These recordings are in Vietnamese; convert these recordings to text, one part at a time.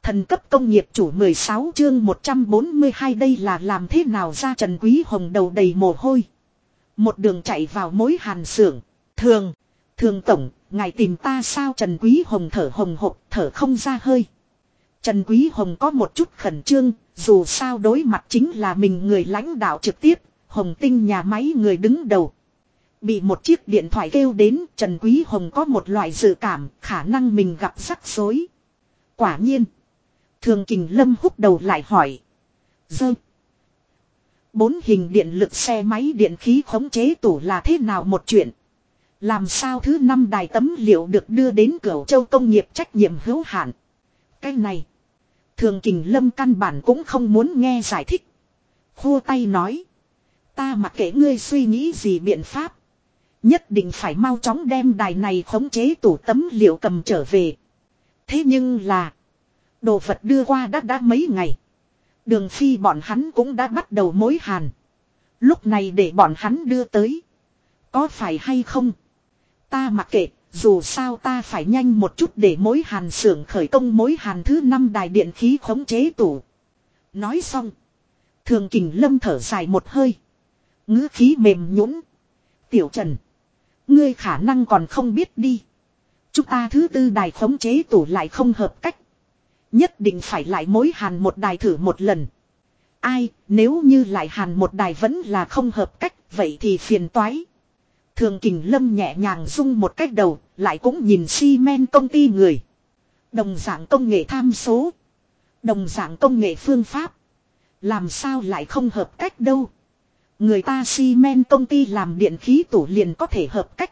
Thần cấp công nghiệp chủ 16 chương 142 đây là làm thế nào ra Trần Quý Hồng đầu đầy mồ hôi. Một đường chạy vào mối hàn xưởng. Thường tổng, ngài tìm ta sao Trần Quý Hồng thở hồng hộc thở không ra hơi. Trần Quý Hồng có một chút khẩn trương, dù sao đối mặt chính là mình người lãnh đạo trực tiếp, Hồng Tinh nhà máy người đứng đầu. Bị một chiếc điện thoại kêu đến, Trần Quý Hồng có một loại dự cảm khả năng mình gặp rắc rối. Quả nhiên. Thường Kình Lâm húc đầu lại hỏi. Dơ. 4 hình điện lực xe máy điện khí khống chế tủ là thế nào một chuyện? Làm sao thứ 5 đài tấm liệu được đưa đến Cửu Châu công nghiệp trách nhiệm hữu hạn? Cái này. Thường Kình Lâm căn bản cũng không muốn nghe giải thích. Khua tay nói. Ta mặc kệ ngươi suy nghĩ gì biện pháp. Nhất định phải mau chóng đem đài này khống chế tủ tấm liệu cầm trở về. Thế nhưng là. Đồ vật đưa qua đã mấy ngày. Đường Phi bọn hắn cũng đã bắt đầu mối hàn. Lúc này để bọn hắn đưa tới. Có phải hay không? Ta mặc kệ, dù sao ta phải nhanh một chút để mối hàn xưởng khởi công mối hàn thứ 5 đài điện khí khống chế tủ. Nói xong. Thường Kình Lâm thở dài một hơi. Ngữ khí mềm nhũn. Tiểu Trần. Ngươi khả năng còn không biết đi. Chúng ta thứ 4 đài khống chế tủ lại không hợp cách. Nhất định phải lại mối hàn một đài thử một lần. Ai, nếu như lại hàn một đài vẫn là không hợp cách, vậy thì phiền toái. Thường Kình Lâm nhẹ nhàng rung một cách đầu, lại cũng nhìn xi men công ty người. Đồng dạng công nghệ tham số. Đồng dạng công nghệ phương pháp. Làm sao lại không hợp cách đâu. Người ta xi men công ty làm điện khí tủ liền có thể hợp cách.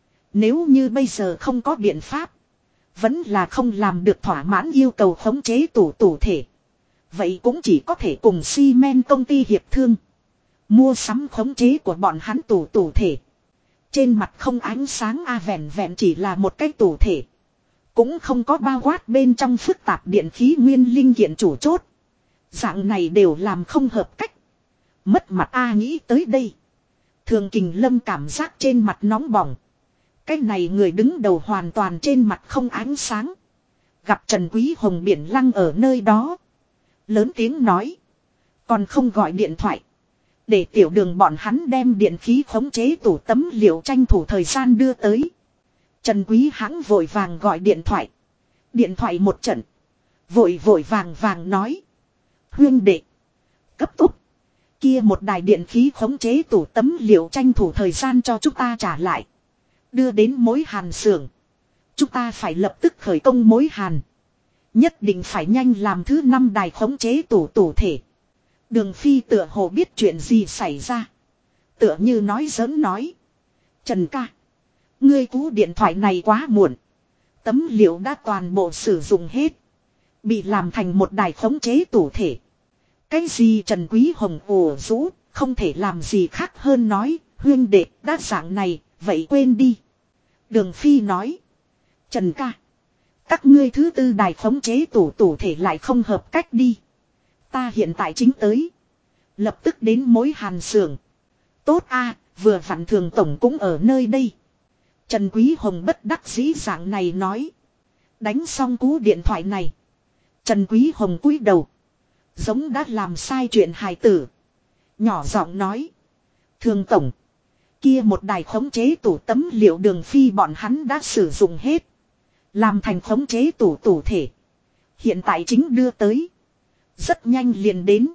Nếu như bây giờ không có biện pháp. Vẫn là không làm được thỏa mãn yêu cầu khống chế tủ thể. Vậy cũng chỉ có thể cùng xi men công ty hiệp thương. Mua sắm khống chế của bọn hắn tủ thể. Trên mặt không ánh sáng vẹn vẹn chỉ là một cái tủ thể. Cũng không có bao quát bên trong phức tạp điện khí nguyên linh kiện chủ chốt. Dạng này đều làm không hợp cách. Mất mặt nghĩ tới đây. Thường Kình Lâm cảm giác trên mặt nóng bỏng. Cái này người đứng đầu hoàn toàn trên mặt không ánh sáng. Gặp Trần Quý Hồng biển lăng ở nơi đó. Lớn tiếng nói. Còn không gọi điện thoại. Để tiểu đường bọn hắn đem điện khí khống chế tủ tấm liệu tranh thủ thời gian đưa tới. Trần Quý hãng vội vàng gọi điện thoại. Điện thoại một trận. Vội vàng nói. Huyên đệ. Cấp tốc. Kia một đài điện khí khống chế tủ tấm liệu tranh thủ thời gian cho chúng ta trả lại. Đưa đến mối hàn xưởng. Chúng ta phải lập tức khởi công mối hàn. Nhất định phải nhanh làm thứ 5 đài khống chế tủ thể. Đường Phi tựa hồ biết chuyện gì xảy ra. Tựa như nói giỡn nói. Trần ca. Ngươi cú điện thoại này quá muộn. Tấm liệu đã toàn bộ sử dụng hết. Bị làm thành một đài khống chế tủ thể. Cái gì Trần Quý Hồng ồ rũ. Không thể làm gì khác hơn nói. Huyên đệ đã dạng này. Vậy quên đi. Đường Phi nói. Trần ca. Các ngươi thứ 4 đài khống chế tủ thể lại không hợp cách đi. Ta hiện tại chính tới. Lập tức đến mối hàn xưởng. Tốt vừa vặn Thường tổng cũng ở nơi đây. Trần Quý Hồng bất đắc dĩ dạng này nói. Đánh xong cú điện thoại này. Trần Quý Hồng cúi đầu. Giống đã làm sai chuyện hài tử. Nhỏ giọng nói. Thường tổng. Kia một đài khống chế tủ tấm liệu Đường Phi bọn hắn đã sử dụng hết. Làm thành khống chế tủ thể. Hiện tại chính đưa tới. Rất nhanh liền đến.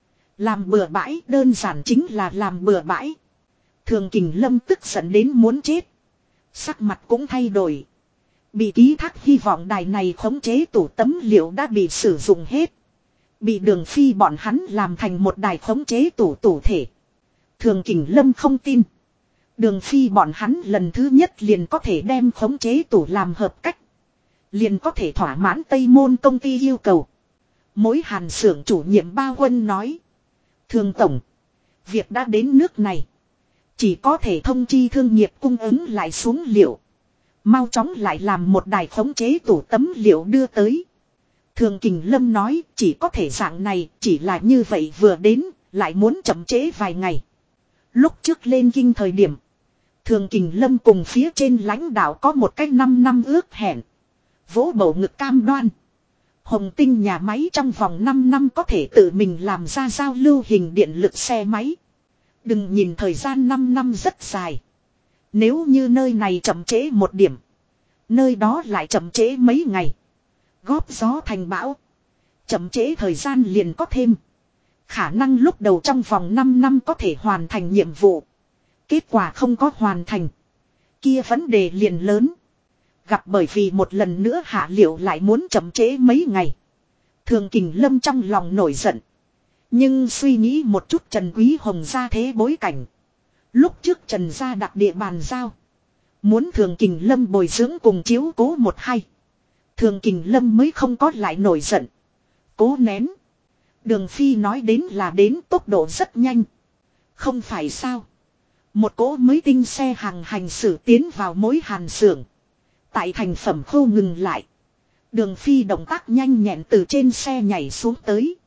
Làm bừa bãi đơn giản chính là làm bừa bãi. Thường Kình Lâm tức giận đến muốn chết. Sắc mặt cũng thay đổi. Bị ký thác hy vọng đài này khống chế tủ tấm liệu đã bị sử dụng hết. Bị Đường Phi bọn hắn làm thành một đài khống chế tủ thể. Thường Kình Lâm không tin. Đường Phi bọn hắn lần thứ nhất liền có thể đem khống chế tủ làm hợp cách. Liền có thể thỏa mãn Tây Môn công ty yêu cầu. Mối hàn xưởng chủ nhiệm Bao Quân nói. Thường tổng. Việc đã đến nước này. Chỉ có thể thông chi thương nghiệp cung ứng lại xuống liệu. Mau chóng lại làm một đài khống chế tủ tấm liệu đưa tới. Thường Kình Lâm nói chỉ có thể dạng này. Chỉ là như vậy vừa đến. Lại muốn chậm trễ vài ngày. Lúc trước lên kinh thời điểm. Thường Kình Lâm cùng phía trên lãnh đạo có một cách 5 năm ước hẹn. Vỗ bầu ngực cam đoan. Hồng Tinh nhà máy trong vòng 5 năm có thể tự mình làm ra giao lưu hình điện lực xe máy. Đừng nhìn thời gian 5 năm rất dài. Nếu như nơi này chậm trễ một điểm, nơi đó lại chậm trễ mấy ngày. Góp gió thành bão. Chậm trễ thời gian liền có thêm. Khả năng lúc đầu trong vòng 5 năm có thể hoàn thành nhiệm vụ. Kết quả không có hoàn thành. Kia vấn đề liền lớn. Gặp bởi vì một lần nữa Hạ Liệu lại muốn chậm trễ mấy ngày. Thường Kình Lâm trong lòng nổi giận. Nhưng suy nghĩ một chút Trần Quý Hồng ra thế bối cảnh. Lúc trước Trần gia đặt địa bàn giao. Muốn Thường Kình Lâm bồi dưỡng cùng chiếu cố một hay. Thường Kình Lâm mới không có lại nổi giận. Cố nén. Đường Phi nói đến là đến tốc độ rất nhanh. Không phải sao. Một cỗ mới tinh xe hàng hành xử tiến vào mối hàn xưởng. Tại thành phẩm khô ngừng lại. Đường Phi động tác nhanh nhẹn từ trên xe nhảy xuống tới.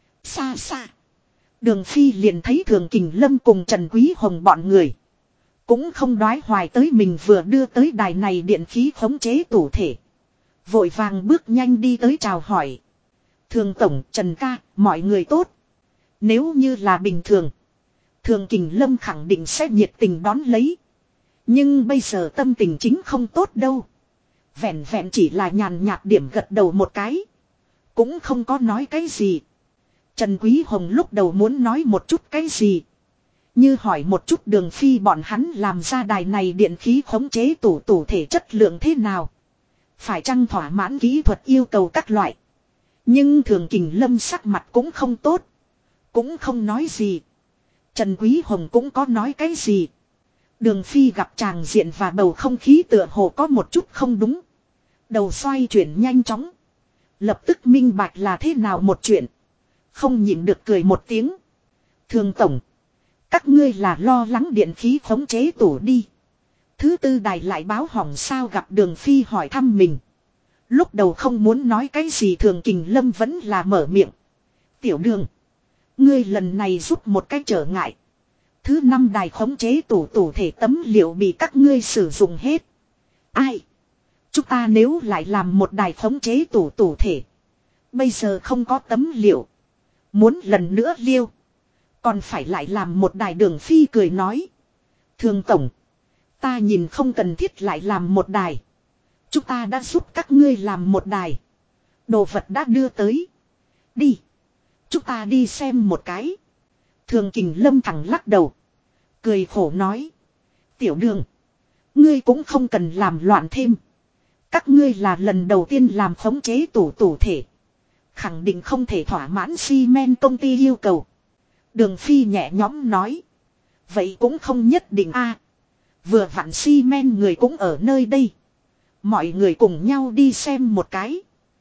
Xa xa. Đường Phi liền thấy Thường Kình Lâm cùng Trần Quý Hồng bọn người. Cũng không đoái hoài tới mình vừa đưa tới đài này điện khí khống chế tủ thể. Vội vàng bước nhanh đi tới chào hỏi. Thường Tổng, Trần ca, mọi người tốt. Nếu như là bình thường. Thường Kình Lâm khẳng định sẽ nhiệt tình đón lấy. Nhưng bây giờ tâm tình chính không tốt đâu. Vẹn vẹn chỉ là nhàn nhạt điểm gật đầu một cái. Cũng không có nói cái gì. Trần Quý Hồng lúc đầu muốn nói một chút cái gì. Như hỏi một chút Đường Phi bọn hắn làm ra đài này điện khí khống chế tủ thể chất lượng thế nào. Phải chăng thỏa mãn kỹ thuật yêu cầu các loại. Nhưng Thường Kình Lâm sắc mặt cũng không tốt. Cũng không nói gì. Trần Quý Hồng cũng có nói cái gì. Đường Phi gặp tràng diện và bầu không khí tựa hồ có một chút không đúng. Đầu xoay chuyển nhanh chóng. Lập tức minh bạch là thế nào một chuyện. Không nhịn được cười một tiếng. Thường Tổng. Các ngươi là lo lắng điện khí khống chế tủ đi. Thứ tư đài lại báo hỏng sao gặp Đường Phi hỏi thăm mình. Lúc đầu không muốn nói cái gì Thường Kình Lâm vẫn là mở miệng. Tiểu Đường. Ngươi lần này giúp một cái trở ngại. Thứ năm đài khống chế tủ thể tấm liệu bị các ngươi sử dụng hết. Ai? Chúng ta nếu lại làm một đài khống chế tủ thể. Bây giờ không có tấm liệu. Muốn lần nữa liêu. Còn phải lại làm một đài. Đường Phi cười nói. Thường Tổng. Ta nhìn không cần thiết lại làm một đài. Chúng ta đã giúp các ngươi làm một đài. Đồ vật đã đưa tới. Đi. Chúng ta đi xem một cái. Thường Kình Lâm thẳng lắc đầu. Cười khổ nói. Tiểu Đường. Ngươi cũng không cần làm loạn thêm. Các ngươi là lần đầu tiên làm khống chế tủ thể. Khẳng định không thể thỏa mãn xi men công ty yêu cầu. Đường Phi nhẹ nhõm nói. Vậy cũng không nhất định a. Vừa vặn xi men người cũng ở nơi đây. Mọi người cùng nhau đi xem một cái.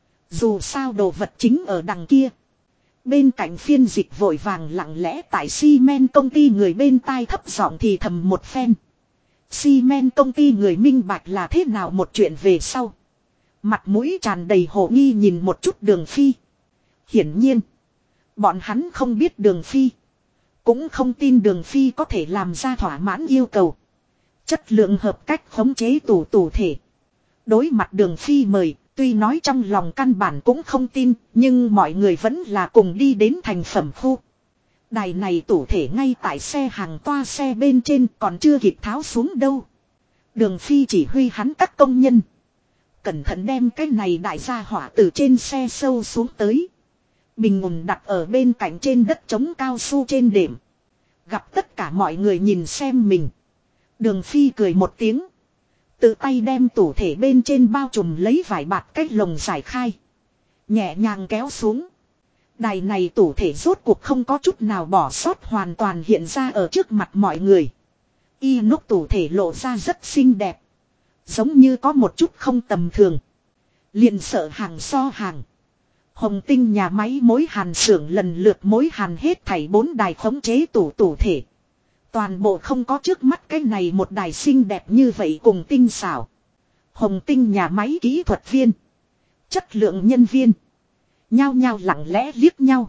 Dù sao đồ vật chính ở đằng kia. Bên cạnh phiên dịch vội vàng lặng lẽ tại xi men công ty người bên tai thấp giọng thì thầm một phen. Xi men công ty người minh bạch là thế nào một chuyện về sau. Mặt mũi tràn đầy hồ nghi nhìn một chút Đường Phi. Hiển nhiên. Bọn hắn không biết Đường Phi. Cũng không tin Đường Phi có thể làm ra thỏa mãn yêu cầu. Chất lượng hợp cách khống chế tủ thể. Đối mặt Đường Phi mời. Tuy nói trong lòng căn bản cũng không tin. Nhưng mọi người vẫn là cùng đi đến thành phẩm khu. Đài này tủ thể ngay tại xe hàng toa xe bên trên còn chưa kịp tháo xuống đâu. Đường Phi chỉ huy hắn các công nhân. Cẩn thận đem cái này đại gia hỏa từ trên xe sâu xuống tới. Bình ổn đặt ở bên cạnh trên đất trống cao su trên đệm. Gặp tất cả mọi người nhìn xem mình. Đường Phi cười một tiếng. Tự tay đem tủ thể bên trên bao trùm lấy vải bạt cách lồng giải khai. Nhẹ nhàng kéo xuống. Đài này tủ thể rốt cuộc không có chút nào bỏ sót hoàn toàn hiện ra ở trước mặt mọi người. Inox tủ thể lộ ra rất xinh đẹp. Giống như có một chút không tầm thường. Liền sợ hàng so hàng. Hồng Tinh nhà máy mối hàn xưởng lần lượt mối hàn hết thảy 4 đài khống chế tủ thể. Toàn bộ không có trước mắt cái này một đài xinh đẹp như vậy cùng tinh xảo. Hồng Tinh nhà máy kỹ thuật viên. Chất lượng nhân viên. Nhao nhao lặng lẽ liếc nhau.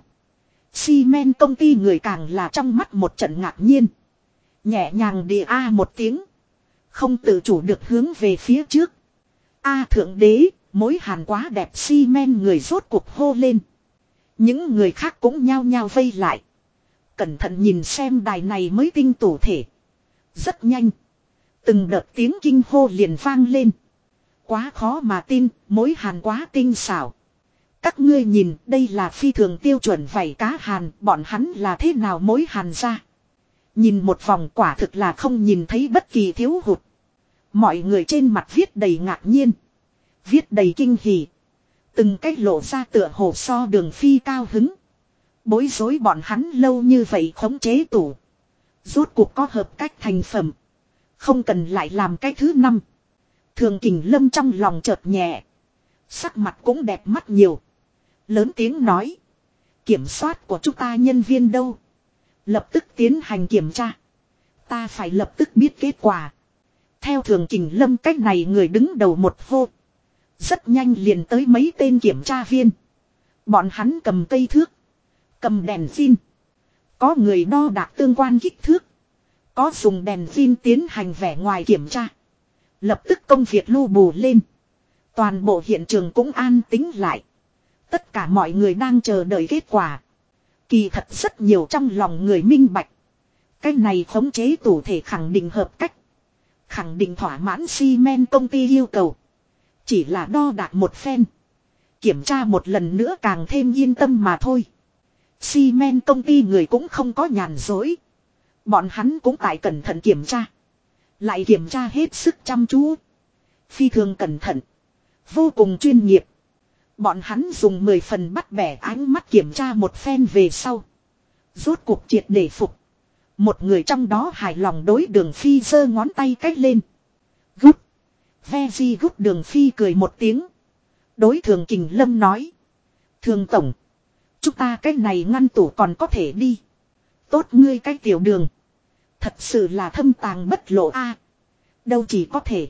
Xi men công ty người càng là trong mắt một trận ngạc nhiên. Nhẹ nhàng địa a một tiếng. Không tự chủ được hướng về phía trước. A thượng đế, Mối hàn quá đẹp xi men người rốt cuộc hô lên. Những người khác cũng nhao nhao vây lại. Cẩn thận nhìn xem đài này mới tinh tủ thể. Rất nhanh. Từng đợt tiếng kinh hô liền vang lên. Quá khó mà tin, mối hàn quá tinh xảo. Các ngươi nhìn, đây là phi thường tiêu chuẩn vảy cá hàn, bọn hắn là thế nào mối hàn ra. Nhìn một vòng quả thực là không nhìn thấy bất kỳ thiếu hụt. Mọi người trên mặt viết đầy ngạc nhiên. Viết đầy kinh hỉ. Từng cách lộ ra tựa hồ so Đường Phi cao hứng. Bối rối bọn hắn lâu như vậy khống chế tủ. Rốt cuộc có hợp cách thành phẩm. Không cần lại làm cái thứ năm. Thường Kình Lâm trong lòng chợt nhẹ. Sắc mặt cũng đẹp mắt nhiều. Lớn tiếng nói. Kiểm soát của chúng ta nhân viên đâu? Lập tức tiến hành kiểm tra. Ta phải lập tức biết kết quả. Theo Thường Kình Lâm cách này người đứng đầu một hô. Rất nhanh liền tới mấy tên kiểm tra viên. Bọn hắn cầm cây thước. Cầm đèn pin. Có người đo đạc tương quan kích thước. Có dùng đèn pin tiến hành vẻ ngoài kiểm tra. Lập tức công việc lưu bù lên. Toàn bộ hiện trường cũng an tĩnh lại. Tất cả mọi người đang chờ đợi kết quả. Kỳ thật rất nhiều trong lòng người minh bạch. Cái này khống chế tủ thể khẳng định hợp cách. Khẳng định thỏa mãn xi men công ty yêu cầu. Chỉ là đo đạc một phen. Kiểm tra một lần nữa càng thêm yên tâm mà thôi. Xi men công ty người cũng không có nhàn dối. Bọn hắn cũng tại cẩn thận kiểm tra. Lại kiểm tra hết sức chăm chú. Phi thường cẩn thận. Vô cùng chuyên nghiệp. Bọn hắn dùng 10 phần bắt bẻ ánh mắt kiểm tra một phen về sau. Rốt cuộc triệt để phục. Một người trong đó hài lòng đối Đường Phi giơ ngón tay cách lên. Gút. Vezi gút Đường Phi cười một tiếng. Đối Thường Kình Lâm nói. Thường tổng. Chúng ta cái này ngăn tủ còn có thể đi. Tốt ngươi cái tiểu Đường. Thật sự là thâm tàng bất lộ a. Đâu chỉ có thể.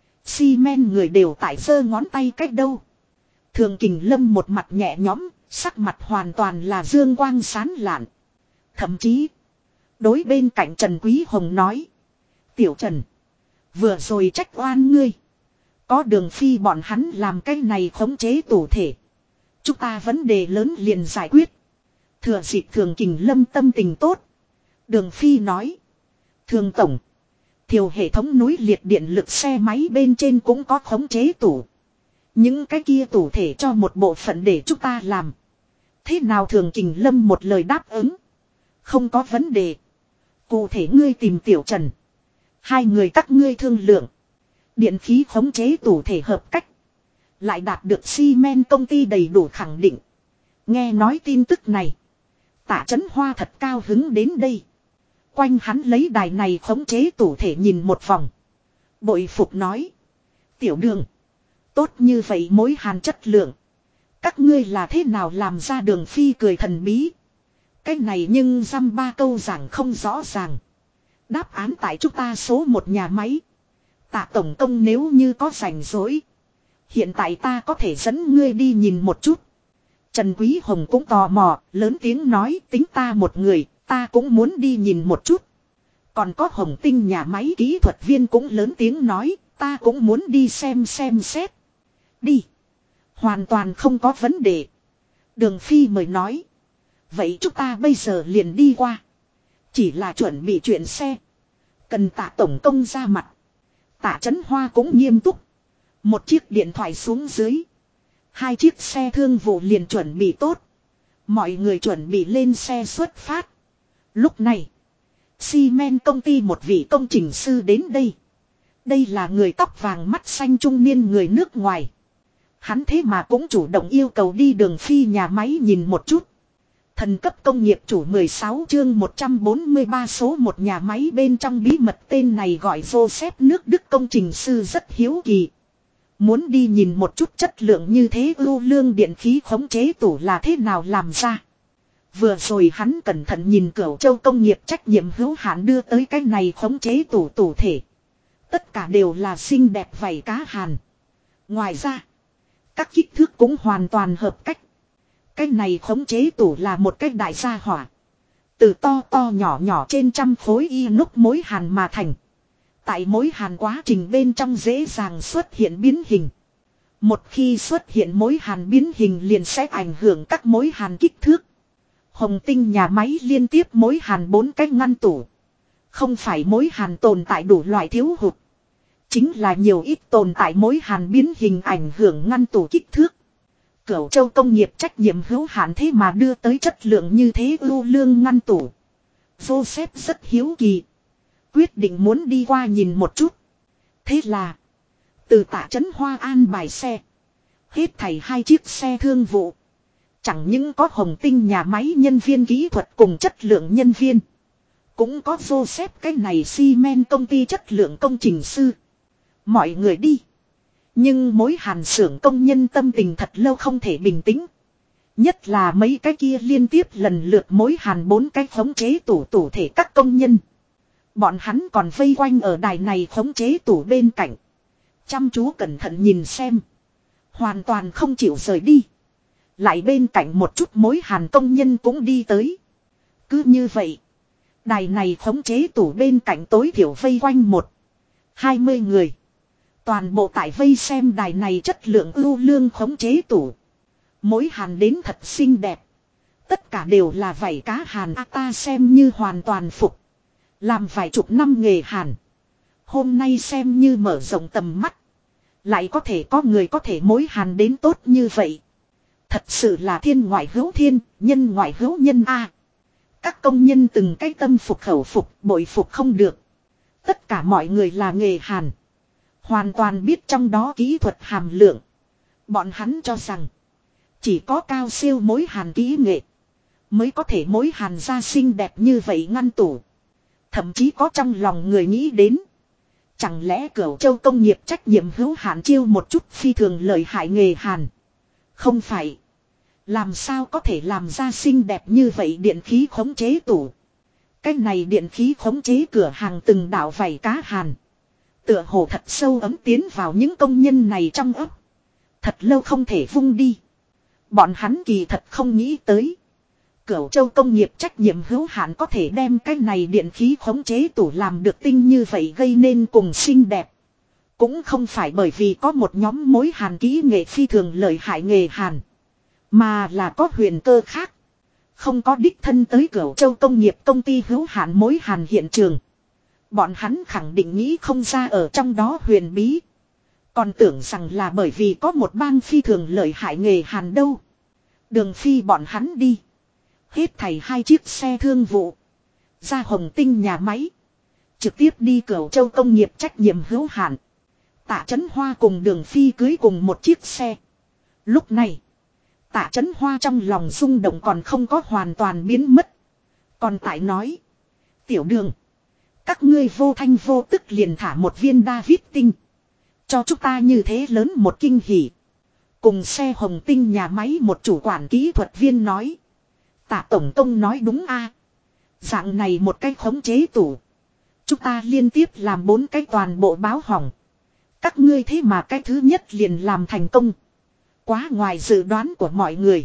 Xi men người đều tại giơ ngón tay cách đâu. Thường Kình Lâm một mặt nhẹ nhõm, sắc mặt hoàn toàn là dương quang sán lạn. Thậm chí, đối bên cạnh Trần Quý Hồng nói. Tiểu Trần, vừa rồi trách oan ngươi. Có Đường Phi bọn hắn làm cái này khống chế tủ thể. Chúng ta vấn đề lớn liền giải quyết. Thừa dịp Thường Kình Lâm tâm tình tốt. Đường Phi nói. Thường tổng. Thiều hệ thống núi liệt điện lực xe máy bên trên cũng có khống chế tủ. Những cái kia tủ thể cho một bộ phận để chúng ta làm. Thế nào Thường Kình Lâm một lời đáp ứng. Không có vấn đề. Cụ thể ngươi tìm Tiểu Trần. Hai người các ngươi thương lượng. Điện khí khống chế tủ thể hợp cách. Lại đạt được xi men công ty đầy đủ khẳng định. Nghe nói tin tức này. Tạ Chấn Hoa thật cao hứng đến đây. Quanh hắn lấy đài này khống chế tủ thể nhìn một vòng. Bội phục nói. Tiểu Đường. Tốt như vậy mối hàn chất lượng. Các ngươi là thế nào làm ra Đường Phi cười thần bí. Cái này nhưng dăm ba câu giảng không rõ ràng. Đáp án tại chúng ta số một nhà máy. Tạ tổng công nếu như có rảnh rỗi. Hiện tại ta có thể dẫn ngươi đi nhìn một chút. Trần Quý Hồng cũng tò mò, lớn tiếng nói tính ta một người, ta cũng muốn đi nhìn một chút. Còn có Hồng Tinh nhà máy kỹ thuật viên cũng lớn tiếng nói, ta cũng muốn đi xem xét. Đi. Hoàn toàn không có vấn đề. Đường Phi mời nói. Vậy chúng ta bây giờ liền đi qua. Chỉ là chuẩn bị chuyện xe. Cần Tạ tổng công ra mặt. Tạ Chấn Hoa cũng nghiêm túc. Một chiếc điện thoại xuống dưới. Hai chiếc xe thương vụ liền chuẩn bị tốt. Mọi người chuẩn bị lên xe xuất phát. Lúc này. Xi men công ty một vị công trình sư đến đây. Đây là người tóc vàng mắt xanh trung niên người nước ngoài. Hắn thế mà cũng chủ động yêu cầu đi Đường Phi nhà máy nhìn một chút. Thần cấp công nghiệp chủ 16 chương 143 số một nhà máy bên trong bí mật tên này gọi Joseph nước Đức công trình sư rất hiếu kỳ. Muốn đi nhìn một chút chất lượng như thế ưu lương điện khí khống chế tủ là thế nào làm ra. Vừa rồi hắn cẩn thận nhìn Cửu Châu công nghiệp trách nhiệm hữu hạn đưa tới cái này khống chế tủ thể. Tất cả đều là xinh đẹp vảy cá hàn. Ngoài ra, các kích thước cũng hoàn toàn hợp cách. Cái này khống chế tủ là một cái đại gia hỏa. Từ to to nhỏ nhỏ trên trăm khối inox mối hàn mà thành. Tại mối hàn quá trình bên trong dễ dàng xuất hiện biến hình. Một khi xuất hiện mối hàn biến hình liền sẽ ảnh hưởng các mối hàn kích thước. Hồng Tinh nhà máy liên tiếp mối hàn 4 cái ngăn tủ. Không phải mối hàn tồn tại đủ loại thiếu hụt. Chính là nhiều ít tồn tại mối hàn biến hình ảnh hưởng ngăn tủ kích thước. Cửu Châu công nghiệp trách nhiệm hữu hạn thế mà đưa tới chất lượng như thế ưu lương ngăn tủ. Joseph rất hiếu kỳ. Quyết định muốn đi qua nhìn một chút. Thế là. Từ Tạ Chấn Hoa an bài xe. Hết thảy 2 chiếc xe thương vụ. Chẳng những có Hồng Tinh nhà máy nhân viên kỹ thuật cùng chất lượng nhân viên. Cũng có Joseph cái này xi men công ty chất lượng công trình sư. Mọi người đi. Nhưng mối hàn xưởng công nhân tâm tình thật lâu không thể bình tĩnh. Nhất là mấy cái kia liên tiếp lần lượt mối hàn 4 cái khống chế tủ thể các công nhân. Bọn hắn còn vây quanh ở đài này khống chế tủ bên cạnh. Chăm chú cẩn thận nhìn xem. Hoàn toàn không chịu rời đi. Lại bên cạnh một chút mối hàn công nhân cũng đi tới. Cứ như vậy. Đài này khống chế tủ bên cạnh tối thiểu vây quanh 20 người. Toàn bộ tại vây xem đài này chất lượng ưu lương khống chế tủ. Mối hàn đến thật xinh đẹp. Tất cả đều là vảy cá hàn ta xem như hoàn toàn phục. Làm vài chục năm nghề hàn. Hôm nay xem như mở rộng tầm mắt. Lại có thể có người có thể mối hàn đến tốt như vậy. Thật sự là thiên ngoại hữu thiên, nhân ngoại hữu nhân a. Các công nhân từng cái tâm phục khẩu phục, bội phục không được. Tất cả mọi người là nghề hàn. Hoàn toàn biết trong đó kỹ thuật hàm lượng. Bọn hắn cho rằng. Chỉ có cao siêu mối hàn kỹ nghệ. Mới có thể mối hàn ra xinh đẹp như vậy ngăn tủ. Thậm chí có trong lòng người nghĩ đến. Chẳng lẽ Cửu Châu công nghiệp trách nhiệm hữu hạn chiêu một chút phi thường lợi hại nghề hàn. Không phải. Làm sao có thể làm ra xinh đẹp như vậy điện khí khống chế tủ. Cái này điện khí khống chế cửa hàng từng đạo vảy cá hàn. Tựa hồ thật sâu ấm tiến vào những công nhân này trong ấp. Thật lâu không thể vung đi. Bọn hắn kỳ thật không nghĩ tới. Cửu Châu công nghiệp trách nhiệm hữu hạn có thể đem cái này điện khí khống chế tủ làm được tinh như vậy gây nên cùng xinh đẹp. Cũng không phải bởi vì có một nhóm mối hàn kỹ nghệ phi thường lợi hại nghề hàn. Mà là có huyền cơ khác. Không có đích thân tới Cửu Châu công nghiệp công ty hữu hạn mối hàn hiện trường. Bọn hắn khẳng định nghĩ không ra ở trong đó huyền bí. Còn tưởng rằng là bởi vì có một bang phi thường lợi hại nghề hàn đâu. Đường phi bọn hắn đi. Hết thảy 2 chiếc xe thương vụ. Ra Hồng Tinh nhà máy. Trực tiếp đi Cửu Châu công nghiệp trách nhiệm hữu hạn. Tạ Chấn Hoa cùng Đường Phi cưới cùng một chiếc xe. Lúc này. Tạ Chấn Hoa trong lòng rung động còn không có hoàn toàn biến mất. Còn tại nói. Tiểu Đường. Các ngươi vô thanh vô tức liền thả một viên David tinh. Cho chúng ta như thế lớn một kinh hỉ. Cùng xe Hồng Tinh nhà máy một chủ quản kỹ thuật viên nói. Tạ Tổng Công nói đúng a. Dạng này một cái khống chế tủ. Chúng ta liên tiếp làm 4 cái toàn bộ báo hỏng. Các ngươi thế mà cái thứ nhất liền làm thành công. Quá ngoài dự đoán của mọi người.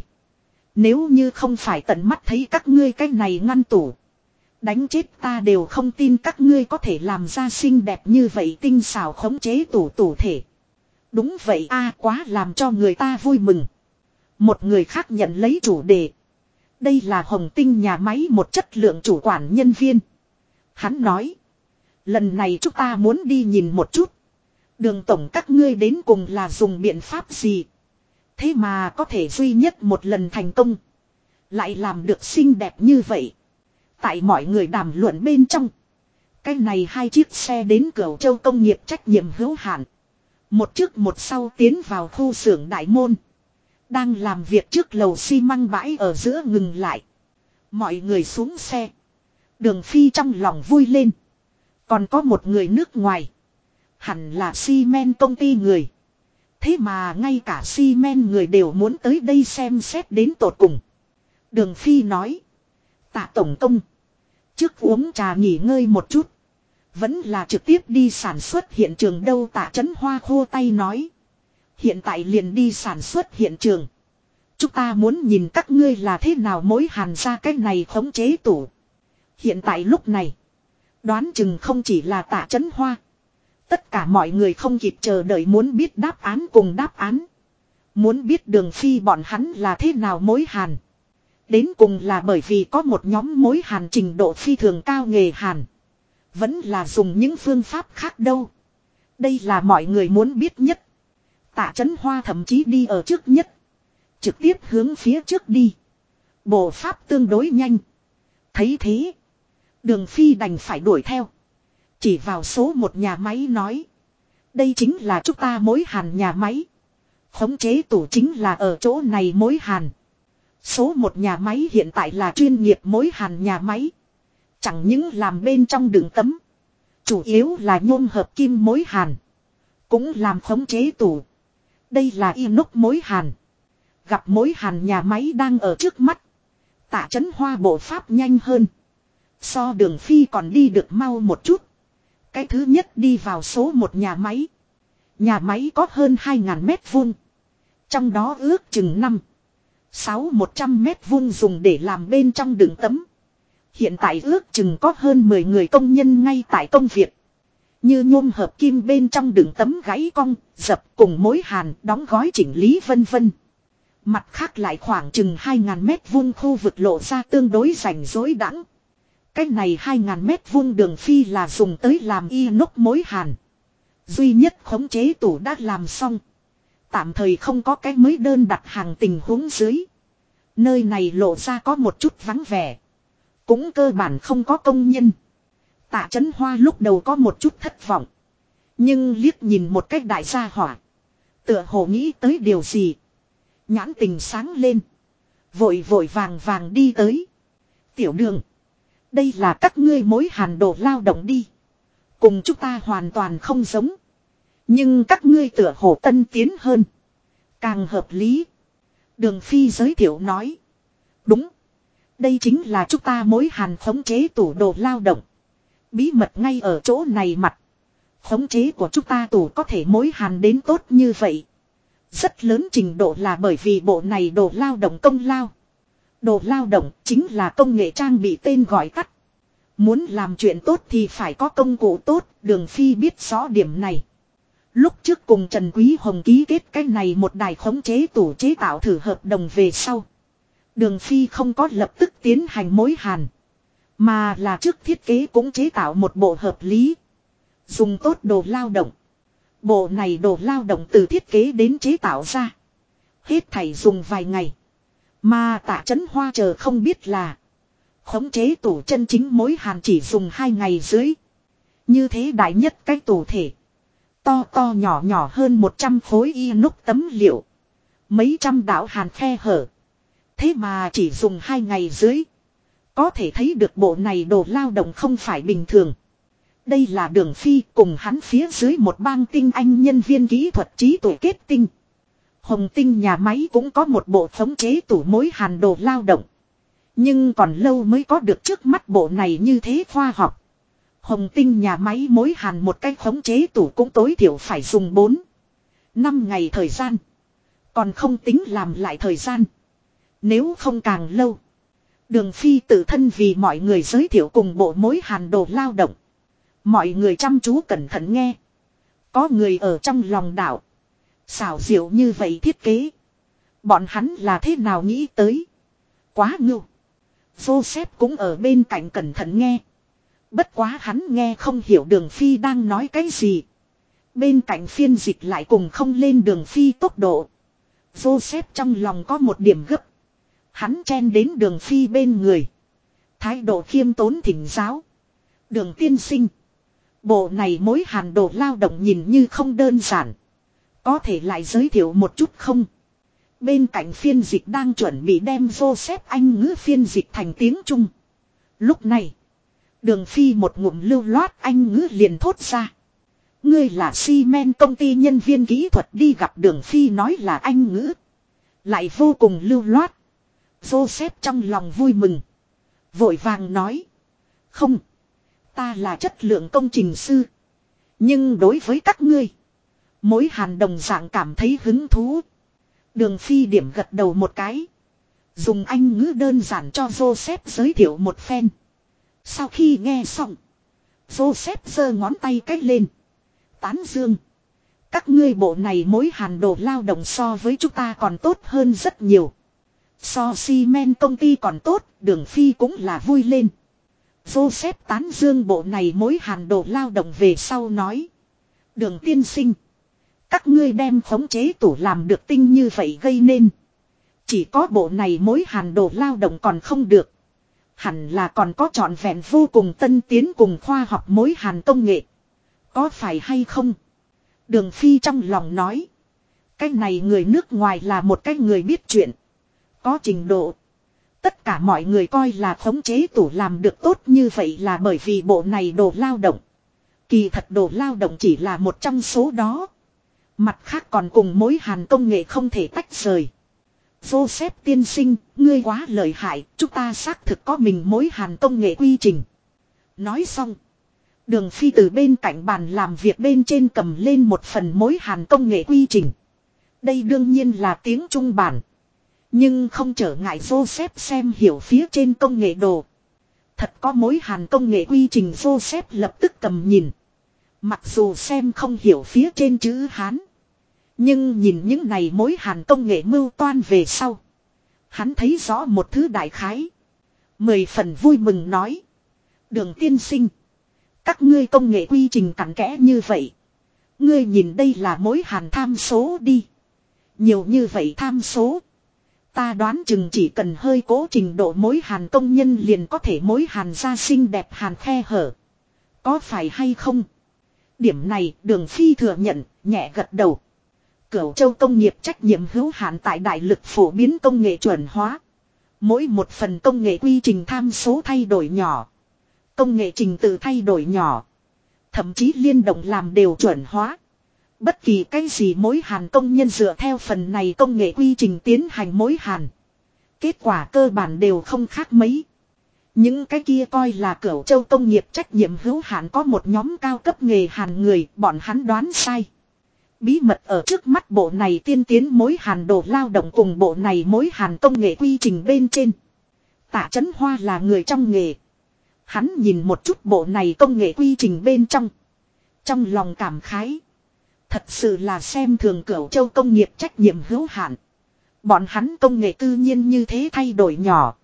Nếu như không phải tận mắt thấy các ngươi cái này ngăn tủ. Đánh chết ta đều không tin các ngươi có thể làm ra xinh đẹp như vậy tinh xảo khống chế tủ thể. Đúng vậy a, quá làm cho người ta vui mừng. Một người khác nhận lấy chủ đề. Đây là Hồng Tinh nhà máy một chất lượng chủ quản nhân viên. Hắn nói. Lần này chúng ta muốn đi nhìn một chút. Đường tổng các ngươi đến cùng là dùng biện pháp gì. Thế mà có thể duy nhất một lần thành công. Lại làm được xinh đẹp như vậy. Tại mọi người đàm luận bên trong. Cái này 2 chiếc xe đến Cửu Châu công nghiệp trách nhiệm hữu hạn. Một trước một sau tiến vào khu xưởng đại môn. Đang làm việc trước lầu xi măng bãi ở giữa ngừng lại. Mọi người xuống xe. Đường Phi trong lòng vui lên. Còn có một người nước ngoài. Hẳn là xi men công ty người. Thế mà ngay cả xi men người đều muốn tới đây xem xét đến tột cùng. Đường Phi nói. Tạ Tổng Công. Trước uống trà nghỉ ngơi một chút. Vẫn là trực tiếp đi sản xuất hiện trường đâu. Tạ Chấn Hoa khô tay nói. Hiện tại liền đi sản xuất hiện trường. Chúng ta muốn nhìn các ngươi là thế nào mối hàn ra cái này khống chế tủ. Hiện tại lúc này. Đoán chừng không chỉ là Tạ Chấn Hoa. Tất cả mọi người không kịp chờ đợi muốn biết đáp án cùng đáp án. Muốn biết Đường Phi bọn hắn là thế nào mối hàn. Đến cùng là bởi vì có một nhóm mối hàn trình độ phi thường cao nghề hàn. Vẫn là dùng những phương pháp khác đâu. Đây là mọi người muốn biết nhất. Tạ Chấn Hoa thậm chí đi ở trước nhất. Trực tiếp hướng phía trước đi. Bộ pháp tương đối nhanh. Thấy thế. Đường Phi đành phải đuổi theo. Chỉ vào số một nhà máy nói. Đây chính là chúng ta mối hàn nhà máy. Khống chế tủ chính là ở chỗ này mối hàn. Số một nhà máy hiện tại là chuyên nghiệp mối hàn nhà máy. Chẳng những làm bên trong đường tấm. Chủ yếu là nhôm hợp kim mối hàn. Cũng làm khống chế tủ. Đây là inox mối hàn. Gặp mối hàn nhà máy đang ở trước mắt. Tạ Chấn Hoa bộ pháp nhanh hơn. So Đường Phi còn đi được mau một chút. Cái thứ nhất đi vào số một nhà máy. Nhà máy có hơn 2.000 mét vuông. Trong đó ước chừng 5-6-100 mét vuông dùng để làm bên trong đường tấm. Hiện tại ước chừng có hơn 10 người công nhân ngay tại công việc. Như nhôm hợp kim bên trong đường tấm gãy cong, dập cùng mối hàn, đóng gói chỉnh lý vân vân. Mặt khác lại khoảng chừng 2.000 mét vuông khu vực lộ ra tương đối rảnh rỗi đãng. Cái này 2.000 mét vuông Đường Phi là dùng tới làm inox mối hàn. Duy nhất khống chế tủ đã làm xong. Tạm thời không có cái mới đơn đặt hàng tình huống dưới. Nơi này lộ ra có một chút vắng vẻ. Cũng cơ bản không có công nhân. Tạ Chấn Hoa lúc đầu có một chút thất vọng. Nhưng liếc nhìn một cách đại gia hỏa. Tựa hồ nghĩ tới điều gì. Nhãn tình sáng lên. Vội vội vàng vàng đi tới. Tiểu Đường. Đây là các ngươi mối hàn đồ lao động đi. Cùng chúng ta hoàn toàn không giống. Nhưng các ngươi tựa hồ tân tiến hơn. Càng hợp lý. Đường Phi giới thiệu nói. Đúng. Đây chính là chúng ta mối hàn khống chế tủ đồ lao động. Bí mật ngay ở chỗ này mặt. Khống chế của chúng ta tủ có thể mối hàn đến tốt như vậy. Rất lớn trình độ là bởi vì bộ này đồ lao động công lao. Đồ lao động chính là công nghệ trang bị tên gọi tắt. Muốn làm chuyện tốt thì phải có công cụ tốt, Đường Phi biết rõ điểm này. Lúc trước cùng Trần Quý Hồng ký kết cái này một đài khống chế tủ chế tạo thử hợp đồng về sau. Đường Phi không có lập tức tiến hành mối hàn. Mà là trước thiết kế cũng chế tạo một bộ hợp lý. Dùng tốt đồ lao động. Bộ này đồ lao động từ thiết kế đến chế tạo ra. Hết thảy dùng vài ngày. Mà Tạ Chấn Hoa chờ không biết là. Khống chế tủ chân chính mối hàn chỉ dùng 2 ngày dưới. Như thế đại nhất cái tủ thể. To to nhỏ nhỏ hơn 100 khối inox tấm liệu. Mấy trăm đạo hàn khe hở. Thế mà chỉ dùng 2 ngày dưới. Có thể thấy được bộ này đồ lao động không phải bình thường. Đây là Đường Phi cùng hắn phía dưới một bang tinh anh nhân viên kỹ thuật trí tuệ kết tinh. Hồng Tinh nhà máy cũng có một bộ khống chế tủ mối hàn đồ lao động. Nhưng còn lâu mới có được trước mắt bộ này như thế khoa học. Hồng Tinh nhà máy mối hàn một cái khống chế tủ cũng tối thiểu phải dùng 4-5 ngày thời gian. Còn không tính làm lại thời gian. Nếu không càng lâu. Đường Phi tự thân vì mọi người giới thiệu cùng bộ mối hàn đồ lao động. Mọi người chăm chú cẩn thận nghe. Có người ở trong lòng đảo. Xảo diệu như vậy thiết kế. Bọn hắn là thế nào nghĩ tới. Quá ngưu. Joseph cũng ở bên cạnh cẩn thận nghe. Bất quá hắn nghe không hiểu Đường Phi đang nói cái gì. Bên cạnh phiên dịch lại cùng không lên Đường Phi tốc độ. Joseph trong lòng có một điểm gấp. Hắn chen đến Đường Phi bên người. Thái độ khiêm tốn thỉnh giáo. Đường tiên sinh. Bộ này mối hàn đồ lao động nhìn như không đơn giản. Có thể lại giới thiệu một chút không? Bên cạnh phiên dịch đang chuẩn bị đem Joseph Anh ngữ phiên dịch thành tiếng Trung. Lúc này. Đường Phi một ngụm lưu loát Anh ngữ liền thốt ra. Ngươi là Siemens công ty nhân viên kỹ thuật đi gặp Đường Phi nói là Anh ngữ. Lại vô cùng lưu loát. Joseph trong lòng vui mừng. Vội vàng nói. Không. Ta là chất lượng công trình sư. Nhưng đối với các ngươi. Mối hàn đồng dạng cảm thấy hứng thú. Đường Phi điểm gật đầu một cái. Dùng Anh ngữ đơn giản cho Joseph giới thiệu một phen. Sau khi nghe xong. Joseph giơ ngón tay cách lên. tán dương. Các ngươi bộ này mối hàn đồ lao động so với chúng ta còn tốt hơn rất nhiều. So xi men công ty còn tốt, Đường Phi cũng là vui lên. Joseph tán dương bộ này mối hàn đồ lao động về sau nói. Đường tiên sinh. Các ngươi đem khống chế tủ làm được tinh như vậy gây nên. Chỉ có bộ này mối hàn đồ lao động còn không được. Hẳn là còn có trọn vẹn vô cùng tân tiến cùng khoa học mối hàn công nghệ. Có phải hay không? Đường Phi trong lòng nói. Cái này người nước ngoài là một cái người biết chuyện. Có trình độ. Tất cả mọi người coi là khống chế tủ làm được tốt như vậy là bởi vì bộ này đồ lao động. Kỳ thật đồ lao động chỉ là một trong số đó. Mặt khác còn cùng mối hàn công nghệ không thể tách rời. Joseph tiên sinh, ngươi quá lợi hại, chúng ta xác thực có mình mối hàn công nghệ quy trình. Nói xong. Đường Phi từ bên cạnh bàn làm việc bên trên cầm lên một phần mối hàn công nghệ quy trình. Đây đương nhiên là tiếng Trung bản. Nhưng không trở ngại Joseph xem hiểu phía trên công nghệ đồ. Thật có mối hàn công nghệ quy trình Joseph lập tức cầm nhìn. Mặc dù xem không hiểu phía trên chữ Hán. Nhưng nhìn những này mối hàn công nghệ mưu toan về sau. Hắn thấy rõ một thứ đại khái. 10 phần vui mừng nói. Đường tiên sinh. Các ngươi công nghệ quy trình cặn kẽ như vậy. Ngươi nhìn đây là mối hàn tham số đi. Nhiều như vậy tham số. Ta đoán chừng chỉ cần hơi cố trình độ mối hàn công nhân liền có thể mối hàn ra xinh đẹp hàn khe hở. Có phải hay không? Điểm này Đường Phi thừa nhận, nhẹ gật đầu. Cửu Châu công nghiệp trách nhiệm hữu hạn tại đại lực phổ biến công nghệ chuẩn hóa. Mỗi một phần công nghệ quy trình tham số thay đổi nhỏ. Công nghệ trình tự thay đổi nhỏ. Thậm chí liên động làm đều chuẩn hóa. Bất kỳ cái gì mối hàn công nhân dựa theo phần này công nghệ quy trình tiến hành mối hàn. Kết quả cơ bản đều không khác mấy. Những cái kia coi là Cửu Châu công nghiệp trách nhiệm hữu hạn có một nhóm cao cấp nghề hàn người, bọn hắn đoán sai. Bí mật ở trước mắt bộ này tiên tiến mối hàn đồ lao động cùng bộ này mối hàn công nghệ quy trình bên trên. Tạ Chấn Hoa là người trong nghề. Hắn nhìn một chút bộ này công nghệ quy trình bên trong. Trong lòng cảm khái. Thật sự là xem thường Cửu Châu công nghiệp trách nhiệm hữu hạn. Bọn hắn công nghệ tự nhiên như thế thay đổi nhỏ.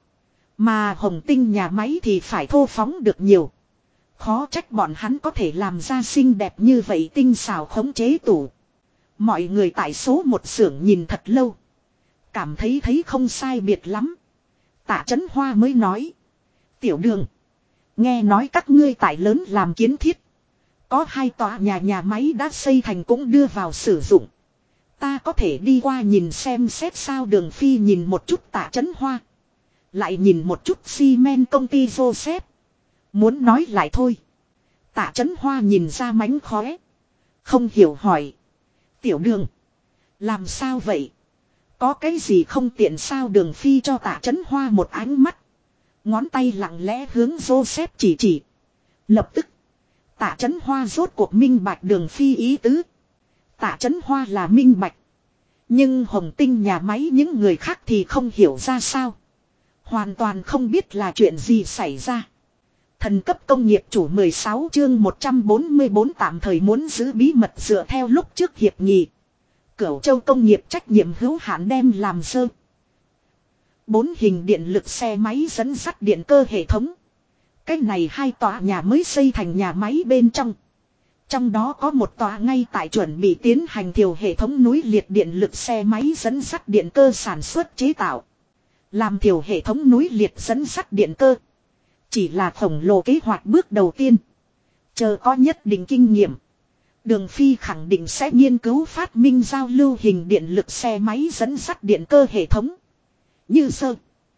Mà Hồng Tinh nhà máy thì phải thô phóng được nhiều. Khó trách bọn hắn có thể làm ra xinh đẹp như vậy tinh xảo khống chế tủ. Mọi người tại số một xưởng nhìn thật lâu. Cảm thấy không sai biệt lắm. Tạ Chấn Hoa mới nói. Tiểu Đường. Nghe nói các ngươi tại lớn làm kiến thiết. Có 2 tòa nhà máy đã xây thành cũng đưa vào sử dụng. Ta có thể đi qua nhìn xem xét sao. Đường Phi nhìn một chút Tạ Chấn Hoa. Lại nhìn một chút xi men công ty Joseph. Muốn nói lại thôi. Tạ Chấn Hoa nhìn ra mánh khóe. Không hiểu hỏi. Tiểu Đường. Làm sao vậy? Có cái gì không tiện sao? Đường Phi cho Tạ Chấn Hoa một ánh mắt. Ngón tay lặng lẽ hướng Joseph chỉ. Lập tức. Tạ Chấn Hoa rốt cuộc minh bạch Đường Phi ý tứ. Tạ Chấn Hoa là minh bạch. Nhưng Hồng Tinh nhà máy những người khác thì không hiểu ra sao. Hoàn toàn không biết là chuyện gì xảy ra. Thần cấp công nghiệp chủ 16 chương 144 tạm thời muốn giữ bí mật dựa theo lúc trước hiệp nghị. Cửu Châu công nghiệp trách nhiệm hữu hạn đem làm sơ. 4 hình điện lực xe máy dẫn dắt điện cơ hệ thống. Cái này 2 tòa nhà mới xây thành nhà máy bên trong. Trong đó có một tòa ngay tại chuẩn bị tiến hành thiểu hệ thống núi liệt điện lực xe máy dẫn dắt điện cơ sản xuất chế tạo. Làm thiểu hệ thống núi liệt dẫn dắt điện cơ. Chỉ là khổng lồ kế hoạch bước đầu tiên. Chờ có nhất định kinh nghiệm. Đường Phi khẳng định sẽ nghiên cứu phát minh giao lưu hình điện lực xe máy dẫn dắt điện cơ hệ thống. Như sơ.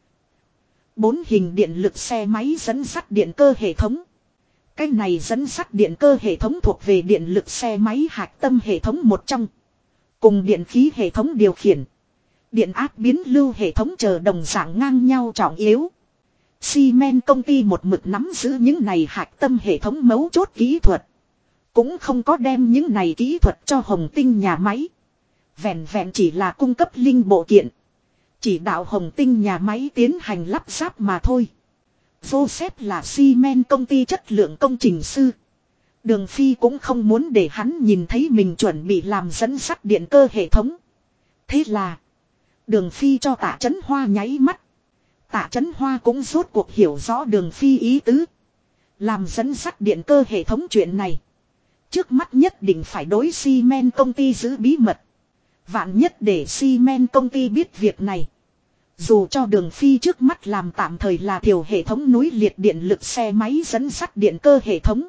4 hình điện lực xe máy dẫn dắt điện cơ hệ thống. Cái này dẫn dắt điện cơ hệ thống thuộc về điện lực xe máy hạch tâm hệ thống một trong. Cùng điện khí hệ thống điều khiển. Điện áp biến lưu hệ thống chờ đồng dạng ngang nhau trọng yếu. Siemens công ty một mực nắm giữ những này hạch tâm hệ thống mấu chốt kỹ thuật. Cũng không có đem những này kỹ thuật cho Hồng Tinh nhà máy. Vẹn vẹn chỉ là cung cấp linh bộ kiện. Chỉ đạo Hồng Tinh nhà máy tiến hành lắp ráp mà thôi. Joseph là Siemens công ty chất lượng công trình sư. Đường Phi cũng không muốn để hắn nhìn thấy mình chuẩn bị làm dẫn sắt điện cơ hệ thống. Thế là Đường Phi cho Tạ Chấn Hoa nháy mắt. Tạ Chấn Hoa cũng rốt cuộc hiểu rõ Đường Phi ý tứ. Làm dẫn sắt điện cơ hệ thống chuyện này, trước mắt nhất định phải đối xi men công ty giữ bí mật. Vạn nhất để xi men công ty biết việc này, dù cho Đường Phi trước mắt làm tạm thời là thiểu hệ thống núi liệt điện lực xe máy dẫn sắt điện cơ hệ thống,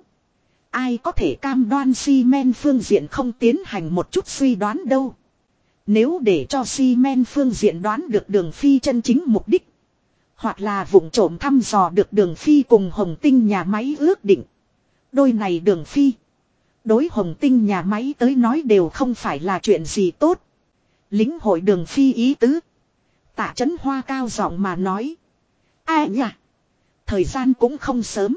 ai có thể cam đoan xi men phương diện không tiến hành một chút suy đoán đâu. Nếu để cho xi men phương diện đoán được Đường Phi chân chính mục đích, hoặc là vụng trộm thăm dò được Đường Phi cùng Hồng Tinh nhà máy ước định, đôi này Đường Phi đối Hồng Tinh nhà máy tới nói đều không phải là chuyện gì tốt. Lính hội Đường Phi ý tứ, Tạ Chấn Hoa cao giọng mà nói. Ai nhỉ? Thời gian cũng không sớm.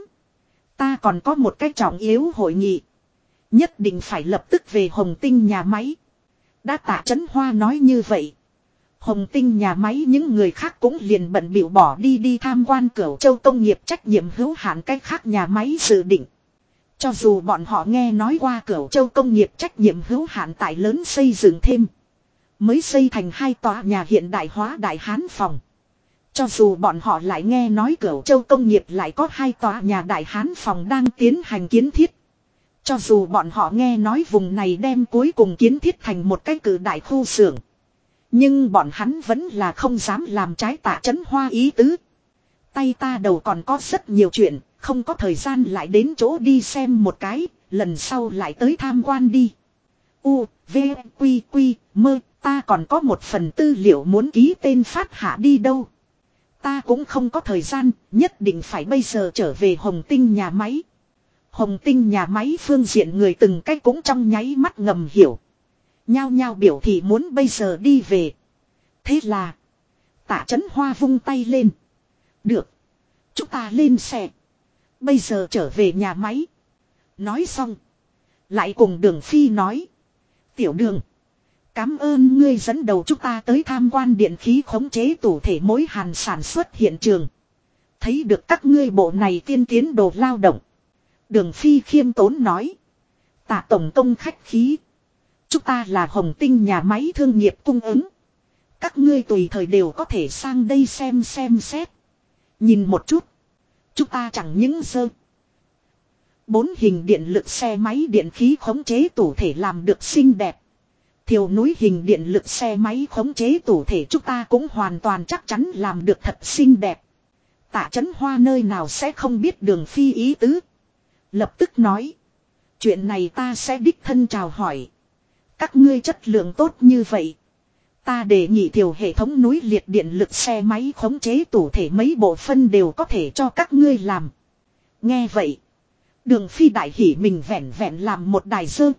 Ta còn có một cái trọng yếu hội nghị. Nhất định phải lập tức về Hồng Tinh nhà máy. Đã Tạ Chấn Hoa nói như vậy, Hồng Tinh nhà máy những người khác cũng liền bận bịu bỏ đi tham quan Cửu Châu công nghiệp trách nhiệm hữu hạn cách khác nhà máy dự định. Cho dù bọn họ nghe nói qua Cửu Châu công nghiệp trách nhiệm hữu hạn tại lớn xây dựng thêm, mới xây thành 2 tòa nhà hiện đại hóa Đại Hán phòng. Cho dù bọn họ lại nghe nói Cửu Châu công nghiệp lại có 2 tòa nhà Đại Hán phòng đang tiến hành kiến thiết. Cho dù bọn họ nghe nói vùng này đem cuối cùng kiến thiết thành một cái cự đại khu xưởng, nhưng bọn hắn vẫn là không dám làm trái Tạ Chấn Hoa ý tứ. Tay ta đầu còn có rất nhiều chuyện, không có thời gian lại đến chỗ đi xem một cái, lần sau lại tới tham quan đi. U, V, Quy, Quy, Mơ, ta còn có một phần tư liệu muốn ký tên phát hạ đi đâu. Ta cũng không có thời gian, nhất định phải bây giờ trở về Hồng Tinh nhà máy. Hồng Tinh nhà máy phương diện người từng cách cũng trong nháy mắt ngầm hiểu. Nhao nhao biểu thị muốn bây giờ đi về. Thế là Tạ Chấn Hoa vung tay lên. Được, chúng ta lên xe, bây giờ trở về nhà máy. Nói xong, lại cùng Đường Phi nói. Tiểu Đường, cảm ơn ngươi dẫn đầu chúng ta tới tham quan điện khí khống chế tủ thể mối hàn sản xuất hiện trường. Thấy được các ngươi bộ này tiên tiến đồ lao động. Đường Phi khiêm tốn nói. Tạ tổng công khách khí. Chúng ta là Hồng Tinh nhà máy thương nghiệp cung ứng. Các ngươi tùy thời đều có thể sang đây xem xét. Nhìn một chút. Chúng ta chẳng những dơ 4 hình điện lực xe máy điện khí khống chế tủ thể làm được xinh đẹp. Thiều núi hình điện lực xe máy khống chế tủ thể chúng ta cũng hoàn toàn chắc chắn làm được thật xinh đẹp. Tạ Chấn Hoa nơi nào sẽ không biết Đường Phi ý tứ. Lập tức nói. Chuyện này ta sẽ đích thân chào hỏi. Các ngươi chất lượng tốt như vậy, ta đề nghị thiểu hệ thống núi liệt điện lực xe máy khống chế tủ thể mấy bộ phân đều có thể cho các ngươi làm. Nghe vậy, Đường Phi đại hỉ mình vẹn vẹn làm một đài dơ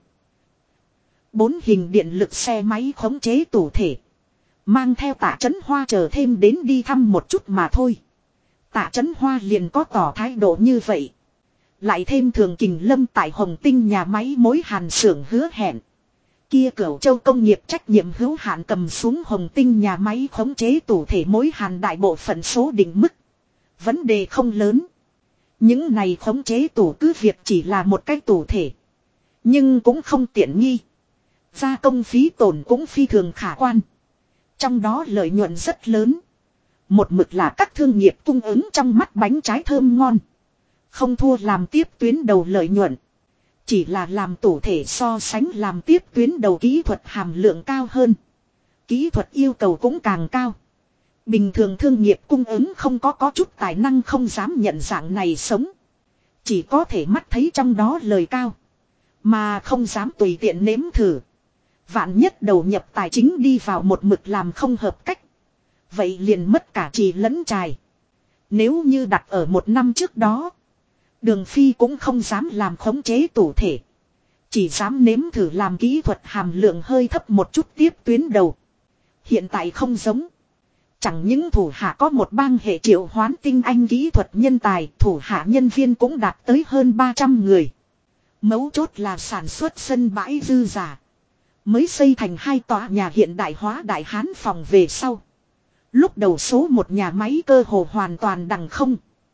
4 hình điện lực xe máy khống chế tủ thể, mang theo Tạ Chấn Hoa chờ thêm đến đi thăm một chút mà thôi. Tạ Chấn Hoa liền có tỏ thái độ như vậy. Lại thêm Thường Kình Lâm tại Hồng Tinh nhà máy mối hàn xưởng hứa hẹn. Kia Cửu Châu công nghiệp trách nhiệm hữu hạn cầm xuống Hồng Tinh nhà máy khống chế tủ thể mối hàn đại bộ phận số định mức. Vấn đề không lớn. Những này khống chế tủ cứ việc chỉ là một cái tủ thể, nhưng cũng không tiện nghi. Gia công phí tổn cũng phi thường khả quan. Trong đó lợi nhuận rất lớn. Một mực là các thương nghiệp cung ứng trong mắt bánh trái thơm ngon. Không thua làm tiếp tuyến đầu lợi nhuận. Chỉ là làm tủ thể so sánh làm tiếp tuyến đầu kỹ thuật hàm lượng cao hơn. Kỹ thuật yêu cầu cũng càng cao. Bình thường thương nghiệp cung ứng không có chút tài năng không dám nhận dạng này sống. Chỉ có thể mắt thấy trong đó lời cao, mà không dám tùy tiện nếm thử. Vạn nhất đầu nhập tài chính đi vào một mực làm không hợp cách, vậy liền mất cả trì lẫn trài. Nếu như đặt ở 1 năm trước đó, Đường Phi cũng không dám làm khống chế tủ thể. Chỉ dám nếm thử làm kỹ thuật hàm lượng hơi thấp một chút tiếp tuyến đầu. Hiện tại không giống. Chẳng những thủ hạ có một bang hệ triệu hoán tinh anh kỹ thuật nhân tài, thủ hạ nhân viên cũng đạt tới hơn 300 người. Mấu chốt là sản xuất sân bãi dư giả. Mới xây thành 2 tòa nhà hiện đại hóa Đại Hán phòng về sau. Lúc đầu số 1 nhà máy cơ hồ hoàn toàn đằng không.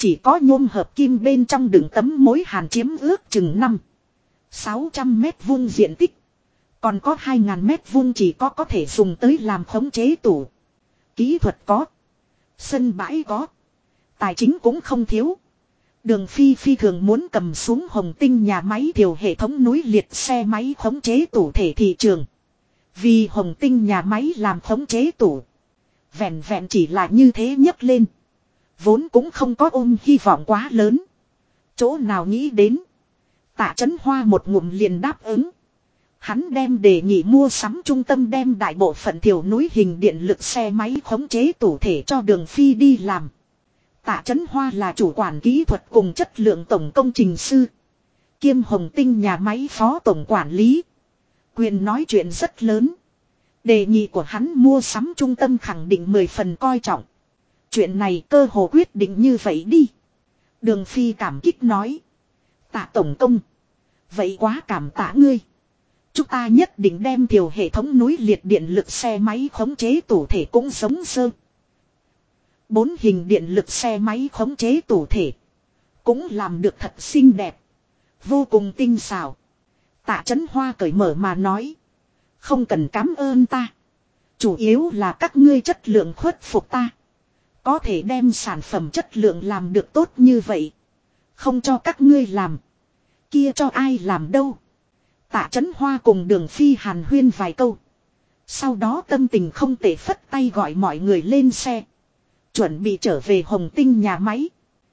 Chỉ có nhôm hợp kim bên trong đựng tấm mối hàn chiếm ước chừng 500-600 mét vuông diện tích. Còn có 2.000 mét vuông chỉ có thể dùng tới làm khống chế tủ. Kỹ thuật có. Sân bãi có. Tài chính cũng không thiếu. Đường Phi phi thường muốn cầm xuống Hồng Tinh nhà máy thiểu hệ thống núi liệt xe máy khống chế tủ thể thị trường. Vì Hồng Tinh nhà máy làm khống chế tủ. Vẹn vẹn chỉ là như thế nhấc lên. Vốn cũng không có ôm hy vọng quá lớn. Chỗ nào nghĩ đến. Tạ Chấn Hoa một ngụm liền đáp ứng. Hắn đem đề nghị mua sắm trung tâm đem đại bộ phận thiểu núi hình điện lực xe máy khống chế tủ thể cho Đường Phi đi làm. Tạ Chấn Hoa là chủ quản kỹ thuật cùng chất lượng tổng công trình sư. Kiêm Hồng Tinh nhà máy phó tổng quản lý. Quyền nói chuyện rất lớn. Đề nghị của hắn mua sắm trung tâm khẳng định 10 phần coi trọng. Chuyện này cơ hồ quyết định như vậy đi. Đường Phi cảm kích nói. Tạ tổng công. Vậy quá cảm tạ ngươi. Chúng ta nhất định đem thiểu hệ thống núi liệt điện lực xe máy khống chế tủ thể cũng giống sơ. 4 hình điện lực xe máy khống chế tủ thể. Cũng làm được thật xinh đẹp. Vô cùng tinh xảo. Tạ Chấn Hoa cởi mở mà nói. Không cần cảm ơn ta. Chủ yếu là các ngươi chất lượng khuất phục ta. Có thể đem sản phẩm chất lượng làm được tốt như vậy. Không cho các ngươi làm. Kia cho ai làm đâu. Tạ Chấn Hoa cùng Đường Phi hàn huyên vài câu. Sau đó tâm tình không tệ phất tay gọi mọi người lên xe. Chuẩn bị trở về Hồng Tinh nhà máy.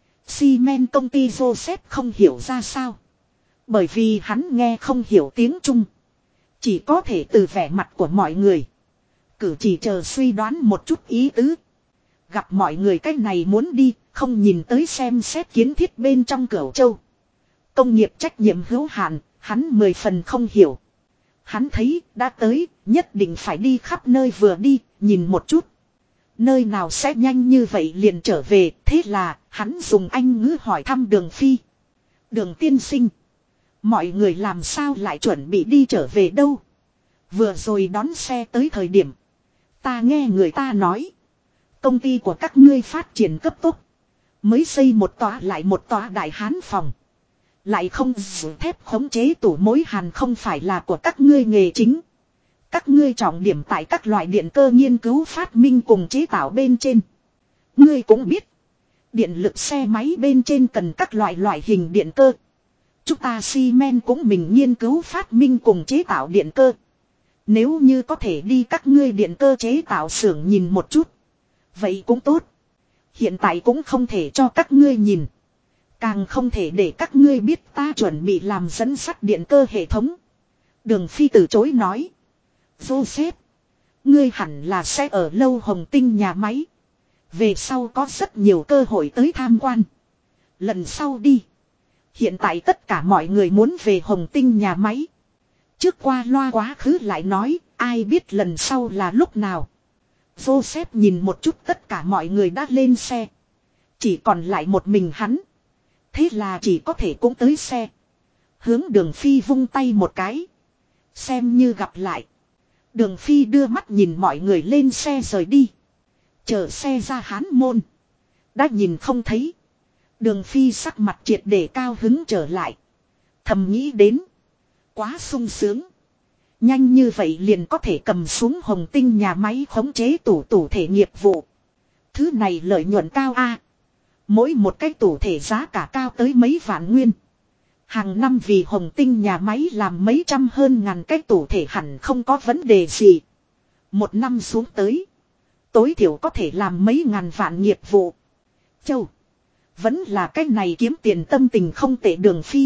Xi men công ty Joseph không hiểu ra sao. Bởi vì hắn nghe không hiểu tiếng Trung. Chỉ có thể từ vẻ mặt của mọi người. Cử chỉ chờ suy đoán một chút ý tứ. Gặp mọi người cách này muốn đi, không nhìn tới xem xét kiến thiết bên trong Cửu Châu. Công nghiệp trách nhiệm hữu hạn, hắn 10 phần không hiểu. Hắn thấy đã tới, nhất định phải đi khắp nơi vừa đi, nhìn một chút. Nơi nào sẽ nhanh như vậy liền trở về, thế là hắn dùng Anh ngữ hỏi thăm Đường Phi. Đường tiên sinh. Mọi người làm sao lại chuẩn bị đi trở về đâu? Vừa rồi đón xe tới thời điểm. Ta nghe người ta nói. Công ty của các ngươi phát triển cấp tốc. Mới xây một tòa lại một tòa đại hán phòng. Lại không giữ thép khống chế tủ mối hàn không phải là của các ngươi nghề chính. Các ngươi trọng điểm tại các loại điện cơ nghiên cứu phát minh cùng chế tạo bên trên. Ngươi cũng biết. Điện lực xe máy bên trên cần các loại hình điện cơ. Chúng ta xi men cũng mình nghiên cứu phát minh cùng chế tạo điện cơ. Nếu như có thể đi các ngươi điện cơ chế tạo xưởng nhìn một chút. Vậy cũng tốt. Hiện tại cũng không thể cho các ngươi nhìn. Càng không thể để các ngươi biết ta chuẩn bị làm dẫn sắt điện cơ hệ thống. Đường Phi từ chối nói. Joseph. Ngươi hẳn là sẽ ở lâu Hồng Tinh nhà máy. Về sau có rất nhiều cơ hội tới tham quan. Lần sau đi. Hiện tại tất cả mọi người muốn về Hồng Tinh nhà máy. Trước qua loa quá khứ lại nói, ai biết lần sau là lúc nào. Joseph nhìn một chút tất cả mọi người đã lên xe. Chỉ còn lại một mình hắn. Thế là chỉ có thể cũng tới xe. Hướng Đường Phi vung tay một cái. Xem như gặp lại. Đường Phi đưa mắt nhìn mọi người lên xe rời đi. Chờ xe ra Hán môn. Đã nhìn không thấy. Đường Phi sắc mặt triệt để cao hứng trở lại. Thầm nghĩ đến. Quá sung sướng. Nhanh như vậy liền có thể cầm xuống Hồng Tinh nhà máy khống chế tủ thể nghiệp vụ. Thứ này lợi nhuận cao a. Mỗi một cái tủ thể giá cả cao tới mấy vạn nguyên. Hàng năm vì Hồng Tinh nhà máy làm mấy trăm hơn ngàn cái tủ thể hẳn không có vấn đề gì. Một năm xuống tới. Tối thiểu có thể làm mấy ngàn vạn nghiệp vụ. Châu. Vẫn là cái này kiếm tiền tâm tình không tệ Đường Phi.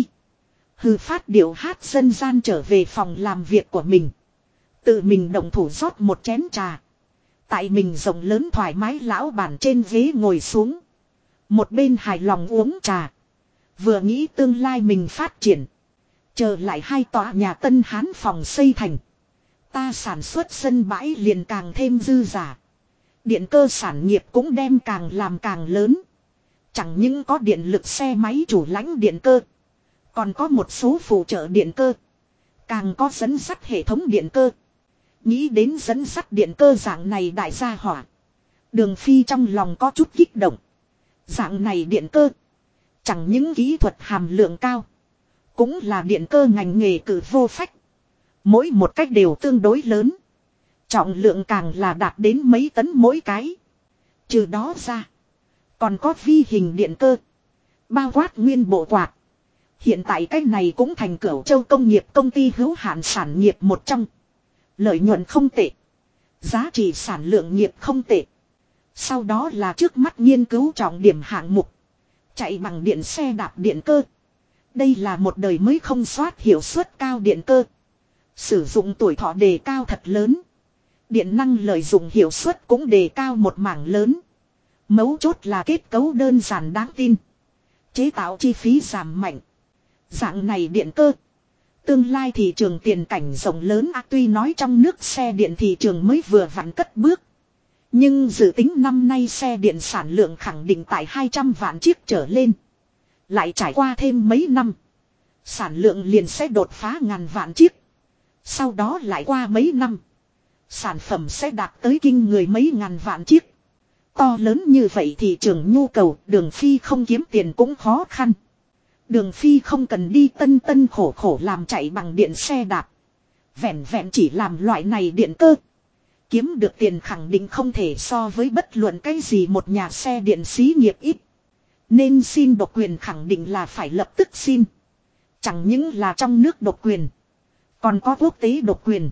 Hư phát điệu hát dân gian trở về phòng làm việc của mình. Tự mình động thủ rót một chén trà. Tại mình rộng lớn thoải mái lão bản trên ghế ngồi xuống. Một bên hài lòng uống trà. Vừa nghĩ tương lai mình phát triển. Chờ lại 2 tòa nhà Tân Hán phòng xây thành. Ta sản xuất sân bãi liền càng thêm dư giả. Điện cơ sản nghiệp cũng đem càng làm càng lớn. Chẳng những có điện lực xe máy chủ lãnh điện cơ. Còn có một số phụ trợ điện cơ. Càng có dẫn sắt hệ thống điện cơ. Nghĩ đến dẫn sắt điện cơ dạng này đại gia hỏa. Đường Phi trong lòng có chút kích động. Dạng này điện cơ. Chẳng những kỹ thuật hàm lượng cao. Cũng là điện cơ ngành nghề cử vô phách. Mỗi một cách đều tương đối lớn. Trọng lượng càng là đạt đến mấy tấn mỗi cái. Trừ đó ra. Còn có vi hình điện cơ. Bao quát nguyên bộ quạt. Hiện tại cái này cũng thành Cửu Châu công nghiệp công ty hữu hạn sản nghiệp một trong. Lợi nhuận không tệ. Giá trị sản lượng nghiệp không tệ. Sau đó là trước mắt nghiên cứu trọng điểm hạng mục. Chạy bằng điện xe đạp điện cơ. Đây là một đời mới không soát hiệu suất cao điện cơ. Sử dụng tuổi thọ đề cao thật lớn. Điện năng lợi dụng hiệu suất cũng đề cao một mảng lớn. Mấu chốt là kết cấu đơn giản đáng tin. Chế tạo chi phí giảm mạnh. Dạng này điện cơ. Tương lai thị trường tiền cảnh rộng lớn tuy nói trong nước xe điện thị trường mới vừa vặn cất bước. Nhưng dự tính năm nay xe điện sản lượng khẳng định tại 200 vạn chiếc trở lên. Lại trải qua thêm mấy năm. Sản lượng liền sẽ đột phá ngàn vạn chiếc. Sau đó lại qua mấy năm. Sản phẩm sẽ đạt tới kinh người mấy ngàn vạn chiếc. To lớn như vậy thị trường nhu cầu Đường Phi không kiếm tiền cũng khó khăn. Đường Phi không cần đi tân tân khổ khổ làm chạy bằng điện xe đạp. Vẹn vẹn chỉ làm loại này điện cơ. Kiếm được tiền khẳng định không thể so với bất luận cái gì một nhà xe điện xí nghiệp ít. Nên xin độc quyền khẳng định là phải lập tức xin. Chẳng những là trong nước độc quyền. Còn có quốc tế độc quyền.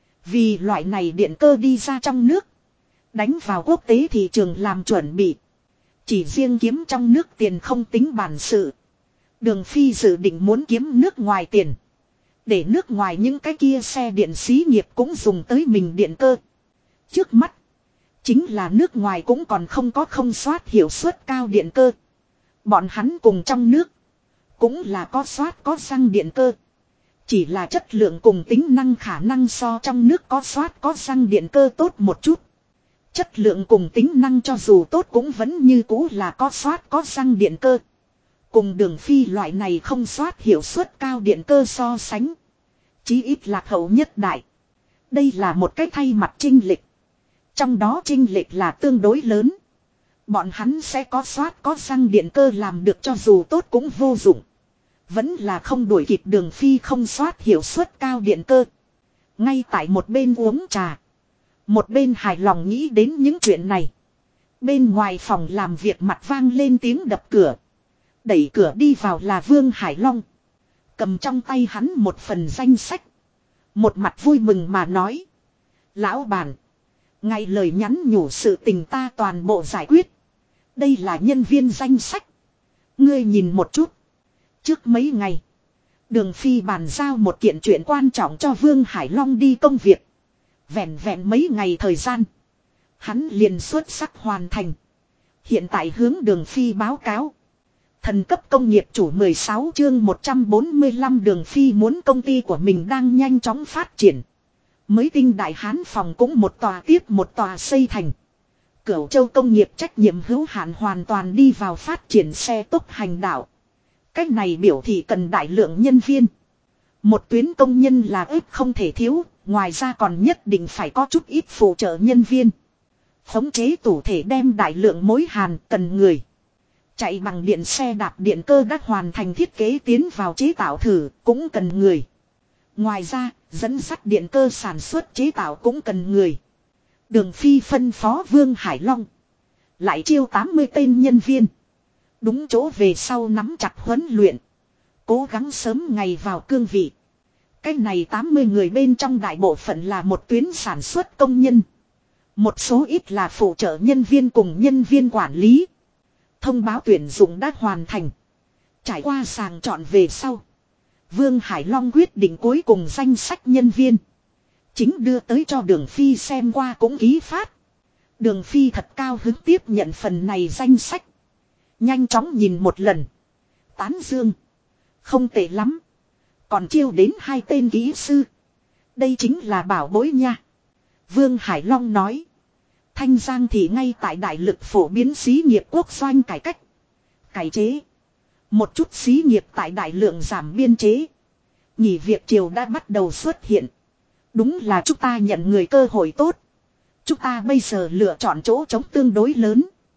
Vì loại này điện cơ đi ra trong nước. Đánh vào quốc tế thị trường làm chuẩn bị. Chỉ riêng kiếm trong nước tiền không tính bản sự. Đường Phi dự định muốn kiếm nước ngoài tiền. Để nước ngoài những cái kia xe điện xí nghiệp cũng dùng tới mình điện cơ. Trước mắt. Chính là nước ngoài cũng còn không có không soát hiệu suất cao điện cơ. Bọn hắn cùng trong nước. Cũng là có soát có xăng điện cơ. Chỉ là chất lượng cùng tính năng khả năng so trong nước có soát có xăng điện cơ tốt một chút. Chất lượng cùng tính năng cho dù tốt cũng vẫn như cũ là có soát có xăng điện cơ. Cùng Đường Phi loại này không soát hiệu suất cao điện cơ so sánh. Chí ít lạc hậu nhất đại. Đây là một cái thay mặt chênh lệch. Trong đó chênh lệch là tương đối lớn. Bọn hắn sẽ có soát có xăng điện cơ làm được cho dù tốt cũng vô dụng. Vẫn là không đuổi kịp Đường Phi không soát hiệu suất cao điện cơ. Ngay tại một bên uống trà. Một bên hài lòng nghĩ đến những chuyện này. Bên ngoài phòng làm việc mặt vang lên tiếng đập cửa. Đẩy cửa đi vào là Vương Hải Long. Cầm trong tay hắn một phần danh sách. Một mặt vui mừng mà nói. Lão bản. Ngay lời nhắn nhủ sự tình ta toàn bộ giải quyết. Đây là nhân viên danh sách. Ngươi nhìn một chút. Trước mấy ngày. Đường Phi bàn giao một kiện chuyện quan trọng cho Vương Hải Long đi công việc. Vẹn vẹn mấy ngày thời gian. Hắn liền xuất sắc hoàn thành. Hiện tại hướng Đường Phi báo cáo. Thần cấp công nghiệp chủ 16 chương 145 Đường Phi muốn công ty của mình đang nhanh chóng phát triển. Mới tinh đại hán phòng cũng một tòa tiếp một tòa xây thành. Cửu Châu công nghiệp trách nhiệm hữu hạn hoàn toàn đi vào phát triển xe tốc hành đạo. Cách này biểu thị cần đại lượng nhân viên. Một tuyến công nhân là ít không thể thiếu, ngoài ra còn nhất định phải có chút ít phụ trợ nhân viên. Khống chế tủ thể đem đại lượng mối hàn cần người. Chạy bằng điện xe đạp điện cơ đã hoàn thành thiết kế tiến vào chế tạo thử cũng cần người. Ngoài ra, dẫn sắt điện cơ sản xuất chế tạo cũng cần người. Đường Phi phân phó Vương Hải Long. Lại chiêu 80 tên nhân viên. Đúng chỗ về sau nắm chặt huấn luyện. Cố gắng sớm ngày vào cương vị. Cái này 80 người bên trong đại bộ phận là một tuyến sản xuất công nhân. Một số ít là phụ trợ nhân viên cùng nhân viên quản lý. Thông báo tuyển dụng đã hoàn thành. Trải qua sàng chọn về sau. Vương Hải Long quyết định cuối cùng danh sách nhân viên. Chính đưa tới cho Đường Phi xem qua cũng ký phát. Đường Phi thật cao hứng tiếp nhận phần này danh sách. Nhanh chóng nhìn một lần. Tán dương. Không tệ lắm. Còn chiêu đến 2 tên kỹ sư. Đây chính là bảo bối nha. Vương Hải Long nói. Thanh Giang thì ngay tại đại lực phổ biến xí nghiệp quốc doanh cải cách. Cải chế. Một chút xí nghiệp tại đại lượng giảm biên chế. Nghỉ việc chiều đã bắt đầu xuất hiện. Đúng là chúng ta nhận người cơ hội tốt. Chúng ta bây giờ lựa chọn chỗ trống tương đối lớn.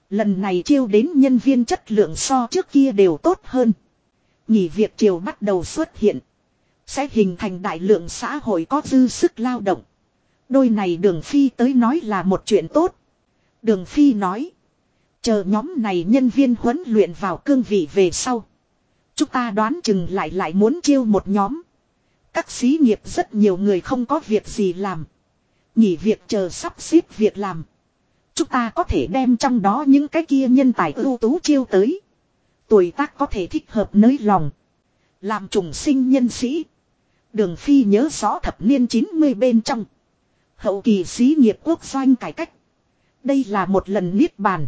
Lần này chiêu đến nhân viên chất lượng so trước kia đều tốt hơn. Nghỉ việc chiều bắt đầu xuất hiện. Sẽ hình thành đại lượng xã hội có dư sức lao động. Đôi này Đường Phi tới nói là một chuyện tốt. Đường Phi nói. Chờ nhóm này nhân viên huấn luyện vào cương vị về sau. Chúng ta đoán chừng lại muốn chiêu một nhóm. Các xí nghiệp rất nhiều người không có việc gì làm. Nghỉ việc chờ sắp xếp việc làm. Chúng ta có thể đem trong đó những cái kia nhân tài ưu tú chiêu tới. Tuổi tác có thể thích hợp nới lòng. Làm trùng sinh nhân sĩ. Đường Phi nhớ rõ thập niên 90 bên trong. Hậu kỳ xí nghiệp quốc doanh cải cách. Đây là một lần niết bàn.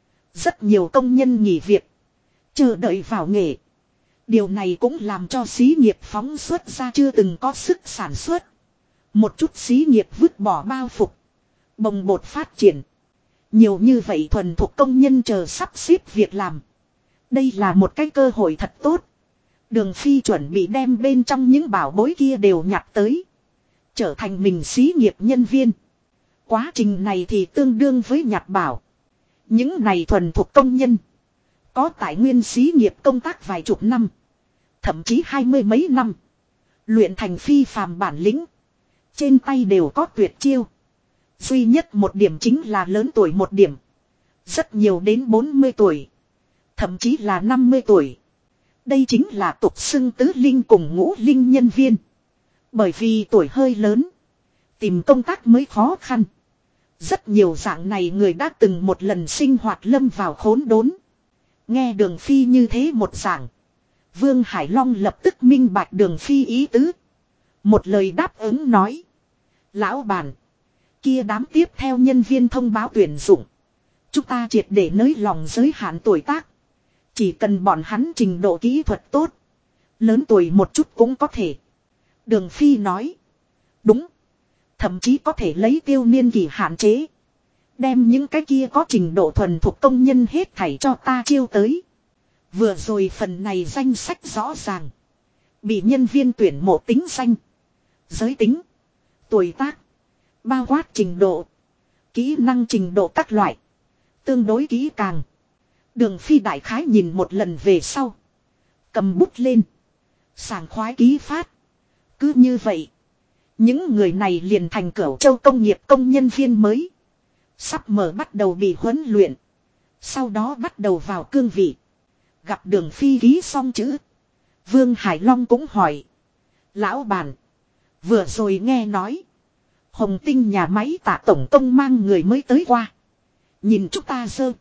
Rất nhiều công nhân nghỉ việc. Chờ đợi vào nghề. Điều này cũng làm cho xí nghiệp phóng xuất ra chưa từng có sức sản xuất. Một chút xí nghiệp vứt bỏ bao phục. Bồng bột phát triển. Nhiều như vậy thuần thuộc công nhân chờ sắp xếp việc làm. Đây là một cái cơ hội thật tốt. Đường Phi chuẩn bị đem bên trong những bảo bối kia đều nhặt tới. Trở thành mình xí nghiệp nhân viên. Quá trình này thì tương đương với nhặt bảo. Những này thuần thuộc công nhân. Có tài nguyên xí nghiệp công tác vài chục năm. Thậm chí 20 mấy năm. Luyện thành phi phàm bản lĩnh. Trên tay đều có tuyệt chiêu. Duy nhất một điểm chính là lớn tuổi một điểm. Rất nhiều đến 40 tuổi. Thậm chí là 50 tuổi. Đây chính là tục xưng tứ linh cùng ngũ linh nhân viên. Bởi vì tuổi hơi lớn. Tìm công tác mới khó khăn. Rất nhiều dạng này người đã từng một lần sinh hoạt lâm vào khốn đốn. Nghe Đường Phi như thế một dạng. Vương Hải Long lập tức minh bạch Đường Phi ý tứ. Một lời đáp ứng nói. Lão bản. Kia đám tiếp theo nhân viên thông báo tuyển dụng. Chúng ta triệt để nới lòng giới hạn tuổi tác. Chỉ cần bọn hắn trình độ kỹ thuật tốt. Lớn tuổi một chút cũng có thể. Đường Phi nói. Đúng. Thậm chí có thể lấy tiêu niên kỳ hạn chế. Đem những cái kia có trình độ thuần thuộc công nhân hết thảy cho ta chiêu tới. Vừa rồi phần này danh sách rõ ràng. Bị nhân viên tuyển mộ tính danh. Giới tính. Tuổi tác. Bao quát trình độ. Kỹ năng trình độ các loại. Tương đối kỹ càng. Đường Phi đại khái nhìn một lần về sau. Cầm bút lên. Sảng khoái ký phát. Cứ như vậy. Những người này liền thành Cửu Châu công nghiệp công nhân viên mới. Sắp mở bắt đầu bị huấn luyện. Sau đó bắt đầu vào cương vị. Gặp Đường Phi ký xong chữ. Vương Hải Long cũng hỏi. Lão bản. Vừa rồi nghe nói. Hồng Tinh nhà máy Tạ tổng công mang người mới tới qua. Nhìn chúng ta sơ.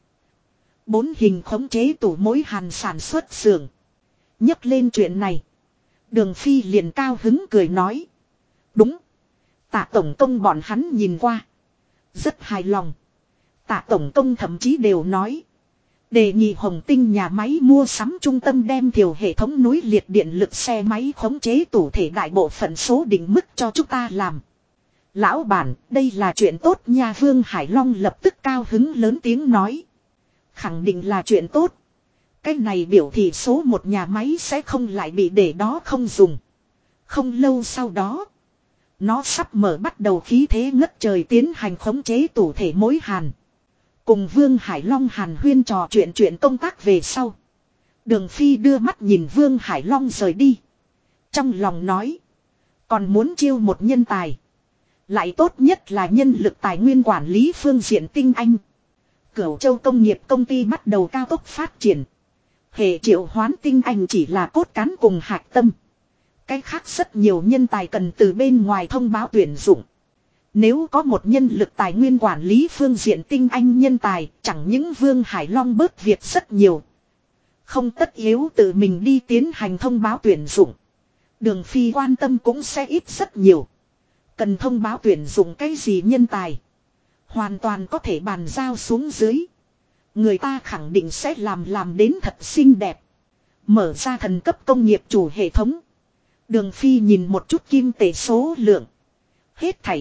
4 hình khống chế tủ mối hàn sản xuất xưởng. Nhắc lên chuyện này. Đường Phi liền cao hứng cười nói. Đúng. Tạ tổng công bọn hắn nhìn qua. Rất hài lòng. Tạ tổng công thậm chí đều nói. Đề nghị Hồng Tinh nhà máy mua sắm trung tâm đem thiểu hệ thống núi liệt điện lực xe máy khống chế tủ thể đại bộ phận số định mức cho chúng ta làm. Lão bản, đây là chuyện tốt nha. Vương Hải Long lập tức cao hứng lớn tiếng nói. Khẳng định là chuyện tốt. Cái này biểu thị số một nhà máy sẽ không lại bị để đó không dùng. Không lâu sau đó. Nó sắp mở bắt đầu khí thế ngất trời tiến hành khống chế tủ thể mối hàn. Cùng Vương Hải Long hàn huyên trò chuyện công tác về sau. Đường Phi đưa mắt nhìn Vương Hải Long rời đi. Trong lòng nói. Còn muốn chiêu một nhân tài. Lại tốt nhất là nhân lực tài nguyên quản lý phương diện tinh anh. Cửu Châu công nghiệp công ty bắt đầu cao tốc phát triển. Hệ triệu hoán tinh anh chỉ là cốt cán cùng hạch tâm. Cái khác rất nhiều nhân tài cần từ bên ngoài thông báo tuyển dụng. Nếu có một nhân lực tài nguyên quản lý phương diện tinh anh nhân tài, chẳng những Vương Hải Long bớt việc rất nhiều. Không tất yếu tự mình đi tiến hành thông báo tuyển dụng. Đường Phi quan tâm cũng sẽ ít rất nhiều. Cần thông báo tuyển dụng cái gì nhân tài. Hoàn toàn có thể bàn giao xuống dưới. Người ta khẳng định sẽ làm đến thật xinh đẹp. Mở ra thần cấp công nghiệp chủ hệ thống. Đường Phi nhìn một chút kim tệ số lượng. Hết thảy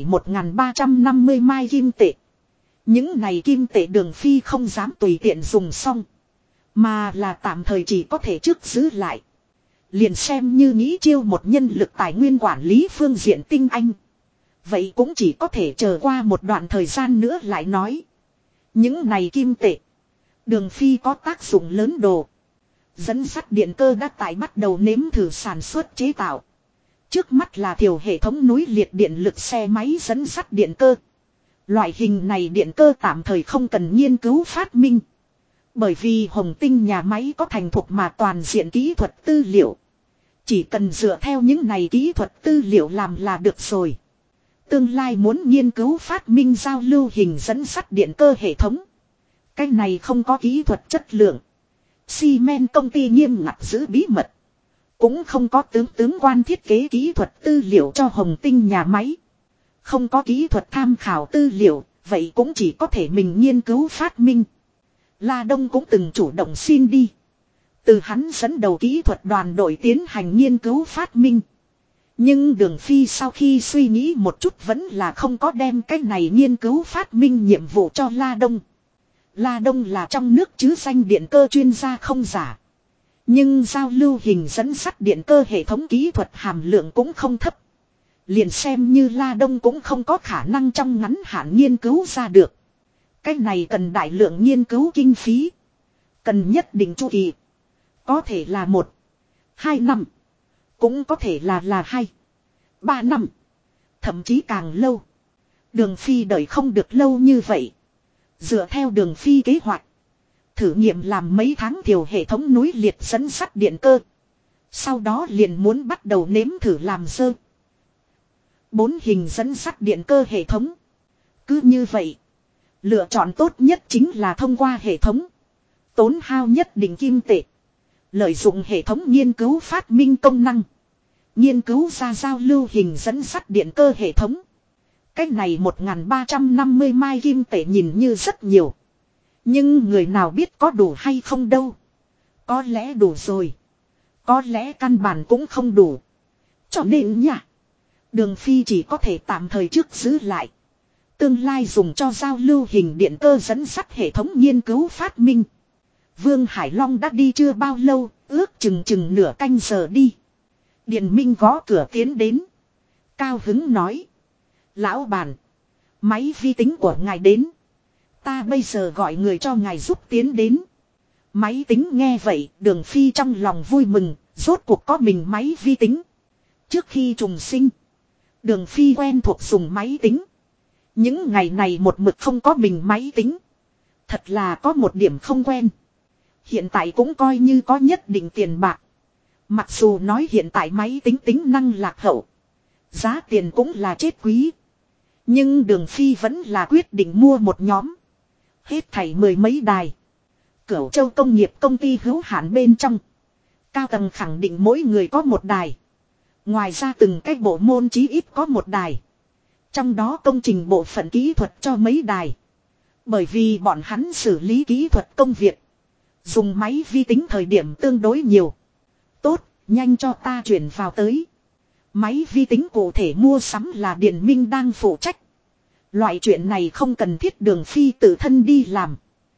1350 mai kim tệ. Những này kim tệ Đường Phi không dám tùy tiện dùng xong. Mà là tạm thời chỉ có thể trước giữ lại. Liền xem như nghĩ chiêu một nhân lực tài nguyên quản lý phương diện tinh anh. Vậy cũng chỉ có thể chờ qua một đoạn thời gian nữa lại nói. Những này kim tệ. Đường phi có tác dụng lớn đồ. Dẫn sắt điện cơ đã tại bắt đầu nếm thử sản xuất chế tạo. Trước mắt là thiểu hệ thống núi liệt điện lực xe máy dẫn sắt điện cơ. Loại hình này điện cơ tạm thời không cần nghiên cứu phát minh. Bởi vì Hồng Tinh nhà máy có thành thục mà toàn diện kỹ thuật tư liệu. Chỉ cần dựa theo những này kỹ thuật tư liệu làm là được rồi. Tương lai muốn nghiên cứu phát minh giao lưu hình dẫn sắt điện cơ hệ thống. Cái này không có kỹ thuật chất lượng. Xi men công ty nghiêm ngặt giữ bí mật. Cũng không có tướng quan thiết kế kỹ thuật tư liệu cho Hồng Tinh nhà máy. Không có kỹ thuật tham khảo tư liệu, vậy cũng chỉ có thể mình nghiên cứu phát minh. La Đông cũng từng chủ động xin đi. Từ hắn dẫn đầu kỹ thuật đoàn đội tiến hành nghiên cứu phát minh. Nhưng Đường Phi sau khi suy nghĩ một chút vẫn là không có đem cái này nghiên cứu phát minh nhiệm vụ cho La Đông. La Đông là trong nước chứ danh điện cơ chuyên gia không giả. Nhưng giao lưu hình dẫn sắt điện cơ hệ thống kỹ thuật hàm lượng cũng không thấp. Liền xem như La Đông cũng không có khả năng trong ngắn hạn nghiên cứu ra được. Cái này cần đại lượng nghiên cứu kinh phí. Cần nhất định chu kỳ. Có thể là 1, 2 năm. Cũng có thể là 2, 3 năm. Thậm chí càng lâu. Đường Phi đợi không được lâu như vậy. Dựa theo Đường Phi kế hoạch. Thử nghiệm làm mấy tháng thiểu hệ thống núi liệt dẫn sắt điện cơ. Sau đó liền muốn bắt đầu nếm thử làm sơ. 4 hình dẫn sắt điện cơ hệ thống. Cứ như vậy. Lựa chọn tốt nhất chính là thông qua hệ thống. Tốn hao nhất định kim tệ. Lợi dụng hệ thống nghiên cứu phát minh công năng. Nghiên cứu ra giao lưu hình dẫn sắt điện cơ hệ thống. Cách này 1350 mai kim tệ nhìn như rất nhiều. Nhưng người nào biết có đủ hay không đâu. Có lẽ đủ rồi. Có lẽ căn bản cũng không đủ. Cho nên nha. Đường Phi chỉ có thể tạm thời trước giữ lại. Tương lai dùng cho giao lưu hình điện cơ dẫn sắt hệ thống nghiên cứu phát minh. Vương Hải Long đã đi chưa bao lâu, ước chừng nửa canh giờ đi. Điền Minh gõ cửa tiến đến. Cao hứng nói. Lão bản. Máy vi tính của ngài đến. Ta bây giờ gọi người cho ngài giúp tiến đến. Máy tính nghe vậy, Đường Phi trong lòng vui mừng, rốt cuộc có mình máy vi tính. Trước khi trùng sinh, Đường Phi quen thuộc dùng máy tính. Những ngày này một mực không có mình máy tính. Thật là có một điểm không quen. Hiện tại cũng coi như có nhất định tiền bạc. Mặc dù nói hiện tại máy tính tính năng lạc hậu. Giá tiền cũng là chết quý. Nhưng Đường Phi vẫn là quyết định mua một nhóm. Hết thảy 10 mấy đài. Cửu Châu công nghiệp công ty hữu hạn bên trong. Cao tầng khẳng định mỗi người có một đài. Ngoài ra từng cái bộ môn chí ít có một đài. Trong đó công trình bộ phận kỹ thuật cho mấy đài. Bởi vì bọn hắn xử lý kỹ thuật công việc. Dùng máy vi tính thời điểm tương đối nhiều. Tốt, nhanh cho ta chuyển vào tới. Máy vi tính cụ thể mua sắm là Điền Minh đang phụ trách. Loại chuyện này không cần thiết Đường Phi tự thân đi làm.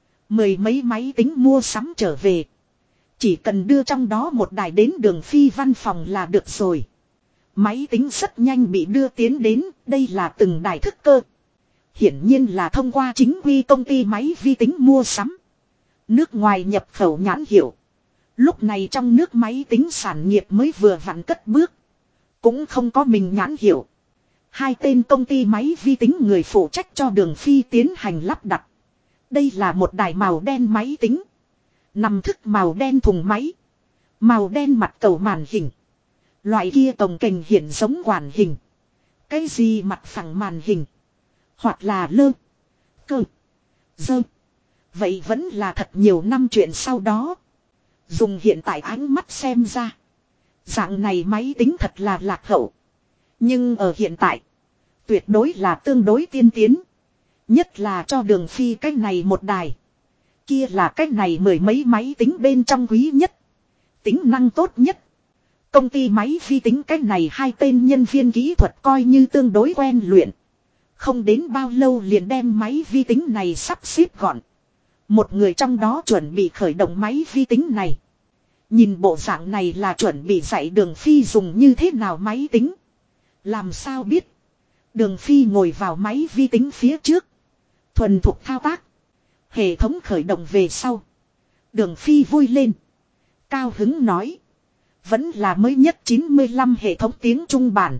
10 mấy máy tính mua sắm trở về. Chỉ cần đưa trong đó một đài đến Đường Phi văn phòng là được rồi. Máy tính rất nhanh bị đưa tiến đến, đây là từng đài thức cơ. Hiển nhiên là thông qua chính quy công ty máy vi tính mua sắm. Nước ngoài nhập khẩu nhãn hiệu. Lúc này trong nước máy tính sản nghiệp mới vừa vặn cất bước. Cũng không có mình nhãn hiệu. Hai tên công ty máy vi tính người phụ trách cho Đường Phi tiến hành lắp đặt. Đây là một đài màu đen máy tính. Nằm thức màu đen thùng máy. Màu đen mặt cầu màn hình. Loại kia cồng kềnh hiện giống quản hình. Cái gì mặt phẳng màn hình. Hoặc là lơ. Cơ. Dơ. Vậy vẫn là thật nhiều năm chuyện sau đó. Dùng hiện tại ánh mắt xem ra. Dạng này máy tính thật là lạc hậu. Nhưng ở hiện tại. Tuyệt đối là tương đối tiên tiến. Nhất là cho Đường Phi cách này một đài. Kia là cách này 10 mấy máy tính bên trong quý nhất. Tính năng tốt nhất. Công ty máy vi tính cách này hai tên nhân viên kỹ thuật coi như tương đối quen luyện. Không đến bao lâu liền đem máy vi tính này sắp xếp gọn. Một người trong đó chuẩn bị khởi động máy vi tính này. Nhìn bộ dạng này là chuẩn bị dạy Đường Phi dùng như thế nào máy tính. Làm sao biết. Đường Phi ngồi vào máy vi tính phía trước. Thuần thục thao tác. Hệ thống khởi động về sau. Đường Phi vui lên. Cao hứng nói. Vẫn là mới nhất 95 hệ thống tiếng Trung bản.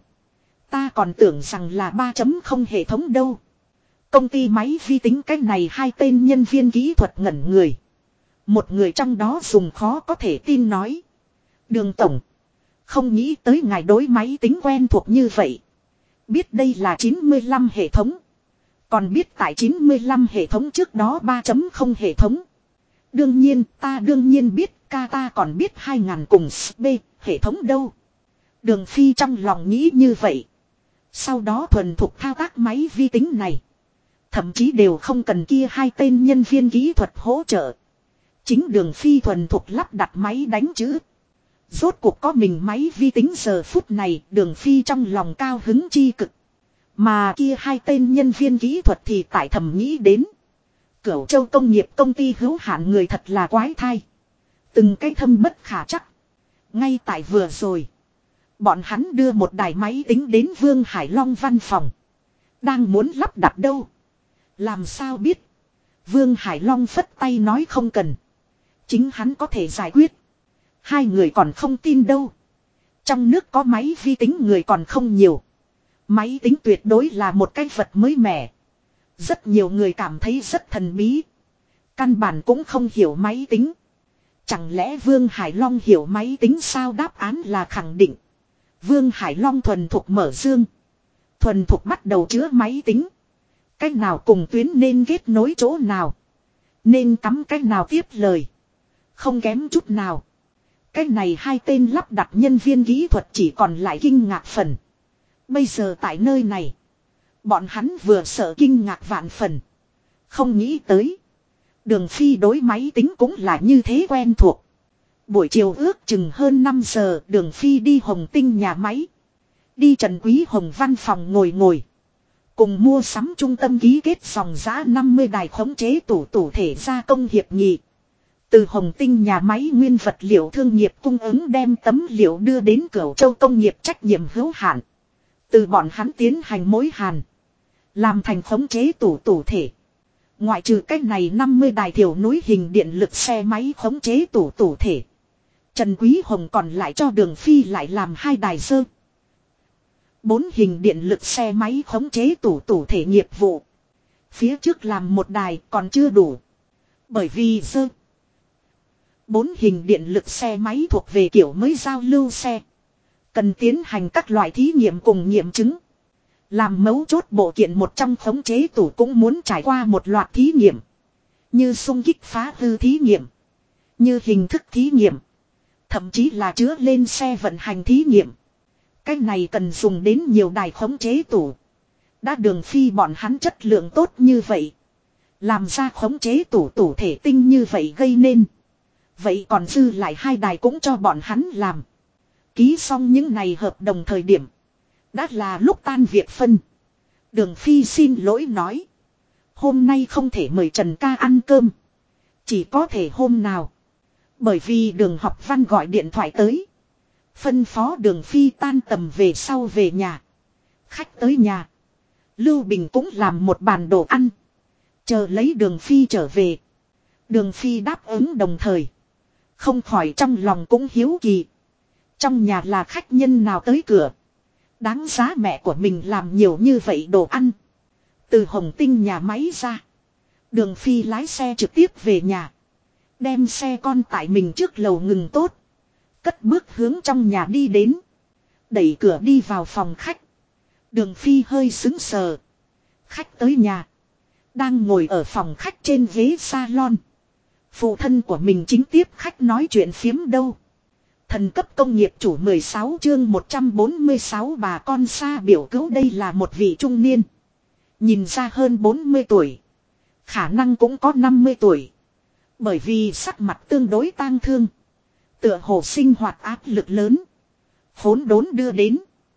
Ta còn tưởng rằng là 3.0 hệ thống đâu. Công ty máy vi tính cái này hai tên nhân viên kỹ thuật ngẩn người. Một người trong đó dùng khó có thể tin nói. Đường tổng. Không nghĩ tới ngài đối máy tính quen thuộc như vậy. Biết đây là 95 hệ thống. Còn biết tại 95 hệ thống trước đó 3.0 hệ thống. Đương nhiên ta đương nhiên biết ca ta còn biết 2000 cùng SB hệ thống đâu. Đường Phi trong lòng nghĩ như vậy. Sau đó thuần thục thao tác máy vi tính này. Thậm chí đều không cần kia hai tên nhân viên kỹ thuật hỗ trợ. Chính Đường Phi thuần thục lắp đặt máy đánh chữ. Rốt cuộc có mình máy vi tính giờ phút này Đường Phi trong lòng cao hứng chi cực. Mà kia hai tên nhân viên kỹ thuật thì tại thầm nghĩ đến. Cửu Châu công nghiệp công ty hữu hạn người thật là quái thai. Từng cái thâm bất khả chắc. Ngay tại vừa rồi. Bọn hắn đưa một đài máy tính đến Vương Hải Long văn phòng. Đang muốn lắp đặt đâu. Làm sao biết. Vương Hải Long phất tay nói không cần. Chính hắn có thể giải quyết. Hai người còn không tin đâu. Trong nước có máy vi tính người còn không nhiều. Máy tính tuyệt đối là một cái vật mới mẻ. Rất nhiều người cảm thấy rất thần bí. Căn bản cũng không hiểu máy tính. Chẳng lẽ Vương Hải Long hiểu máy tính sao? Đáp án là khẳng định. Vương Hải Long thuần thục mở dương. Thuần thục bắt đầu chứa máy tính. Cách nào cùng tuyến nên kết nối chỗ nào. Nên cắm cách nào tiếp lời. Không kém chút nào. Cái này hai tên lắp đặt nhân viên kỹ thuật chỉ còn lại kinh ngạc phần. Bây giờ tại nơi này. Bọn hắn vừa sợ kinh ngạc vạn phần. Không nghĩ tới. Đường Phi đối máy tính cũng là như thế quen thuộc. Buổi chiều ước chừng hơn 5 giờ Đường Phi đi Hồng Tinh nhà máy. Đi Trần Quý Hồng văn phòng ngồi. Cùng mua sắm trung tâm ký kết dòng giá 50 đài khống chế tủ thể gia công hiệp nghị. Từ Hồng Tinh nhà máy nguyên vật liệu thương nghiệp cung ứng đem tấm liệu đưa đến Cửu Châu công nghiệp trách nhiệm hữu hạn. Từ bọn hắn tiến hành mối hàn. Làm thành khống chế tủ thể. Ngoại trừ cách này 50 đài thiểu núi hình điện lực xe máy khống chế tủ thể. Trần Quý Hồng còn lại cho Đường Phi lại làm 2 đài dơ. 4 hình điện lực xe máy khống chế tủ thể nghiệp vụ. Phía trước làm 1 đài còn chưa đủ. Bởi vì dơ. 4 hình điện lực xe máy thuộc về kiểu mới giao lưu xe. Cần tiến hành các loại thí nghiệm cùng nghiệm chứng. Làm mấu chốt bộ kiện một trong khống chế tủ cũng muốn trải qua một loạt thí nghiệm. Như xung kích phá hư thí nghiệm. Như hình thức thí nghiệm. Thậm chí là chứa lên xe vận hành thí nghiệm. Cái này cần dùng đến nhiều đài khống chế tủ. Đã Đường Phi bọn hắn chất lượng tốt như vậy. Làm ra khống chế tủ thể tinh như vậy gây nên. Vậy còn dư lại 2 đài cũng cho bọn hắn làm. Ký xong những này hợp đồng thời điểm. Đã là lúc tan việc phân. Đường Phi xin lỗi nói. Hôm nay không thể mời Trần ca ăn cơm. Chỉ có thể hôm nào. Bởi vì Đường Học Văn gọi điện thoại tới. Phân phó Đường Phi tan tầm về sau về nhà. Khách tới nhà. Lưu Bình cũng làm một bàn đồ ăn. Chờ lấy Đường Phi trở về. Đường Phi đáp ứng đồng thời. Không khỏi trong lòng cũng hiếu kỳ. Trong nhà là khách nhân nào tới cửa. Đáng giá mẹ của mình làm nhiều như vậy đồ ăn. Từ Hồng Tinh nhà máy ra. Đường Phi lái xe trực tiếp về nhà. Đem xe con tại mình trước lầu ngừng tốt. Cất bước hướng trong nhà đi đến. Đẩy cửa đi vào phòng khách. Đường Phi hơi sững sờ. Khách tới nhà. Đang ngồi ở phòng khách trên ghế salon. Phụ thân của mình chính tiếp khách nói chuyện phiếm đâu. Thần cấp công nghiệp chủ 16 chương 146 bà con xa biểu cứu đây là một vị trung niên. Nhìn ra hơn 40 tuổi. Khả năng cũng có 50 tuổi. Bởi vì sắc mặt tương đối tang thương. Tựa hồ sinh hoạt áp lực lớn. Hỗn đốn đưa đến.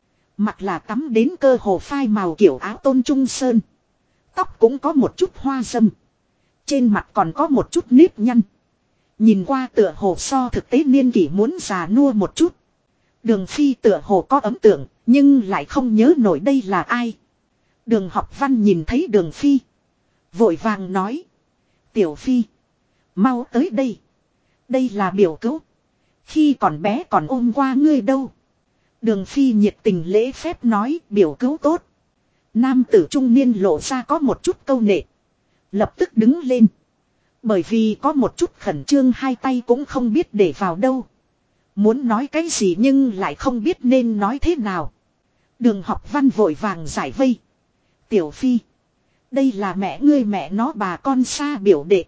Mặt là tắm đến cơ hồ phai màu kiểu áo tôn trung sơn. Tóc cũng có một chút hoa râm. Trên mặt còn có một chút nếp nhăn. Nhìn qua tựa hồ so thực tế niên kỷ muốn già nua một chút. Đường Phi tựa hồ có ấn tượng, nhưng lại không nhớ nổi đây là ai. Đường Học Văn nhìn thấy Đường Phi. Vội vàng nói. Tiểu Phi. Mau tới đây. Đây là biểu cứu. Khi còn bé còn ôm qua ngươi đâu. Đường Phi nhiệt tình lễ phép nói biểu cứu tốt. Nam tử trung niên lộ ra có một chút câu nệ. Lập tức đứng lên. Bởi vì có một chút khẩn trương, hai tay cũng không biết để vào đâu. Muốn nói cái gì nhưng lại không biết nên nói thế nào. Đường Học Văn vội vàng giải vây. Tiểu Phi. Đây là mẹ ngươi, mẹ nó bà con xa biểu đệ.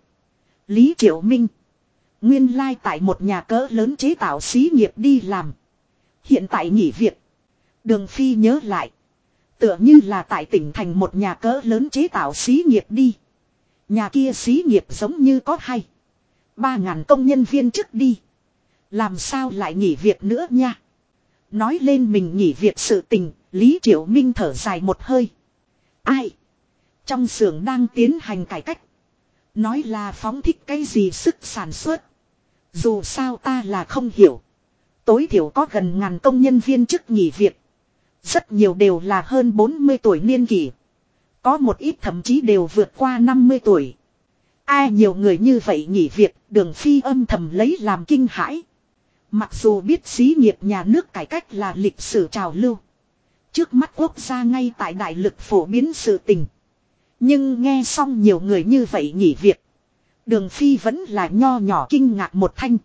Lý Triệu Minh. Nguyên lai tại một nhà cỡ lớn chế tạo xí nghiệp đi làm. Hiện tại nghỉ việc. Đường Phi nhớ lại. Tựa như là tại tỉnh thành một nhà cỡ lớn chế tạo xí nghiệp đi. Nhà kia xí nghiệp giống như có 2-3 ngàn công nhân viên trước đi. Làm sao lại nghỉ việc nữa nha. Nói lên mình nghỉ việc sự tình, Lý Triệu Minh thở dài một hơi. Ai? Trong xưởng đang tiến hành cải cách. Nói là phóng thích cái gì sức sản xuất. Dù sao ta là không hiểu. Tối thiểu có gần ngàn công nhân viên chức nghỉ việc. Rất nhiều đều là hơn 40 tuổi niên kỷ. Có một ít thậm chí đều vượt qua 50 tuổi. Ai nhiều người như vậy nghỉ việc, Đường Phi âm thầm lấy làm kinh hãi. Mặc dù biết xí nghiệp nhà nước cải cách là lịch sử trào lưu. Trước mắt quốc gia ngay tại đại lực phổ biến sự tình. Nhưng nghe xong nhiều người như vậy nghỉ việc. Đường Phi vẫn là nho nhỏ kinh ngạc một thanh.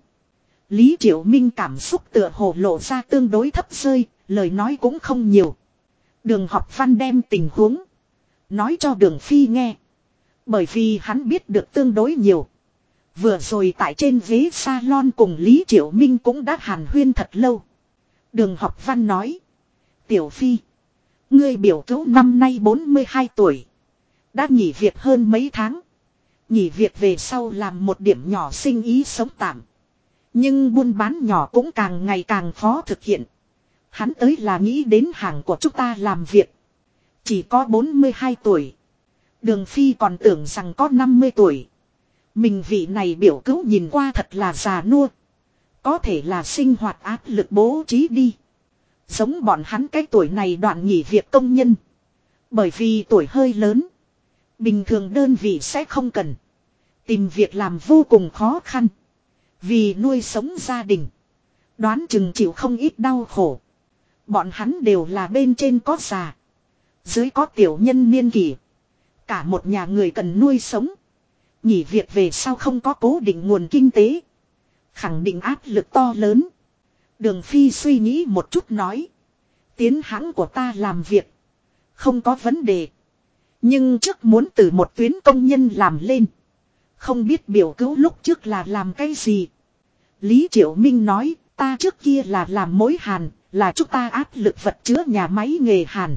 Lý Triệu Minh cảm xúc tựa hồ lộ ra tương đối thấp rơi, lời nói cũng không nhiều. Đường Học Văn đem tình huống nói cho Đường Phi nghe. Bởi vì hắn biết được tương đối nhiều. Vừa rồi tại trên ghế salon cùng Lý Triệu Minh cũng đã hàn huyên thật lâu. Đường Học Văn nói. Tiểu Phi. Ngươi biểu cứu năm nay 42 tuổi. Đã nghỉ việc hơn mấy tháng. Nghỉ việc về sau làm một điểm nhỏ sinh ý sống tạm. Nhưng buôn bán nhỏ cũng càng ngày càng khó thực hiện. Hắn tới là nghĩ đến hàng của chúng ta làm việc. Chỉ có 42 tuổi. Đường Phi còn tưởng rằng có 50 tuổi. Mình vị này biểu cứu nhìn qua thật là già nua. Có thể là sinh hoạt áp lực bố trí đi. Giống bọn hắn cái tuổi này đoạn nghỉ việc công nhân. Bởi vì tuổi hơi lớn. Bình thường đơn vị sẽ không cần. Tìm việc làm vô cùng khó khăn. Vì nuôi sống gia đình. Đoán chừng chịu không ít đau khổ. Bọn hắn đều là bên trên có già. Dưới có tiểu nhân niên kỷ. Cả một nhà người cần nuôi sống. Nghỉ việc về sau không có cố định nguồn kinh tế. Khẳng định áp lực to lớn. Đường Phi suy nghĩ một chút nói. Tiến hãng của ta làm việc. Không có vấn đề. Nhưng trước muốn từ một tuyến công nhân làm lên. Không biết biểu cứu lúc trước là làm cái gì. Lý Triệu Minh nói. Ta trước kia là làm mối hàn. Là chúng ta áp lực vật chứa nhà máy nghề hàn.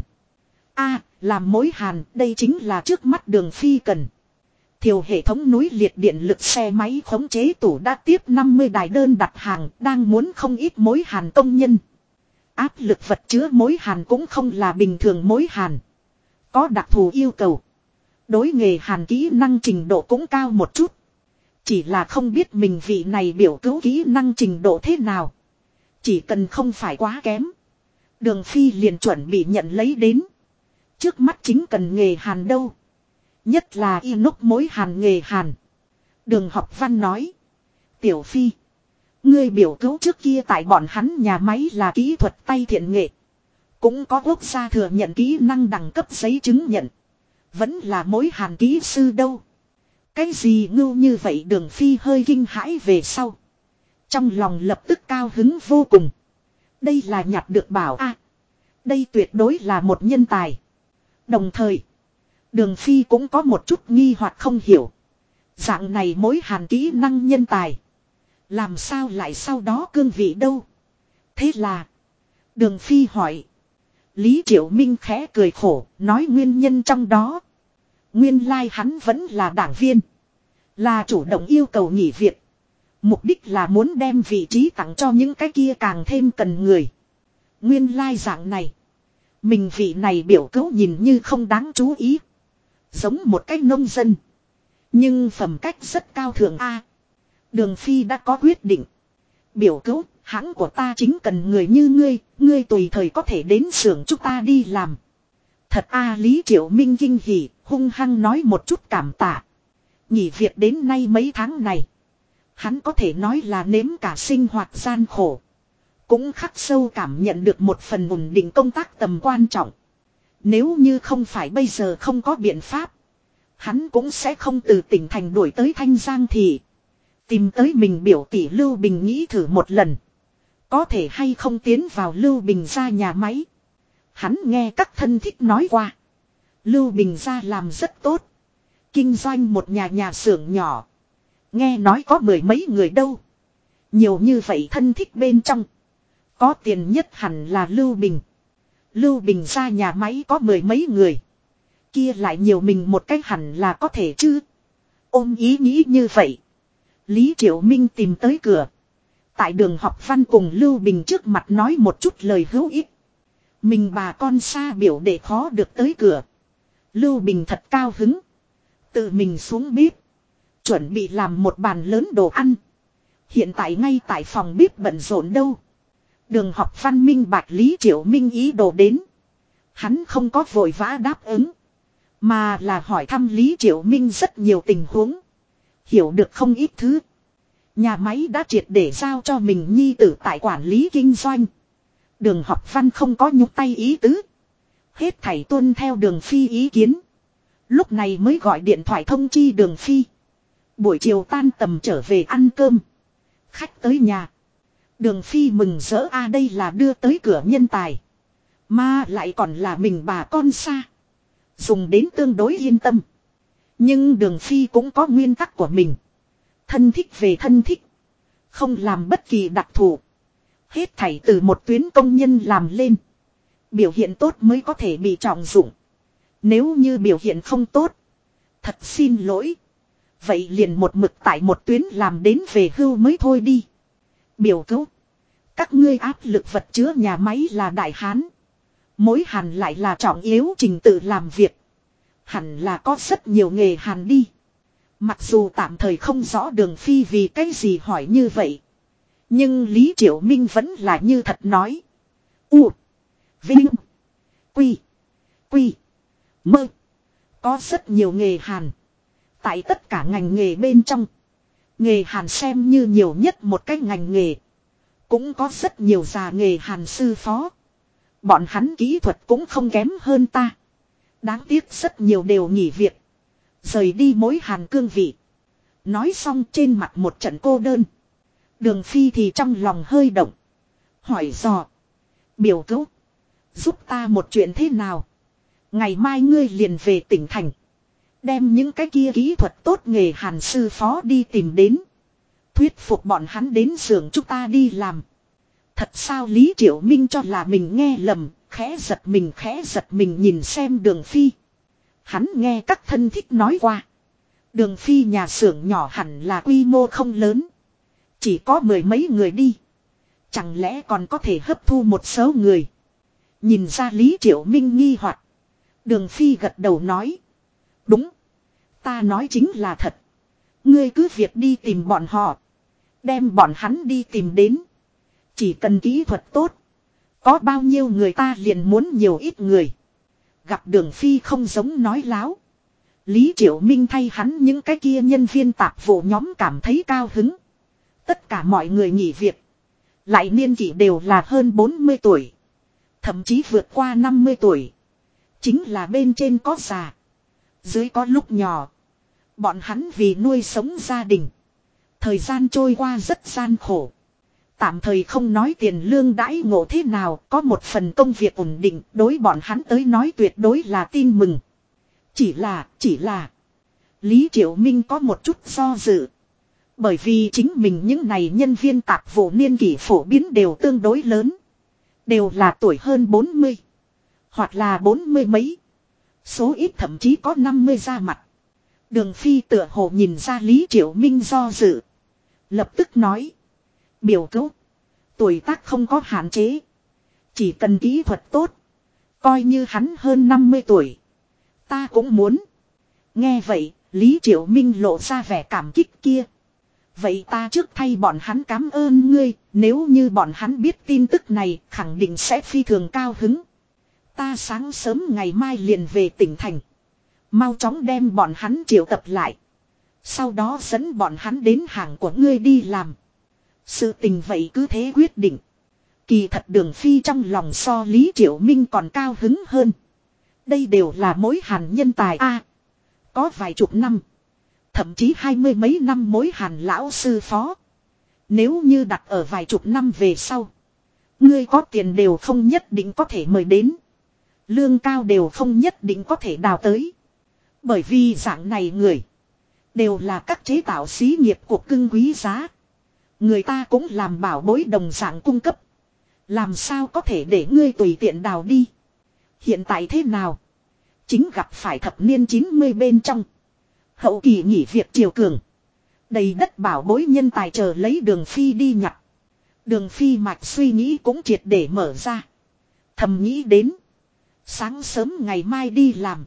Làm mối hàn. Đây chính là trước mắt Đường Phi cần. Thiều hệ thống núi liệt điện lực xe máy khống chế tủ đã tiếp 50 đài đơn đặt hàng. Đang muốn không ít mối hàn công nhân. Áp lực vật chứa mối hàn cũng không là bình thường mối hàn. Có đặc thù yêu cầu. Đối nghề hàn kỹ năng trình độ cũng cao một chút. Chỉ là không biết mình vị này biểu cứu kỹ năng trình độ thế nào. Chỉ cần không phải quá kém. Đường Phi liền chuẩn bị nhận lấy đến. Trước mắt chính cần nghề hàn đâu. Nhất là inox mối hàn nghề hàn. Đường Học Văn nói. Tiểu Phi. Ngươi biểu cứu trước kia tại bọn hắn nhà máy là kỹ thuật tay thiện nghệ. Cũng có quốc gia thừa nhận kỹ năng đẳng cấp giấy chứng nhận. Vẫn là mối hàn kỹ sư đâu. Cái gì ngưu như vậy Đường Phi hơi kinh hãi về sau. Trong lòng lập tức cao hứng vô cùng. Đây là nhặt được bảo đây tuyệt đối là một nhân tài. Đồng thời. Đường Phi cũng có một chút nghi hoặc không hiểu. Dạng này mối hàn kỹ năng nhân tài. Làm sao lại sau đó cương vị đâu. Thế là. Đường Phi hỏi. Lý Triệu Minh khẽ cười khổ. Nói nguyên nhân trong đó. Nguyên lai hắn vẫn là đảng viên. Là chủ động yêu cầu nghỉ việc. Mục đích là muốn đem vị trí tặng cho những cái kia càng thêm cần người. Nguyên lai dạng này. Mình vị này biểu cứu nhìn như không đáng chú ý. Giống một cái nông dân. Nhưng phẩm cách rất cao thượng Đường Phi đã có quyết định. Biểu cứu, hãng của ta chính cần người như ngươi. Ngươi tùy thời có thể đến xưởng chúng ta đi làm. Thật Lý Triệu Minh kinh hỉ, hung hăng nói một chút cảm tạ. Nghỉ việc đến nay mấy tháng này. Hắn có thể nói là nếm cả sinh hoạt gian khổ. Cũng khắc sâu cảm nhận được một phần ổn định công tác tầm quan trọng. Nếu như không phải bây giờ không có biện pháp. Hắn cũng sẽ không từ tỉnh thành đuổi tới Thanh Giang thị. Tìm tới mình biểu tỷ Lưu Bình nghĩ thử một lần. Có thể hay không tiến vào Lưu Bình gia nhà máy. Hắn nghe các thân thích nói qua. Lưu Bình gia làm rất tốt. Kinh doanh một nhà xưởng nhỏ. Nghe nói có mười mấy người đâu. Nhiều như vậy thân thích bên trong. Có tiền nhất hẳn là Lưu Bình. Lưu Bình gia nhà máy có mười mấy người. Kia lại nhiều mình một cách hẳn là có thể chứ. Ôm ý nghĩ như vậy. Lý Triệu Minh tìm tới cửa. Tại đường học văn cùng Lưu Bình trước mặt nói một chút lời hữu ích. Mình bà con xa biểu để khó được tới cửa. Lưu Bình thật cao hứng. Tự mình xuống bếp. Chuẩn bị làm một bàn lớn đồ ăn. Hiện tại ngay tại phòng bếp bận rộn đâu. Đường học văn minh bạch Lý Triệu Minh ý đồ đến. Hắn không có vội vã đáp ứng. Mà là hỏi thăm Lý Triệu Minh rất nhiều tình huống. Hiểu được không ít thứ. Nhà máy đã triệt để giao cho mình nhi tử tại quản lý kinh doanh. Đường học văn không có nhúc tay ý tứ. Hết thảy tuân theo Đường Phi ý kiến. Lúc này mới gọi điện thoại thông chi Đường Phi. Buổi chiều tan tầm trở về ăn cơm. Khách tới nhà. Đường Phi mừng rỡ đây là đưa tới cửa nhân tài. Mà lại còn là mình bà con xa. Dùng đến tương đối yên tâm. Nhưng Đường Phi cũng có nguyên tắc của mình. Thân thích về thân thích. Không làm bất kỳ đặc thù. Hết thảy từ một tuyến công nhân làm lên. Biểu hiện tốt mới có thể bị trọng dụng. Nếu như biểu hiện không tốt. Thật xin lỗi. Vậy liền một mực tại một tuyến làm đến về hưu mới thôi đi. Biểu cứu. Các ngươi áp lực vật chứa nhà máy là đại hán. Mối hàn lại là trọng yếu trình tự làm việc. Hẳn là có rất nhiều nghề hàn đi. Mặc dù tạm thời không rõ Đường Phi vì cái gì hỏi như vậy. Nhưng Lý Triệu Minh vẫn là như thật nói. U. Vinh. Quy. Quy. Mơ. Có rất nhiều nghề hàn. Tại tất cả ngành nghề bên trong. Nghề hàn xem như nhiều nhất một cái ngành nghề. Cũng có rất nhiều già nghề hàn sư phó. Bọn hắn kỹ thuật cũng không kém hơn ta. Đáng tiếc rất nhiều đều nghỉ việc. Rời đi mối hàn cương vị. Nói xong trên mặt một trận cô đơn. Đường Phi thì trong lòng hơi động. Hỏi dò. Biểu cứu. Giúp ta một chuyện thế nào. Ngày mai ngươi liền về tỉnh thành. Đem những cái kia kỹ thuật tốt nghề hàn sư phó đi tìm đến. Thuyết phục bọn hắn đến xưởng chúng ta đi làm. Thật sao Lý Triệu Minh cho là mình nghe lầm. Khẽ giật mình nhìn xem Đường Phi. Hắn nghe các thân thích nói qua. Đường Phi nhà xưởng nhỏ hẳn là quy mô không lớn. Chỉ có mười mấy người đi. Chẳng lẽ còn có thể hấp thu một số người. Nhìn ra Lý Triệu Minh nghi hoặc. Đường Phi gật đầu nói. Đúng. Ta nói chính là thật. Ngươi cứ việc đi tìm bọn họ. Đem bọn hắn đi tìm đến. Chỉ cần kỹ thuật tốt. Có bao nhiêu người ta liền muốn nhiều ít người. Gặp Đường Phi không giống nói láo. Lý Triệu Minh thay hắn những cái kia nhân viên tạp vụ nhóm cảm thấy cao hứng. Tất cả mọi người nghỉ việc. Lại niên kỷ đều là hơn 40 tuổi. Thậm chí vượt qua 50 tuổi. Chính là bên trên có già. Dưới có lúc nhỏ. Bọn hắn vì nuôi sống gia đình. Thời gian trôi qua rất gian khổ. Tạm thời không nói tiền lương đãi ngộ thế nào. Có một phần công việc ổn định. Đối bọn hắn tới nói tuyệt đối là tin mừng. Chỉ là. Lý Triệu Minh có một chút do dự. Bởi vì chính mình những này nhân viên tạp vụ niên kỷ phổ biến đều tương đối lớn. Đều là tuổi hơn 40. Hoặc là 40 mấy. Số ít thậm chí có 50 ra mặt. Đường Phi tựa hồ nhìn ra Lý Triệu Minh do dự. Lập tức nói. Biểu cứu. Tuổi tác không có hạn chế. Chỉ cần kỹ thuật tốt. Coi như hắn hơn 50 tuổi. Ta cũng muốn. Nghe vậy, Lý Triệu Minh lộ ra vẻ cảm kích kia. Vậy ta trước thay bọn hắn cảm ơn ngươi, nếu như bọn hắn biết tin tức này, khẳng định sẽ phi thường cao hứng. Ta sáng sớm ngày mai liền về tỉnh thành. Mau chóng đem bọn hắn triệu tập lại. Sau đó dẫn bọn hắn đến hàng của ngươi đi làm. Sự tình vậy cứ thế quyết định. Kỳ thật Đường Phi trong lòng so Lý Triệu Minh còn cao hứng hơn. Đây đều là mối hàn nhân tài a. Có vài chục năm. Thậm chí 20 mấy năm mối hàn lão sư phó. Nếu như đặt ở vài chục năm về sau. Ngươi có tiền đều không nhất định có thể mời đến. Lương cao đều không nhất định có thể đào tới. Bởi vì dạng này người. Đều là các chế tạo xí nghiệp cuộc cưng quý giá. Người ta cũng làm bảo bối đồng dạng cung cấp. Làm sao có thể để ngươi tùy tiện đào đi. Hiện tại thế nào? Chính gặp phải thập niên 90 bên trong. Hậu kỳ nghỉ việc triều cường. Đầy đất bảo bối nhân tài chờ lấy Đường Phi đi nhặt. Đường Phi mạch suy nghĩ cũng triệt để mở ra. Thầm nghĩ đến. Sáng sớm ngày mai đi làm.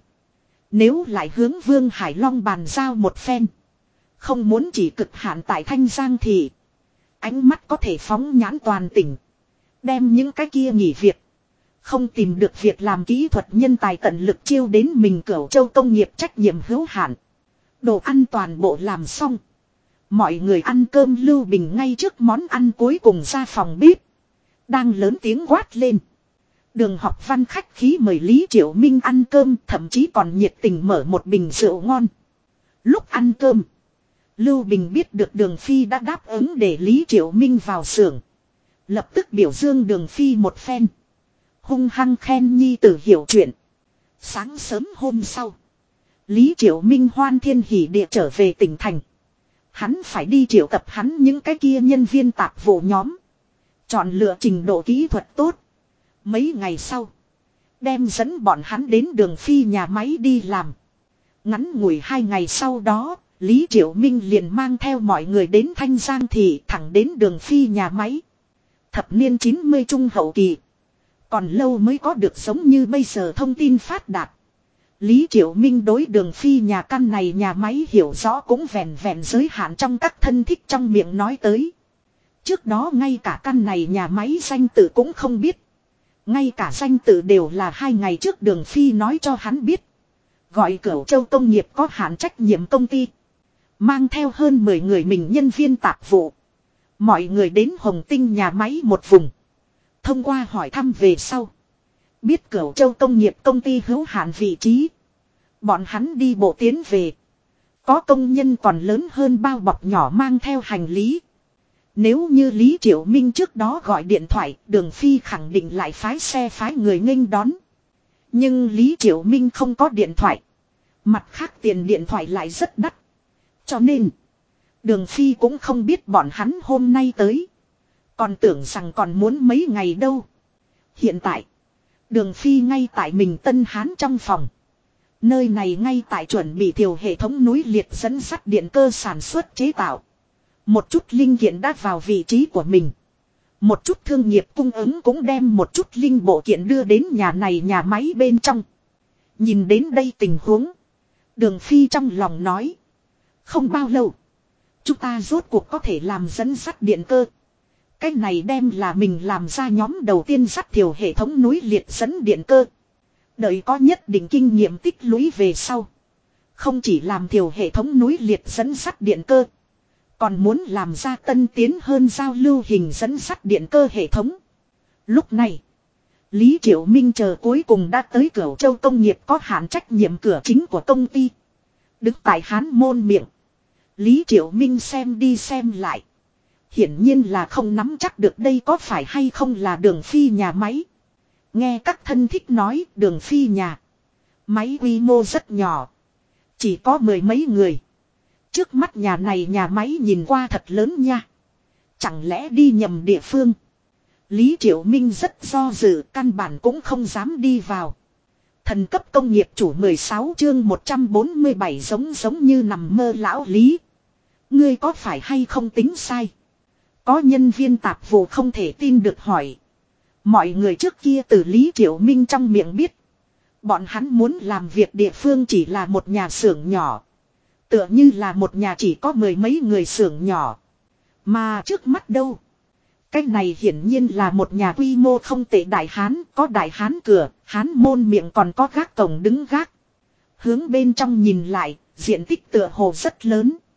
Nếu lại hướng Vương Hải Long bàn giao một phen. Không muốn chỉ cực hạn tại Thanh Giang thì. Ánh mắt có thể phóng nhãn toàn tỉnh. Đem những cái kia nghỉ việc. Không tìm được việc làm kỹ thuật nhân tài tận lực chiêu đến mình Cửu Châu công nghiệp trách nhiệm hữu hạn. Đồ ăn toàn bộ làm xong. Mọi người ăn cơm Lưu Bình ngay trước món ăn cuối cùng ra phòng bếp. Đang lớn tiếng quát lên. Đường Học Văn khách khí mời Lý Triệu Minh ăn cơm, thậm chí còn nhiệt tình mở một bình rượu ngon. Lúc ăn cơm, Lưu Bình biết được Đường Phi đã đáp ứng để Lý Triệu Minh vào xưởng. Lập tức biểu dương Đường Phi một phen. Hung hăng khen nhi tử hiểu chuyện. Sáng sớm hôm sau, Lý Triệu Minh hoan thiên hỉ địa trở về tỉnh thành. Hắn phải đi triệu tập hắn những cái kia nhân viên tạp vụ nhóm. Chọn lựa trình độ kỹ thuật tốt. Mấy ngày sau, đem dẫn bọn hắn đến Đường Phi nhà máy đi làm. Ngắn ngủi 2 ngày sau đó, Lý Triệu Minh liền mang theo mọi người đến Thanh Giang thị thẳng đến Đường Phi nhà máy. Thập niên 90 trung hậu kỳ. Còn lâu mới có được giống như bây giờ thông tin phát đạt. Lý Triệu Minh đối Đường Phi nhà căn này nhà máy hiểu rõ cũng vẹn vẹn giới hạn trong các thân thích trong miệng nói tới. Trước đó ngay cả căn này nhà máy danh tự cũng không biết. Ngay cả danh tự đều là 2 ngày trước Đường Phi nói cho hắn biết. Gọi Cửu Châu công nghiệp có hạn trách nhiệm công ty. Mang theo hơn 10 người mình nhân viên tạp vụ. Mọi người đến Hồng Tinh nhà máy một vùng. Thông qua hỏi thăm về sau. Biết Cửu Châu công nghiệp công ty hữu hạn vị trí. Bọn hắn đi bộ tiến về. Có công nhân còn lớn hơn bao bọc nhỏ mang theo hành lý. Nếu như Lý Triệu Minh trước đó gọi điện thoại, Đường Phi khẳng định lại phái xe phái người nghênh đón. Nhưng Lý Triệu Minh không có điện thoại. Mặt khác tiền điện thoại lại rất đắt. Cho nên, Đường Phi cũng không biết bọn hắn hôm nay tới. Còn tưởng rằng còn muốn mấy ngày đâu. Hiện tại, Đường Phi ngay tại mình Tân Hán trong phòng. Nơi này ngay tại chuẩn bị thiêu hệ thống núi liệt dẫn sắt điện cơ sản xuất chế tạo. Một chút linh kiện đã vào vị trí của mình. Một chút thương nghiệp cung ứng cũng đem một chút linh bộ kiện đưa đến nhà này nhà máy bên trong. Nhìn đến đây tình huống. Đường Phi trong lòng nói. Không bao lâu. Chúng ta rốt cuộc có thể làm dẫn sắt điện cơ. Cái này đem là mình làm ra nhóm đầu tiên sắt thiểu hệ thống núi liệt dẫn điện cơ. Đợi có nhất định kinh nghiệm tích lũy về sau. Không chỉ làm thiểu hệ thống núi liệt dẫn sắt điện cơ. Còn muốn làm ra tân tiến hơn giao lưu hình dẫn sắt điện cơ hệ thống. Lúc này, Lý Triệu Minh chờ cuối cùng đã tới Cửu Châu công nghiệp có hạn trách nhiệm cửa chính của công ty. Đứng tại Hán môn miệng. Lý Triệu Minh xem đi xem lại. Hiển nhiên là không nắm chắc được đây có phải hay không là Đường Phi nhà máy. Nghe các thân thích nói Đường Phi nhà máy quy mô rất nhỏ. Chỉ có 10 mấy người. Trước mắt nhà này nhà máy nhìn qua thật lớn nha. Chẳng lẽ đi nhầm địa phương. Lý Triệu Minh rất do dự, căn bản cũng không dám đi vào. Thần cấp công nghiệp chủ 16 chương 147 giống như nằm mơ lão Lý. Ngươi có phải hay không tính sai? Có nhân viên tạp vụ không thể tin được hỏi. Mọi người trước kia từ Lý Triệu Minh trong miệng biết. Bọn hắn muốn làm việc địa phương chỉ là một nhà xưởng nhỏ. Tựa như là một nhà chỉ có 10 mấy người xưởng nhỏ. Mà trước mắt đâu? Cái này hiển nhiên là một nhà quy mô không tệ đại hán. Có đại hán cửa, hán môn miệng còn có gác cổng đứng gác. Hướng bên trong nhìn lại, diện tích tựa hồ rất lớn.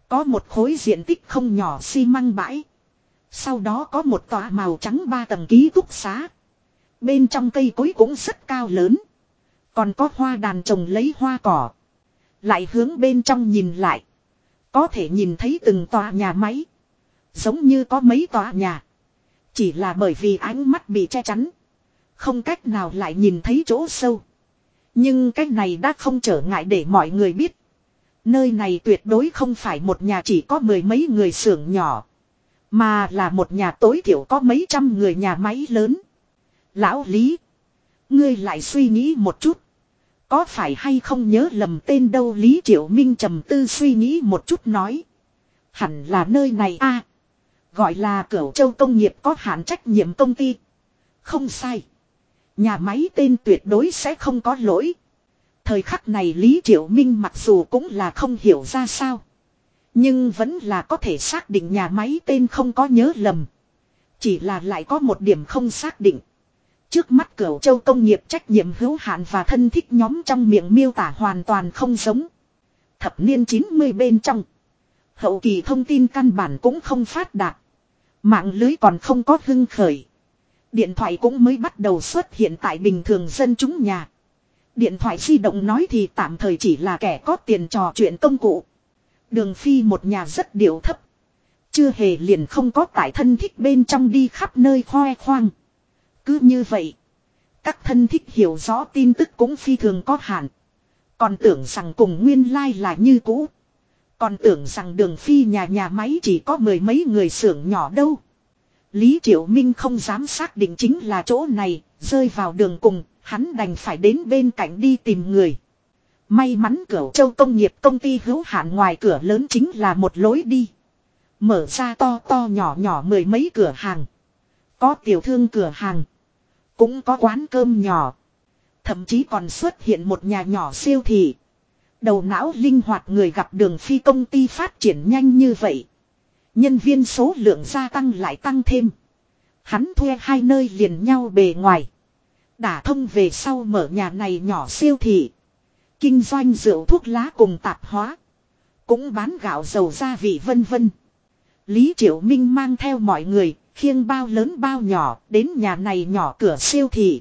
Có một khối diện tích không nhỏ xi măng bãi. Sau đó có một tòa màu trắng 3 tầng ký túc xá. Bên trong cây cối cũng rất cao lớn. Còn có hoa đàn trồng lấy hoa cỏ. Lại hướng bên trong nhìn lại. Có thể nhìn thấy từng tòa nhà máy. Giống như có mấy tòa nhà. Chỉ là bởi vì ánh mắt bị che chắn. Không cách nào lại nhìn thấy chỗ sâu. Nhưng cái này đã không trở ngại để mọi người biết. Nơi này tuyệt đối không phải một nhà chỉ có mười mấy người xưởng nhỏ. Mà là một nhà tối thiểu có mấy trăm người nhà máy lớn. Lão Lý. Ngươi lại suy nghĩ một chút. Có phải hay không nhớ lầm tên đâu Lý Triệu Minh trầm tư suy nghĩ một chút nói. Hẳn là nơi này a, gọi là Cửu Châu Công nghiệp có hạn trách nhiệm công ty. Không sai. Nhà máy tên tuyệt đối sẽ không có lỗi. Thời khắc này Lý Triệu Minh mặc dù cũng là không hiểu ra sao. Nhưng vẫn là có thể xác định nhà máy tên không có nhớ lầm. Chỉ là lại có một điểm không xác định. Trước mắt Cửu Châu Công nghiệp trách nhiệm hữu hạn và thân thích nhóm trong miệng miêu tả hoàn toàn không giống. Thập niên 90 bên trong. Hậu kỳ thông tin căn bản cũng không phát đạt. Mạng lưới còn không có hưng khởi. Điện thoại cũng mới bắt đầu xuất hiện tại bình thường dân chúng nhà. Điện thoại di động nói thì tạm thời chỉ là kẻ có tiền trò chuyện công cụ. Đường Phi một nhà rất điệu thấp. Chưa hề liền không có tại thân thích bên trong đi khắp nơi khoe khoang. Cứ như vậy. Các thân thích hiểu rõ tin tức cũng phi thường có hạn. Còn tưởng rằng cùng nguyên lai là như cũ. Còn tưởng rằng Đường Phi nhà máy chỉ có mười mấy người xưởng nhỏ đâu. Lý Triệu Minh không dám xác định chính là chỗ này, rơi vào đường cùng, hắn đành phải đến bên cạnh đi tìm người. May mắn Cửu Châu Công nghiệp công ty hữu hạn ngoài cửa lớn chính là một lối đi. Mở ra to to nhỏ nhỏ mười mấy cửa hàng. Có tiểu thương cửa hàng. Cũng có quán cơm nhỏ. Thậm chí còn xuất hiện một nhà nhỏ siêu thị. Đầu não linh hoạt người gặp Đường Phi công ty phát triển nhanh như vậy. Nhân viên số lượng gia tăng lại tăng thêm. Hắn thuê hai nơi liền nhau bề ngoài. Đả thông về sau mở nhà này nhỏ siêu thị. Kinh doanh rượu thuốc lá cùng tạp hóa. Cũng bán gạo dầu gia vị vân vân. Lý Triệu Minh mang theo mọi người, khiêng bao lớn bao nhỏ đến nhà này nhỏ cửa siêu thị.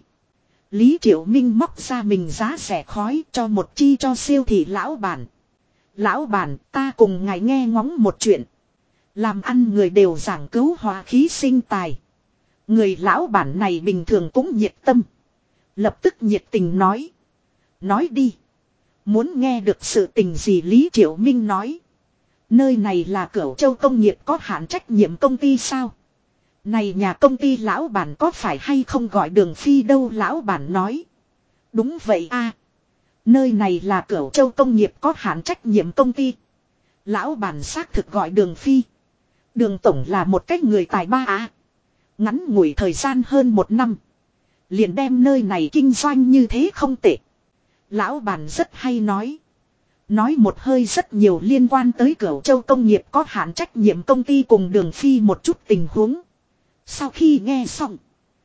Lý Triệu Minh móc ra mình giá rẻ khói cho một chi cho siêu thị lão bản. Lão bản, ta cùng ngài nghe ngóng một chuyện. Làm ăn người đều giảng cứu hòa khí sinh tài. Người lão bản này bình thường cũng nhiệt tâm. Lập tức nhiệt tình nói. Nói đi. Muốn nghe được sự tình gì Lý Triệu Minh nói. Nơi này là Cửu Châu Công nghiệp có hạn trách nhiệm công ty sao? Này nhà công ty lão bản có phải hay không gọi Đường Phi đâu lão bản nói. Đúng vậy a, nơi này là Cửu Châu Công nghiệp có hạn trách nhiệm công ty. Lão bản xác thực gọi Đường Phi. Đường tổng là một cách người tài ba a. Ngắn ngủi thời gian hơn một năm. Liền đem nơi này kinh doanh như thế không tệ. Lão bản rất hay nói. Nói một hơi rất nhiều liên quan tới Cửu Châu Công nghiệp có hạn trách nhiệm công ty cùng Đường Phi một chút tình huống. Sau khi nghe xong.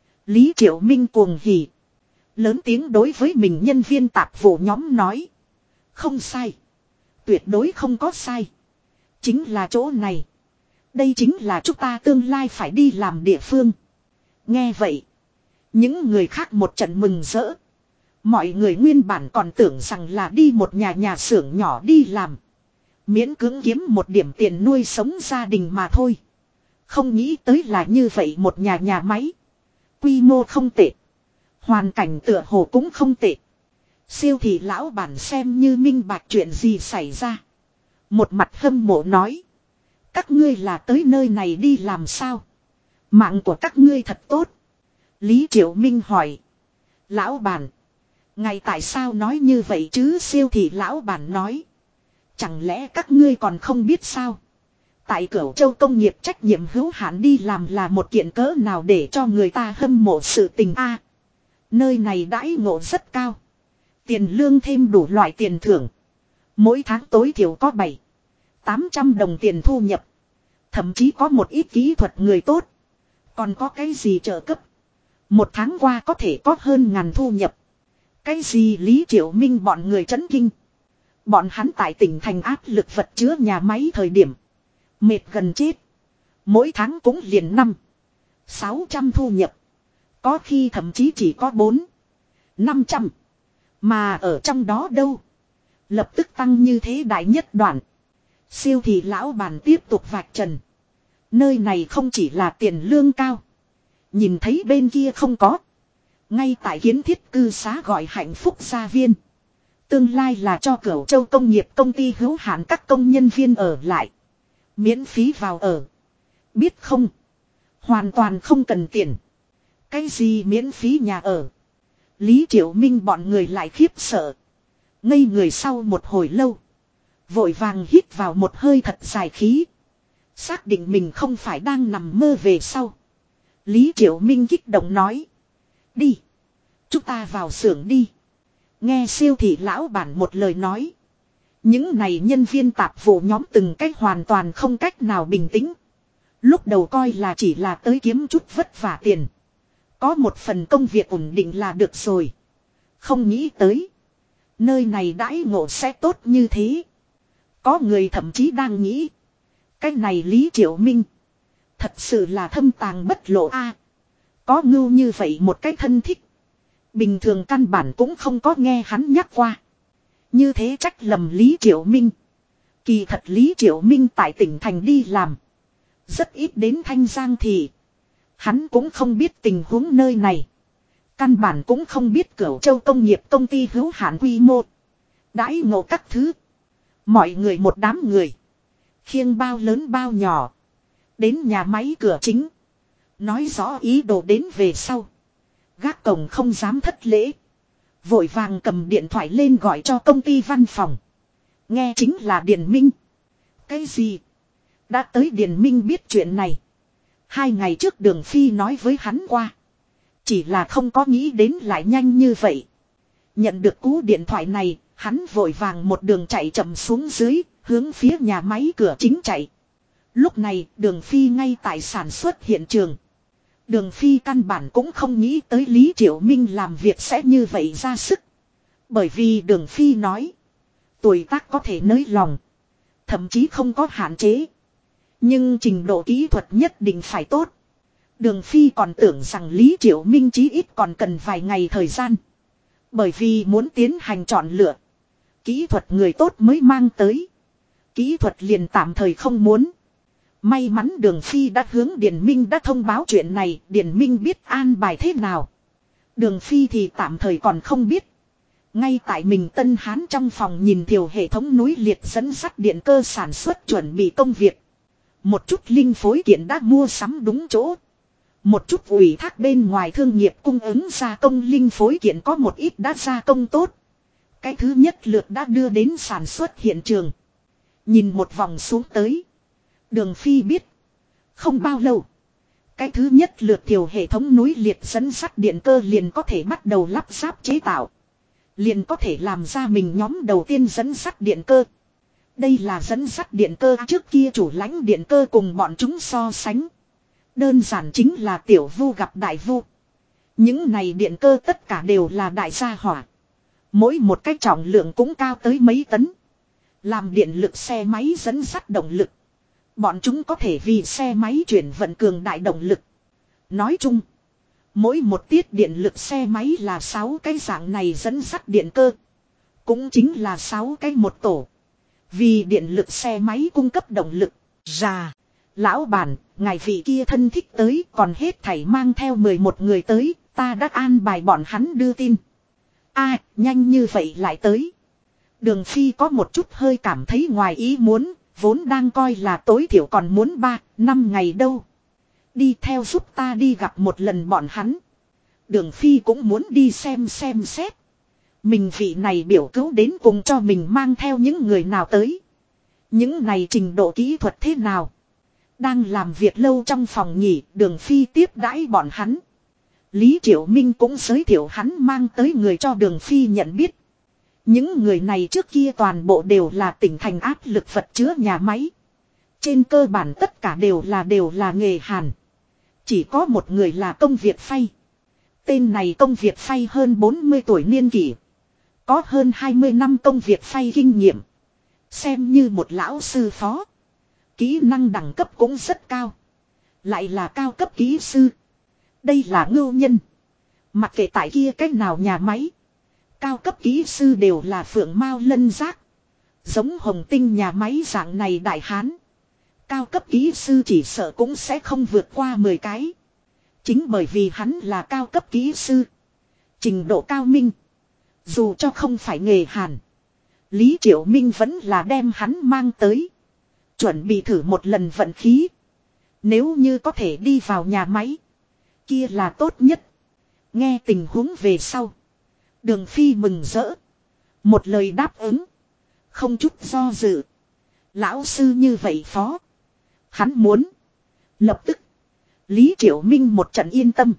Lý Triệu Minh cuồng hỉ. Lớn tiếng đối với mình nhân viên tạp vụ nhóm nói. Không sai. Tuyệt đối không có sai. Chính là chỗ này. Đây chính là chúng ta tương lai phải đi làm địa phương. Nghe vậy. Những người khác một trận mừng rỡ. Mọi người nguyên bản còn tưởng rằng là đi một nhà xưởng nhỏ đi làm. Miễn cưỡng kiếm một điểm tiền nuôi sống gia đình mà thôi. Không nghĩ tới là như vậy một nhà máy. Quy mô không tệ. Hoàn cảnh tựa hồ cũng không tệ. Siêu thị lão bản xem như minh bạch chuyện gì xảy ra. Một mặt hâm mộ nói. Các ngươi là tới nơi này đi làm sao? Mạng của các ngươi thật tốt. Lý Triệu Minh hỏi. Lão bản. Ngài tại sao nói như vậy chứ siêu thị lão bản nói. Chẳng lẽ các ngươi còn không biết sao? Tại Cửu Châu Công nghiệp trách nhiệm hữu hạn đi làm là một kiện cỡ nào để cho người ta hâm mộ sự tình a. Nơi này đãi ngộ rất cao. Tiền lương thêm đủ loại tiền thưởng. Mỗi tháng tối thiểu có 700-800 đồng tiền thu nhập. Thậm chí có một ít kỹ thuật người tốt. Còn có cái gì trợ cấp. Một tháng qua có thể có hơn 1000 thu nhập. Cái gì Lý Triệu Minh bọn người chấn kinh. Bọn hắn tại tỉnh thành áp lực vật chứa nhà máy thời điểm. Mệt gần chết. Mỗi tháng cũng liền 500-600 thu nhập. Có khi thậm chí chỉ có 400-500. Mà ở trong đó đâu. Lập tức tăng như thế đại nhất đoạn. Siêu thị lão bản tiếp tục vạch trần. Nơi này không chỉ là tiền lương cao. Nhìn thấy bên kia không có. Ngay tại kiến thiết cư xá gọi hạnh phúc gia viên. Tương lai là cho Cửu Châu công nghiệp công ty hữu hạn các công nhân viên ở lại. Miễn phí vào ở. Biết không? Hoàn toàn không cần tiền. Cái gì miễn phí nhà ở? Lý Triệu Minh bọn người lại khiếp sợ. Ngây người sau một hồi lâu. Vội vàng hít vào một hơi thật dài khí. Xác định mình không phải đang nằm mơ về sau. Lý Triệu Minh kích động nói. Đi. Chúng ta vào xưởng đi. Nghe siêu thị lão bản một lời nói. Những này nhân viên tạp vụ nhóm từng cách hoàn toàn không cách nào bình tĩnh. Lúc đầu coi là chỉ là tới kiếm chút vất vả tiền. Có một phần công việc ổn định là được rồi. Không nghĩ tới. Nơi này đãi ngộ sẽ tốt như thế. Có người thậm chí đang nghĩ. Cái này Lý Triệu Minh. Thật sự là thâm tàng bất lộ a. Có ngưu như vậy một cái thân thích. Bình thường căn bản cũng không có nghe hắn nhắc qua. Như thế trách lầm Lý Triệu Minh. Kỳ thật Lý Triệu Minh tại tỉnh thành đi làm. Rất ít đến Thanh Giang thì. Hắn cũng không biết tình huống nơi này. Căn bản cũng không biết Cửu Châu công nghiệp công ty hữu hạn quy mô. Đãi ngộ các thứ. Mọi người một đám người. Khiêng bao lớn bao nhỏ. Đến nhà máy cửa chính. Nói rõ ý đồ đến về sau. Gác cổng không dám thất lễ. Vội vàng cầm điện thoại lên gọi cho công ty văn phòng. Nghe chính là Điền Minh. Cái gì? Đã tới Điền Minh biết chuyện này. 2 ngày trước Đường Phi nói với hắn qua. Chỉ là không có nghĩ đến lại nhanh như vậy. Nhận được cú điện thoại này, hắn vội vàng một đường chạy chậm xuống dưới, hướng phía nhà máy cửa chính chạy. Lúc này Đường Phi ngay tại sản xuất hiện trường. Đường Phi căn bản cũng không nghĩ tới Lý Triệu Minh làm việc sẽ như vậy ra sức. Bởi vì Đường Phi nói. Tuổi tác có thể nới lòng. Thậm chí không có hạn chế. Nhưng trình độ kỹ thuật nhất định phải tốt. Đường Phi còn tưởng rằng Lý Triệu Minh chí ít còn cần vài ngày thời gian. Bởi vì muốn tiến hành chọn lựa. Kỹ thuật người tốt mới mang tới. Kỹ thuật liền tạm thời không muốn. May mắn Đường Phi đã hướng Điền Minh đã thông báo chuyện này. Điền Minh biết an bài thế nào. Đường Phi thì tạm thời còn không biết. Ngay tại mình Tân Hán trong phòng nhìn thiểu hệ thống núi liệt dẫn sắt điện cơ sản xuất chuẩn bị công việc. Một chút linh phối kiện đã mua sắm đúng chỗ. Một chút ủy thác bên ngoài thương nghiệp cung ứng gia công linh phối kiện có một ít đã gia công tốt. Cái thứ nhất lượt đã đưa đến sản xuất hiện trường. Nhìn một vòng xuống tới. Đường Phi biết. Không bao lâu. Cái thứ nhất lượt thiểu hệ thống núi liệt dẫn sắt điện cơ liền có thể bắt đầu lắp ráp chế tạo. Liền có thể làm ra mình nhóm đầu tiên dẫn sắt điện cơ. Đây là dẫn sắt điện cơ trước kia chủ lãnh điện cơ cùng bọn chúng so sánh. Đơn giản chính là tiểu vu gặp đại vu. Những này điện cơ tất cả đều là đại gia hỏa. Mỗi một cái trọng lượng cũng cao tới mấy tấn. Làm điện lực xe máy dẫn sắt động lực. Bọn chúng có thể vì xe máy chuyển vận cường đại động lực. Nói chung. Mỗi một tiết điện lực xe máy là 6 cái dạng này dẫn sắt điện cơ. Cũng chính là 6 cái một tổ. Vì điện lực xe máy cung cấp động lực. Rà. Lão bản, ngài vị kia thân thích tới còn hết thảy mang theo 11 người tới. Ta đã an bài bọn hắn đưa tin. Nhanh như vậy lại tới. Đường Phi có một chút hơi cảm thấy ngoài ý muốn. Vốn đang coi là tối thiểu còn muốn 3-5 ngày đâu. Đi theo giúp ta đi gặp một lần bọn hắn. Đường Phi cũng muốn đi xem xét. Mình vị này biểu cứu đến cùng cho mình mang theo những người nào tới. Những này trình độ kỹ thuật thế nào. Đang làm việc lâu trong phòng nghỉ, Đường Phi tiếp đãi bọn hắn. Lý Triệu Minh cũng giới thiệu hắn mang tới người cho Đường Phi nhận biết. Những người này trước kia toàn bộ đều là tỉnh thành áp lực vật chứa nhà máy. Trên cơ bản tất cả đều là nghề hàn. Chỉ có một người là công việc phay. Tên này công việc phay hơn 40 tuổi niên kỷ. Có hơn 20 năm công việc phay kinh nghiệm. Xem như một lão sư phó. Kỹ năng đẳng cấp cũng rất cao. Lại là cao cấp kỹ sư. Đây là ngưu nhân. Mặc kệ tại kia cách nào nhà máy. Cao cấp kỹ sư đều là phượng mao lân giác. Giống Hồng Tinh nhà máy dạng này đại hán. Cao cấp kỹ sư chỉ sợ cũng sẽ không vượt qua 10 cái. Chính bởi vì hắn là cao cấp kỹ sư. Trình độ cao minh. Dù cho không phải nghề hàn. Lý Triệu Minh vẫn là đem hắn mang tới. Chuẩn bị thử một lần vận khí. Nếu như có thể đi vào nhà máy. Kia là tốt nhất. Nghe tình huống về sau. Đường Phi mừng rỡ. Một lời đáp ứng. Không chút do dự. Lão sư như vậy phó. Hắn muốn. Lập tức. Lý Triệu Minh một trận yên tâm.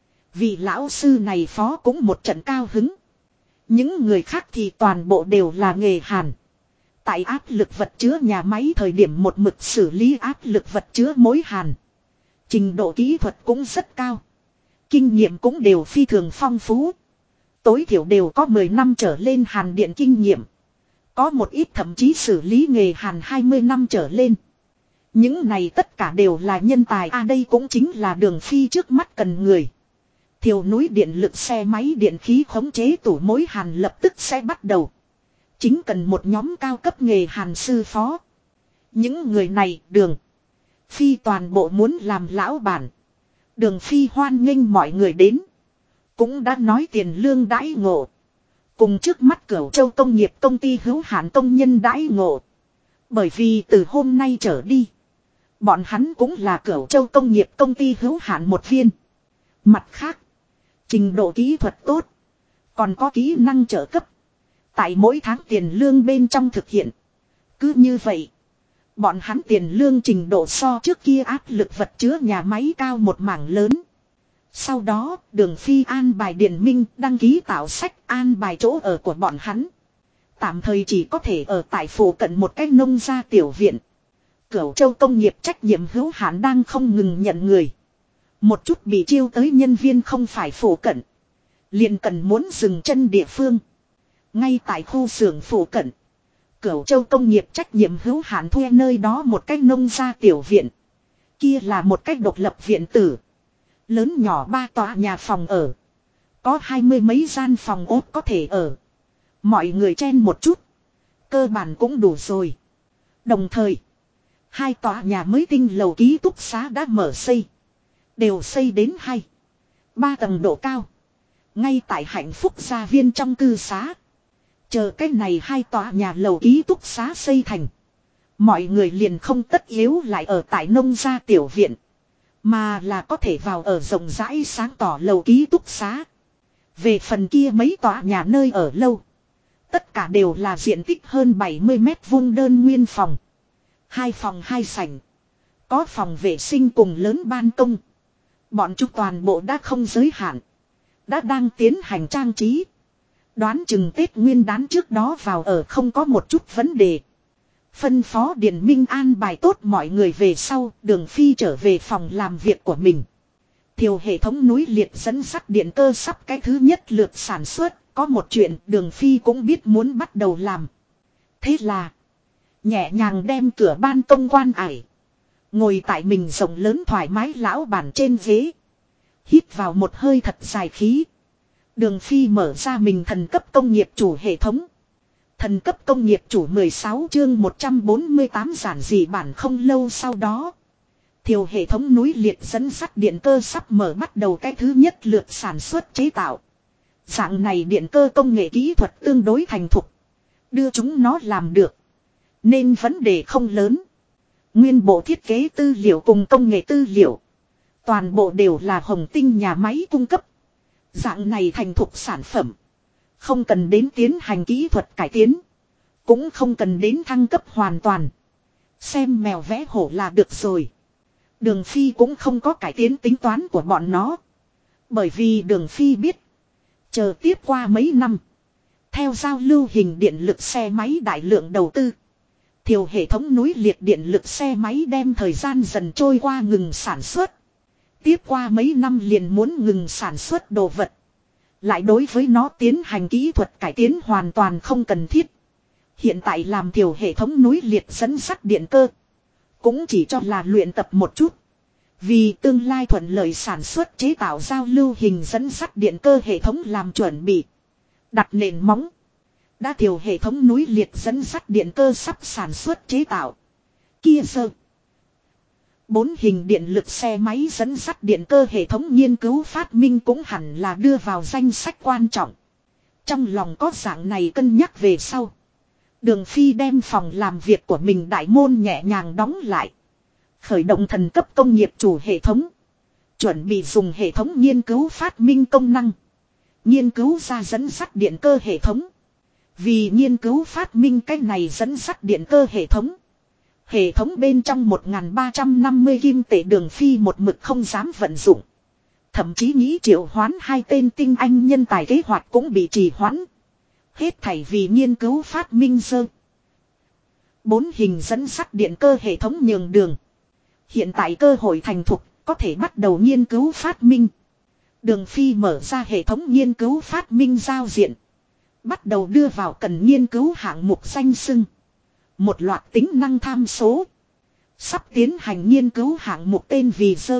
Vì lão sư này phó cũng một trận cao hứng. Những người khác thì toàn bộ đều là nghề hàn. Tại áp lực vật chứa nhà máy thời điểm một mực xử lý áp lực vật chứa mối hàn. Trình độ kỹ thuật cũng rất cao. Kinh nghiệm cũng đều phi thường phong phú. Tối thiểu đều có 10 năm trở lên hàn điện kinh nghiệm. Có một ít thậm chí xử lý nghề hàn 20 năm trở lên. Những này tất cả đều là nhân tài. Đây cũng chính là Đường Phi trước mắt cần người. Thiều núi điện lực xe máy điện khí khống chế tủ mối hàn lập tức sẽ bắt đầu. Chính cần một nhóm cao cấp nghề hàn sư phó. Những người này Đường Phi toàn bộ muốn làm lão bản. Đường Phi hoan nghênh mọi người đến. Cũng đã nói tiền lương đãi ngộ. Cùng trước mắt Cửu Châu công nghiệp công ty hữu hạn công nhân đãi ngộ. Bởi vì từ hôm nay trở đi. Bọn hắn cũng là Cửu Châu công nghiệp công ty hữu hạn một viên. Mặt khác. Trình độ kỹ thuật tốt. Còn có kỹ năng trợ cấp. Tại mỗi tháng tiền lương bên trong thực hiện. Cứ như vậy. Bọn hắn tiền lương trình độ so trước kia áp lực vật chứa nhà máy cao một mảng lớn. Sau đó, Đường Phi an bài Điền Minh đăng ký tạo sách an bài chỗ ở của bọn hắn. Tạm thời chỉ có thể ở tại phủ cận một cái nông gia tiểu viện. Cửu Châu công nghiệp trách nhiệm hữu hạn đang không ngừng nhận người. Một chút bị chiêu tới nhân viên không phải phủ cận. Liền cần muốn dừng chân địa phương. Ngay tại khu xưởng phủ cận. Cửu Châu công nghiệp trách nhiệm hữu hạn thuê nơi đó một cái nông gia tiểu viện. Kia là một cái độc lập viện tử. Lớn nhỏ 3 tòa nhà phòng ở. Có 20 mấy gian phòng ốt có thể ở. Mọi người chen một chút. Cơ bản cũng đủ rồi. Đồng thời. 2 tòa nhà mới tinh lầu ký túc xá đã mở xây. Đều xây đến 2-3 tầng độ cao. Ngay tại hạnh phúc gia viên trong cư xá. Chờ cái này 2 tòa nhà lầu ký túc xá xây thành. Mọi người liền không tất yếu lại ở tại nông gia tiểu viện. Mà là có thể vào ở rộng rãi sáng tỏ lầu ký túc xá. Về phần kia mấy tòa nhà nơi ở lâu. Tất cả đều là diện tích hơn 70 mét vuông đơn nguyên phòng. 2 phòng 2 sảnh. Có phòng vệ sinh cùng lớn ban công. Bọn chúng toàn bộ đã không giới hạn. Đã đang tiến hành trang trí. Đoán chừng Tết Nguyên đán trước đó vào ở không có một chút vấn đề. Phân phó Điền Minh an bài tốt mọi người về sau, Đường Phi trở về phòng làm việc của mình. Thiều hệ thống núi liệt dẫn sắt điện cơ sắp cái thứ nhất lượt sản xuất, có một chuyện Đường Phi cũng biết muốn bắt đầu làm. Thế là, nhẹ nhàng đem cửa ban công quan ải. Ngồi tại mình rộng lớn thoải mái lão bản trên ghế. Hít vào một hơi thật dài khí. Đường Phi mở ra mình thần cấp công nghiệp chủ hệ thống. Thần cấp công nghiệp chủ 16 chương 148 giản dị bản không lâu sau đó. Thiều hệ thống núi liệt dẫn sắt điện cơ sắp mở bắt đầu cái thứ nhất lượt sản xuất chế tạo. Dạng này điện cơ công nghệ kỹ thuật tương đối thành thục. Đưa chúng nó làm được. Nên vấn đề không lớn. Nguyên bộ thiết kế tư liệu cùng công nghệ tư liệu. Toàn bộ đều là Hồng Tinh nhà máy cung cấp. Dạng này thành thục sản phẩm. Không cần đến tiến hành kỹ thuật cải tiến. Cũng không cần đến thăng cấp hoàn toàn. Xem mèo vẽ hổ là được rồi. Đường Phi cũng không có cải tiến tính toán của bọn nó. Bởi vì Đường Phi biết. Chờ tiếp qua mấy năm. Theo giao lưu hình điện lực xe máy đại lượng đầu tư. Thiều hệ thống núi liệt điện lực xe máy đem thời gian dần trôi qua ngừng sản xuất. Tiếp qua mấy năm liền muốn ngừng sản xuất đồ vật. Lại đối với nó tiến hành kỹ thuật cải tiến hoàn toàn không cần thiết. Hiện tại làm thiểu hệ thống núi liệt dẫn sắt điện cơ. Cũng chỉ cho là luyện tập một chút. Vì tương lai thuận lợi sản xuất chế tạo giao lưu hình dẫn sắt điện cơ hệ thống làm chuẩn bị. Đặt nền móng. Đã thiểu hệ thống núi liệt dẫn sắt điện cơ sắp sản xuất chế tạo. Kia sơ. 4 hình điện lực xe máy dẫn sắt điện cơ hệ thống nghiên cứu phát minh cũng hẳn là đưa vào danh sách quan trọng. Trong lòng có dạng này cân nhắc về sau. Đường Phi đem phòng làm việc của mình đại môn nhẹ nhàng đóng lại. Khởi động thần cấp công nghiệp chủ hệ thống. Chuẩn bị dùng hệ thống nghiên cứu phát minh công năng. Nghiên cứu ra dẫn sắt điện cơ hệ thống. Vì nghiên cứu phát minh cái này dẫn sắt điện cơ hệ thống. Hệ thống bên trong 1350 kim tệ Đường Phi một mực không dám vận dụng. Thậm chí nghĩ triệu hoán 2 tên tinh anh nhân tài kế hoạch cũng bị trì hoãn. Hết thảy vì nghiên cứu phát minh sơ. 4 hình dẫn sắt điện cơ hệ thống nhường đường. Hiện tại cơ hội thành thục, có thể bắt đầu nghiên cứu phát minh. Đường Phi mở ra hệ thống nghiên cứu phát minh giao diện. Bắt đầu đưa vào cần nghiên cứu hạng mục danh xưng. Một loạt tính năng tham số. Sắp tiến hành nghiên cứu hạng mục tên vì sơ.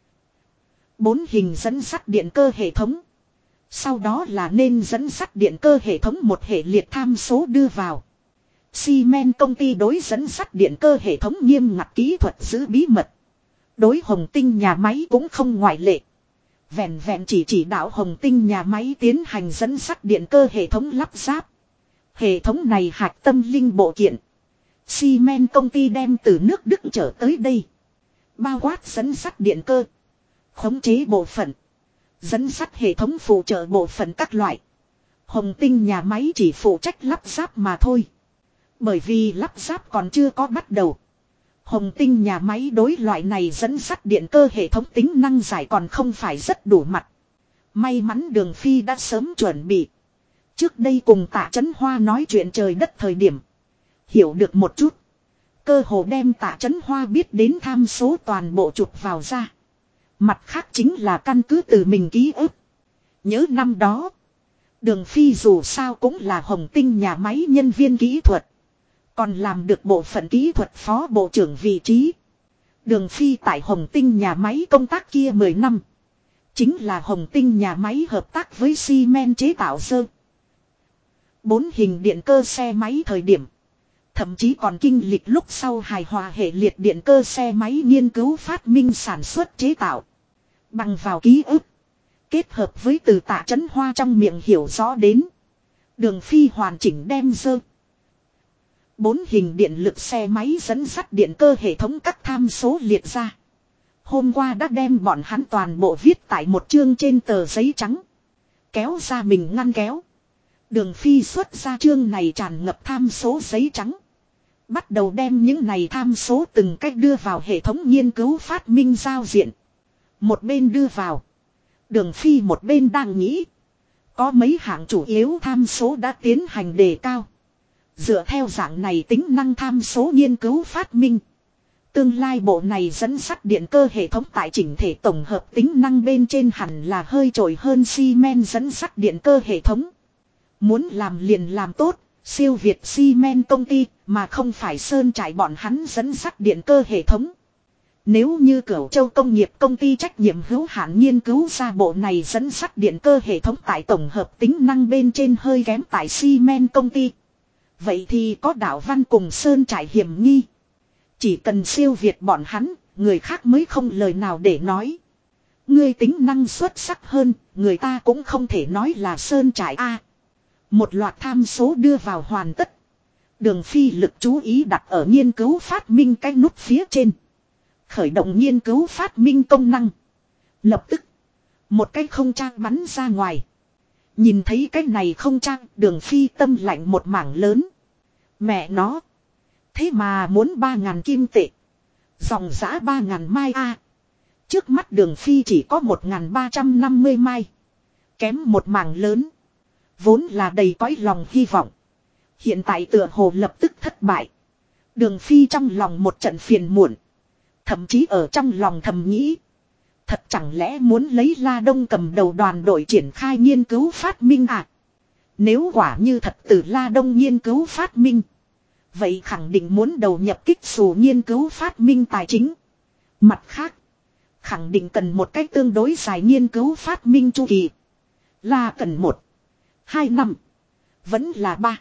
4 hình dẫn sắt điện cơ hệ thống. Sau đó là nên dẫn sắt điện cơ hệ thống một hệ liệt tham số đưa vào. Siemens công ty đối dẫn sắt điện cơ hệ thống nghiêm ngặt kỹ thuật giữ bí mật. Đối Hồng Tinh nhà máy cũng không ngoại lệ. Vẹn vẹn chỉ đạo Hồng Tinh nhà máy tiến hành dẫn sắt điện cơ hệ thống lắp ráp. Hệ thống này hạch tâm linh bộ kiện. Siemens công ty đem từ nước Đức trở tới đây. Bao quát dẫn sắt điện cơ. Khống chế bộ phận. Dẫn sắt hệ thống phụ trợ bộ phận các loại. Hồng Tinh nhà máy chỉ phụ trách lắp ráp mà thôi. Bởi vì lắp ráp còn chưa có bắt đầu. Hồng Tinh nhà máy đối loại này dẫn sắt điện cơ hệ thống tính năng giải còn không phải rất đủ mặt. May mắn Đường Phi đã sớm chuẩn bị. Trước đây cùng Tạ Chấn Hoa nói chuyện trời đất thời điểm. Hiểu được một chút. Cơ hồ đem Tạ Chấn Hoa biết đến tham số toàn bộ chụp vào ra. Mặt khác chính là căn cứ từ mình ký ức. Nhớ năm đó. Đường Phi dù sao cũng là Hồng Tinh nhà máy nhân viên kỹ thuật. Còn làm được bộ phận kỹ thuật phó bộ trưởng vị trí. Đường Phi tại Hồng Tinh nhà máy công tác kia 10 năm. Chính là Hồng Tinh nhà máy hợp tác với Siemens chế tạo sơ. 4 hình điện cơ xe máy thời điểm. Thậm chí còn kinh lịch lúc sau hài hòa hệ liệt điện cơ xe máy nghiên cứu phát minh sản xuất chế tạo. Bằng vào ký ức. Kết hợp với từ Tạ Chấn Hoa trong miệng hiểu rõ đến. Đường Phi hoàn chỉnh đem sơ. 4 hình điện lực xe máy dẫn sắt điện cơ hệ thống các tham số liệt ra. Hôm qua đã đem bọn hắn toàn bộ viết tại một chương trên tờ giấy trắng. Kéo ra mình ngăn kéo. Đường Phi xuất ra chương này tràn ngập tham số giấy trắng. Bắt đầu đem những này tham số từng cách đưa vào hệ thống nghiên cứu phát minh giao diện. Một bên đưa vào. Đường Phi một bên đang nghĩ. Có mấy hạng chủ yếu tham số đã tiến hành đề cao. Dựa theo dạng này tính năng tham số nghiên cứu phát minh. Tương lai bộ này dẫn sắt điện cơ hệ thống tại chỉnh thể tổng hợp tính năng bên trên hẳn là hơi trội hơn Siemens dẫn sắt điện cơ hệ thống. Muốn làm liền làm tốt, siêu việt Siemens công ty mà không phải sơn trại bọn hắn dẫn sắt điện cơ hệ thống. Nếu như Cửu Châu công nghiệp công ty trách nhiệm hữu hạn nghiên cứu ra bộ này dẫn sắt điện cơ hệ thống tại tổng hợp tính năng bên trên hơi kém tại Siemens công ty. Vậy thì có Đạo Văn cùng sơn trại hiểm nghi. Chỉ cần siêu việt bọn hắn, người khác mới không lời nào để nói. Ngươi tính năng xuất sắc hơn, người ta cũng không thể nói là sơn trại A. Một loạt tham số đưa vào hoàn tất. Đường Phi lực chú ý đặt ở nghiên cứu phát minh cái nút phía trên. Khởi động nghiên cứu phát minh công năng. Lập tức, một cái không trang bắn ra ngoài. Nhìn thấy cái này không trang, Đường Phi tâm lạnh một mảng lớn. Mẹ nó. Thế mà muốn 3.000 kim tệ. Dòng giã 3.000 mai a. Trước mắt Đường Phi chỉ có 1.350 mai. Kém một mảng lớn. Vốn là đầy cõi lòng hy vọng. Hiện tại tựa hồ lập tức thất bại. Đường Phi trong lòng một trận phiền muộn. Thậm chí ở trong lòng thầm nghĩ. Thật chẳng lẽ muốn lấy La Đông cầm đầu đoàn đội triển khai nghiên cứu phát minh à? Nếu quả như thật từ La Đông nghiên cứu phát minh. Vậy khẳng định muốn đầu nhập kích xù nghiên cứu phát minh tài chính. Mặt khác, khẳng định cần một cách tương đối dài nghiên cứu phát minh chu kỳ. Là cần 1, 2 năm. Vẫn là 3,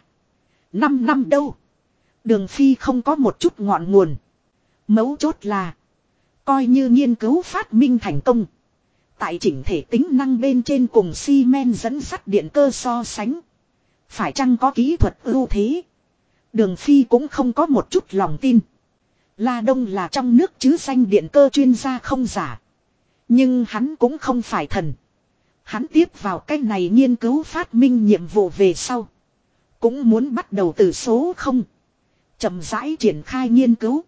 5 năm đâu. Đường Phi không có một chút ngọn nguồn. Mấu chốt là, coi như nghiên cứu phát minh thành công. Tại chỉnh thể tính năng bên trên cùng xi men dẫn sắt điện cơ so sánh. Phải chăng có kỹ thuật ưu thế? Đường Phi cũng không có một chút lòng tin. La Đông là trong nước chứ danh điện cơ chuyên gia không giả. Nhưng hắn cũng không phải thần. Hắn tiếp vào cái này nghiên cứu phát minh nhiệm vụ về sau. Cũng muốn bắt đầu từ số 0. Chậm rãi triển khai nghiên cứu.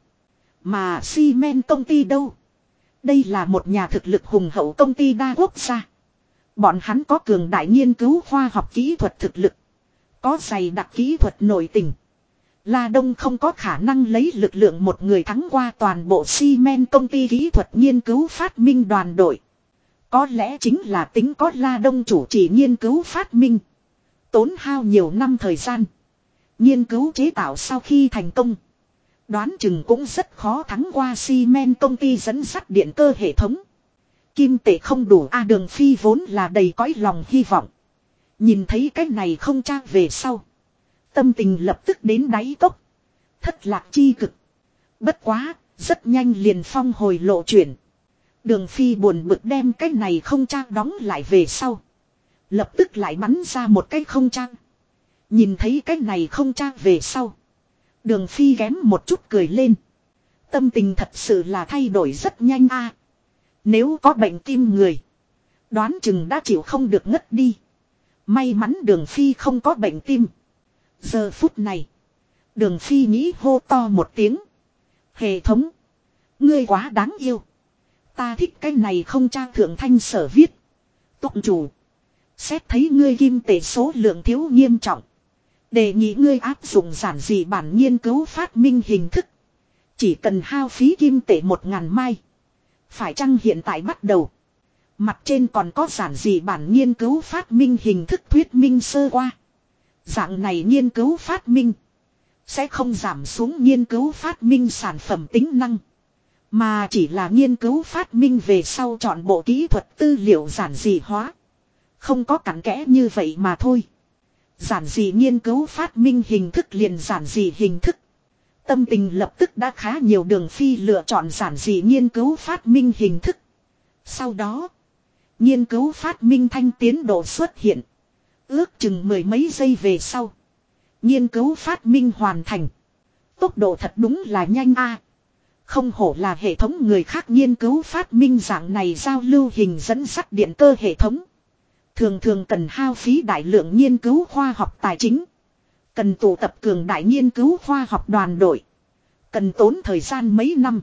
Mà Siemens công ty đâu? Đây là một nhà thực lực hùng hậu công ty đa quốc gia. Bọn hắn có cường đại nghiên cứu khoa học kỹ thuật thực lực. Có dày đặc kỹ thuật nội tình. La Đông không có khả năng lấy lực lượng một người thắng qua toàn bộ Siemens công ty kỹ thuật nghiên cứu phát minh đoàn đội. Có lẽ chính là tính có La Đông chủ trì nghiên cứu phát minh. Tốn hao nhiều năm thời gian. Nghiên cứu chế tạo sau khi thành công. Đoán chừng cũng rất khó thắng qua Siemens công ty dẫn sắt điện cơ hệ thống. Kim tệ không đủ Đường Phi vốn là đầy cõi lòng hy vọng. Nhìn thấy cái này không tra về sau. Tâm tình lập tức đến đáy cốc. Thất lạc chi cực. Bất quá, rất nhanh liền phong hồi lộ chuyển. Đường Phi buồn bực đem cái này không trang đóng lại về sau. Lập tức lại bắn ra một cái không trang. Nhìn thấy cái này không trang về sau. Đường Phi ghém một chút cười lên. Tâm tình thật sự là thay đổi rất nhanh a. Nếu có bệnh tim người. Đoán chừng đã chịu không được ngất đi. May mắn Đường Phi không có bệnh tim. Giờ phút này. Đường Phi nghĩ hô to một tiếng. Hệ thống. Ngươi quá đáng yêu. Ta thích cái này không trang thượng thanh sở viết. Tụng chủ. Xét thấy ngươi kim tệ số lượng thiếu nghiêm trọng. Đề nghị ngươi áp dụng giản dị bản nghiên cứu phát minh hình thức. Chỉ cần hao phí kim tệ 1.000 mai. Phải chăng hiện tại bắt đầu. Mặt trên còn có giản dị bản nghiên cứu phát minh hình thức thuyết minh sơ qua. Dạng này nghiên cứu phát minh. Sẽ không giảm xuống nghiên cứu phát minh sản phẩm tính năng. Mà chỉ là nghiên cứu phát minh về sau chọn bộ kỹ thuật tư liệu giản dị hóa. Không có cặn kẽ như vậy mà thôi. Giản dị nghiên cứu phát minh hình thức liền giản dị hình thức. Tâm tình lập tức đã khá nhiều. Đường Phi lựa chọn giản dị nghiên cứu phát minh hình thức. Sau đó, nghiên cứu phát minh thanh tiến độ xuất hiện. Ước chừng 10 mấy giây về sau. Nghiên cứu phát minh hoàn thành. Tốc độ thật đúng là nhanh a. Không hổ là hệ thống người khác nghiên cứu phát minh dạng này giao lưu hình dẫn sắt điện cơ hệ thống. Thường thường cần hao phí đại lượng nghiên cứu khoa học tài chính. Cần tụ tập cường đại nghiên cứu khoa học đoàn đội. Cần tốn thời gian mấy năm.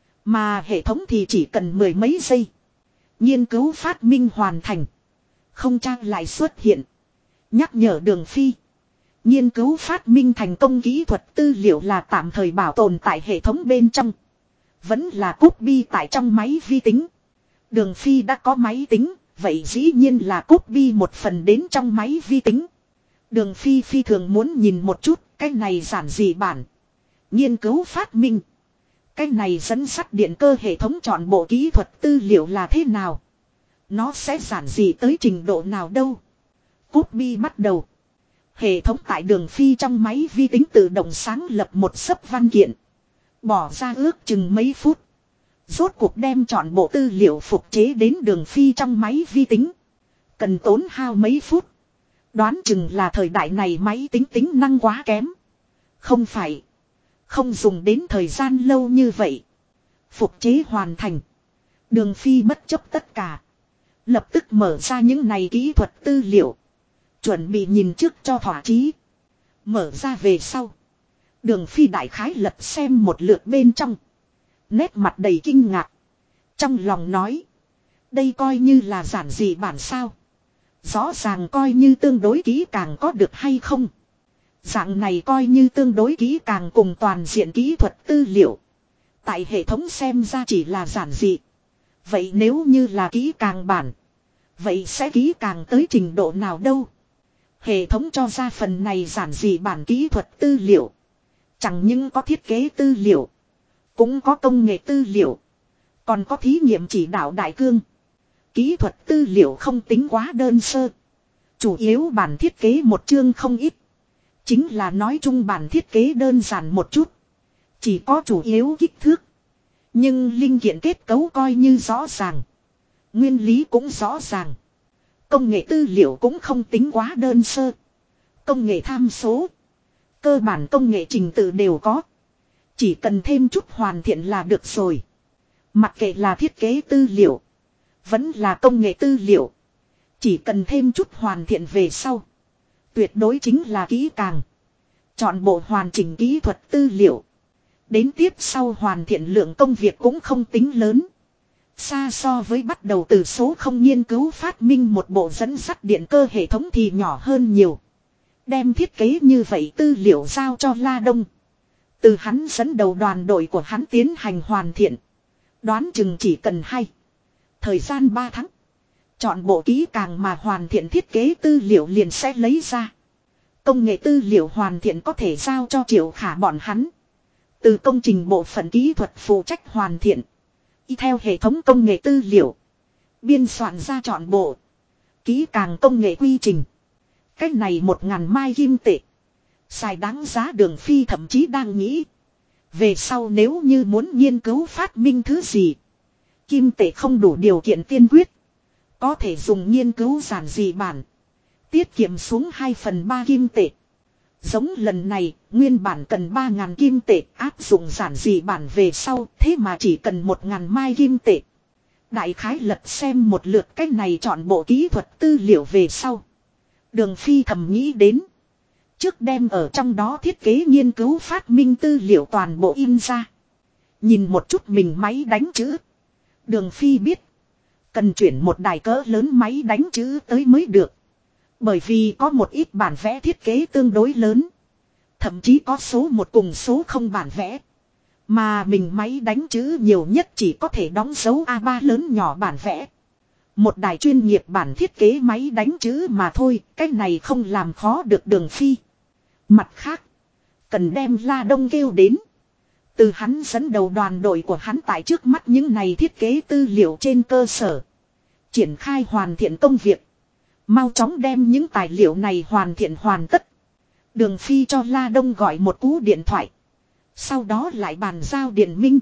Mà hệ thống thì chỉ cần 10 mấy giây. Nghiên cứu phát minh hoàn thành. Không trang lại xuất hiện. Nhắc nhở Đường Phi. Nghiên cứu phát minh thành công kỹ thuật tư liệu là tạm thời bảo tồn tại hệ thống bên trong. Vẫn là copy tại trong máy vi tính. Đường Phi đã có máy tính. Vậy dĩ nhiên là copy một phần đến trong máy vi tính. Đường Phi phi thường muốn nhìn một chút cái này giản dị bản. Nghiên cứu phát minh. Cái này dẫn sắt điện cơ hệ thống chọn bộ kỹ thuật tư liệu là thế nào. Nó sẽ giản dị tới trình độ nào đâu. Copy bắt đầu. Hệ thống tại Đường Phi trong máy vi tính tự động sáng lập một xấp văn kiện. Bỏ ra ước chừng mấy phút. Rốt cuộc đem chọn bộ tư liệu phục chế đến Đường Phi trong máy vi tính. Cần tốn hao mấy phút. Đoán chừng là thời đại này máy tính tính năng quá kém. Không phải. Không dùng đến thời gian lâu như vậy. Phục chế hoàn thành. Đường Phi bất chấp tất cả. Lập tức mở ra những này kỹ thuật tư liệu. Chuẩn bị nhìn trước cho thỏa chí. Mở ra về sau. Đường Phi đại khái lật xem một lượt bên trong. Nét mặt đầy kinh ngạc. Trong lòng nói. Đây coi như là giản dị bản sao. Rõ ràng coi như tương đối kỹ càng có được hay không. Dạng này coi như tương đối kỹ càng cùng toàn diện kỹ thuật tư liệu. Tại hệ thống xem ra chỉ là giản dị. Vậy nếu như là kỹ càng bản, vậy sẽ kỹ càng tới trình độ nào đâu? Hệ thống cho ra phần này giản dị bản kỹ thuật tư liệu. Chẳng những có thiết kế tư liệu, cũng có công nghệ tư liệu, còn có thí nghiệm chỉ đạo đại cương. Kỹ thuật tư liệu không tính quá đơn sơ. Chủ yếu bản thiết kế một chương không ít. Chính là nói chung bản thiết kế đơn giản một chút. Chỉ có chủ yếu kích thước. Nhưng linh kiện kết cấu coi như rõ ràng. Nguyên lý cũng rõ ràng. Công nghệ tư liệu cũng không tính quá đơn sơ. Công nghệ tham số, cơ bản công nghệ trình tự đều có. Chỉ cần thêm chút hoàn thiện là được rồi. Mặc kệ là thiết kế tư liệu, vẫn là công nghệ tư liệu. Chỉ cần thêm chút hoàn thiện về sau, tuyệt đối chính là kỹ càng. Chọn bộ hoàn chỉnh kỹ thuật tư liệu. Đến tiếp sau hoàn thiện lượng công việc cũng không tính lớn. Xa so với bắt đầu từ số không nghiên cứu phát minh một bộ dẫn dắt điện cơ hệ thống thì nhỏ hơn nhiều. Đem thiết kế như vậy tư liệu giao cho La Đông. Từ hắn dẫn đầu đoàn đội của hắn tiến hành hoàn thiện. Đoán chừng chỉ cần thời gian 3 tháng. Chọn bộ kỹ càng mà hoàn thiện thiết kế tư liệu liền sẽ lấy ra. Công nghệ tư liệu hoàn thiện có thể giao cho Triệu Khả bọn hắn. Từ công trình bộ phận kỹ thuật phụ trách hoàn thiện. Y theo hệ thống công nghệ tư liệu. Biên soạn ra chọn bộ. Kỹ càng công nghệ quy trình. Cách này 1.000 mai kim tệ. Xài đáng giá Đường Phi thậm chí đang nghĩ. Về sau nếu như muốn nghiên cứu phát minh thứ gì. Kim tệ không đủ điều kiện tiên quyết. Có thể dùng nghiên cứu giản dị bản. Tiết kiệm xuống 2/3 kim tệ. Giống lần này, nguyên bản cần 3.000 kim tệ, áp dụng giản dị bản về sau, thế mà chỉ cần 1.000 mai kim tệ. Đại khái lật xem một lượt cách này chọn bộ kỹ thuật tư liệu về sau. Đường Phi thầm nghĩ đến. Trước đem ở trong đó thiết kế nghiên cứu phát minh tư liệu toàn bộ in ra. Nhìn một chút mình máy đánh chữ. Đường Phi biết. Cần chuyển một đài cỡ lớn máy đánh chữ tới mới được. Bởi vì có một ít bản vẽ thiết kế tương đối lớn. Thậm chí có số 1 cùng số 0 bản vẽ. Mà mình máy đánh chữ nhiều nhất chỉ có thể đóng dấu A3 lớn nhỏ bản vẽ. Một đài chuyên nghiệp bản thiết kế máy đánh chữ mà thôi, cái này không làm khó được Đường Phi. Mặt khác, cần đem La Đông kêu đến. Từ hắn dẫn đầu đoàn đội của hắn tại trước mắt những này thiết kế tư liệu trên cơ sở. Triển khai hoàn thiện công việc. Mau chóng đem những tài liệu này hoàn thiện hoàn tất. Đường Phi cho La Đông gọi một cú điện thoại. Sau đó lại bàn giao Điền Minh.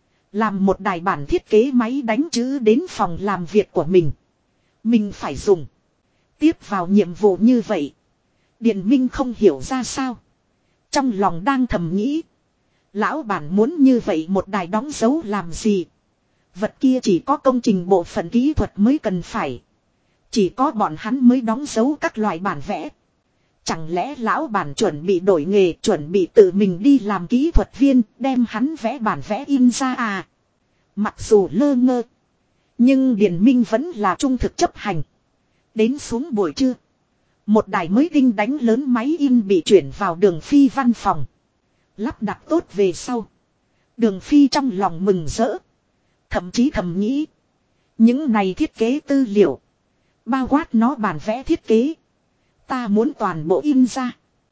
Làm một đài bản thiết kế máy đánh chữ đến phòng làm việc của mình. Mình phải dùng. Tiếp vào nhiệm vụ như vậy. Điền Minh không hiểu ra sao. Trong lòng đang thầm nghĩ. Lão bản muốn như vậy một đài đóng dấu làm gì. Vật kia chỉ có công trình bộ phận kỹ thuật mới cần phải. Chỉ có bọn hắn mới đóng dấu các loại bản vẽ. Chẳng lẽ lão bản chuẩn bị đổi nghề, chuẩn bị tự mình đi làm kỹ thuật viên, đem hắn vẽ bản vẽ in ra à? Mặc dù lơ ngơ, nhưng Điền Minh vẫn là trung thực chấp hành. Đến xuống buổi trưa, một đài mới tinh đánh lớn máy in bị chuyển vào Đường Phi văn phòng. Lắp đặt tốt về sau, Đường Phi trong lòng mừng rỡ. Thậm chí thầm nghĩ, những này thiết kế tư liệu, bao quát nó bản vẽ thiết kế, ta muốn toàn bộ in ra.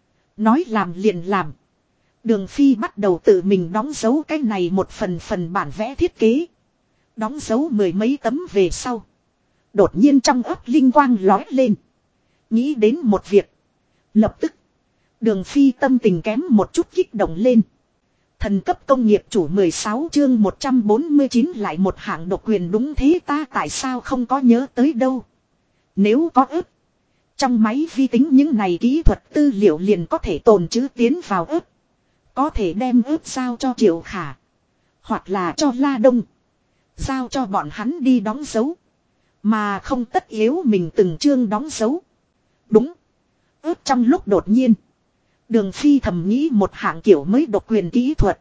Nói làm liền làm. Đường Phi bắt đầu tự mình đóng dấu cái này một phần bản vẽ thiết kế. Đóng dấu 10 mấy tấm về sau. Đột nhiên trong óc linh quang lóe lên. Nghĩ đến một việc. Lập tức, Đường Phi tâm tình kém một chút kích động lên. Thần cấp công nghiệp chủ 16 chương 149 lại một hạng độc quyền, đúng thế, ta tại sao không có nhớ tới đâu. Nếu có ức, trong máy vi tính những này kỹ thuật tư liệu liền có thể tồn trữ tiến vào ức. Có thể đem ức giao cho Triệu Khả. Hoặc là cho La Đông. Giao cho bọn hắn đi đóng dấu. Mà không tất yếu mình từng chương đóng dấu. Đúng. Ức trong lúc đột nhiên. Đường Phi thầm nghĩ một hạng kiểu mới độc quyền kỹ thuật.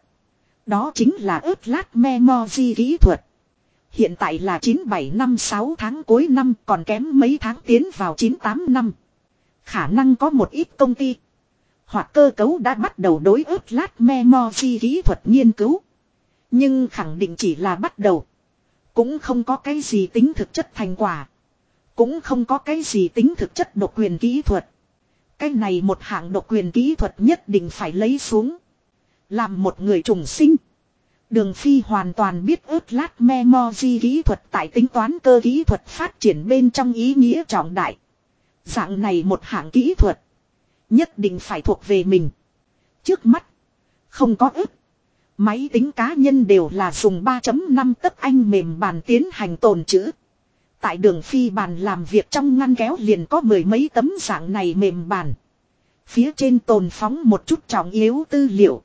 Đó chính là ức lát memory kỹ thuật. Hiện tại là 97 năm 6 tháng cuối năm, còn kém mấy tháng tiến vào 98 năm. Khả năng có một ít công ty hoặc cơ cấu đã bắt đầu đối ức lát memory kỹ thuật nghiên cứu. Nhưng khẳng định chỉ là bắt đầu. Cũng không có cái gì tính thực chất thành quả. Cũng không có cái gì tính thực chất độc quyền kỹ thuật. Cái này một hạng độc quyền kỹ thuật nhất định phải lấy xuống. Làm một người trùng sinh. Đường Phi hoàn toàn biết ướt lát memory kỹ thuật tại tính toán cơ kỹ thuật phát triển bên trong ý nghĩa trọng đại. Dạng này một hạng kỹ thuật. Nhất định phải thuộc về mình. Trước mắt. Không có ức. Máy tính cá nhân đều là dùng 3.5 tấc anh mềm bàn tiến hành tồn trữ. Tại Đường Phi bàn làm việc trong ngăn kéo liền có mười mấy tấm dạng này mềm bàn. Phía trên tồn phóng một chút trọng yếu tư liệu.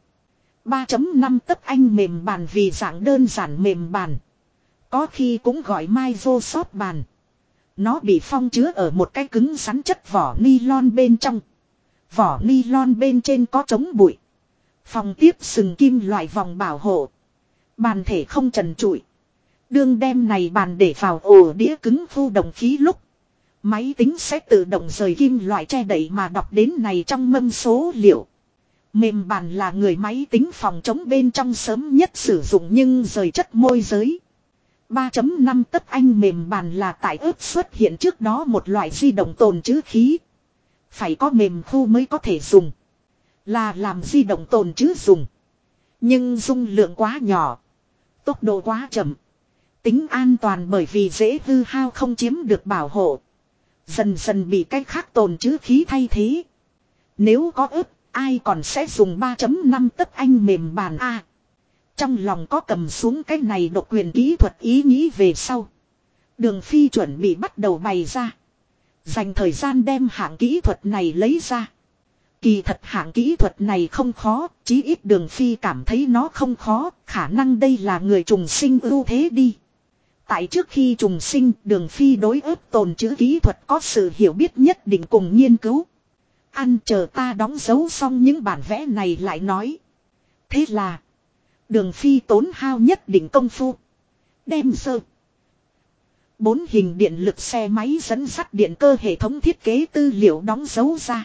3.5 tấc anh mềm bàn vì dạng đơn giản mềm bàn. Có khi cũng gọi Microsoft bàn. Nó bị phong chứa ở một cái cứng rắn chất vỏ nylon bên trong. Vỏ nylon bên trên có chống bụi. Phòng tiếp sừng kim loại vòng bảo hộ. Bàn thể không trần trụi. Đương đem này bàn để vào ổ đĩa cứng khu động khí lúc. Máy tính sẽ tự động rời kim loại che đậy mà đọc đến này trong mâm số liệu. Mềm bàn là người máy tính phòng chống bên trong sớm nhất sử dụng nhưng rời chất môi giới. 3.5 tấc anh mềm bàn là tại ướp xuất hiện trước đó một loại di động tồn trữ khí. Phải có mềm khu mới có thể dùng. Là làm di động tồn trữ dùng. Nhưng dung lượng quá nhỏ. Tốc độ quá chậm. Tính an toàn bởi vì dễ hư hao không chiếm được bảo hộ. Dần dần bị cái khác tồn trữ khí thay thế. Nếu có ướp, ai còn sẽ dùng 3.5 tấc anh mềm bàn A. Trong lòng có cầm xuống cái này độc quyền kỹ thuật ý nghĩ về sau. Đường Phi chuẩn bị bắt đầu bày ra. Dành thời gian đem hạng kỹ thuật này lấy ra. Kỳ thật hạng kỹ thuật này không khó, chí ít Đường Phi cảm thấy nó không khó, khả năng đây là người trùng sinh ưu thế đi. Tại trước khi trùng sinh, Đường Phi đối ức tồn trữ kỹ thuật có sự hiểu biết nhất định cùng nghiên cứu. Ăn chờ ta đóng dấu xong những bản vẽ này lại nói. Thế là, Đường Phi tốn hao nhất định công phu. Đem sơ. 4 hình điện lực xe máy dẫn dắt điện cơ hệ thống thiết kế tư liệu đóng dấu ra.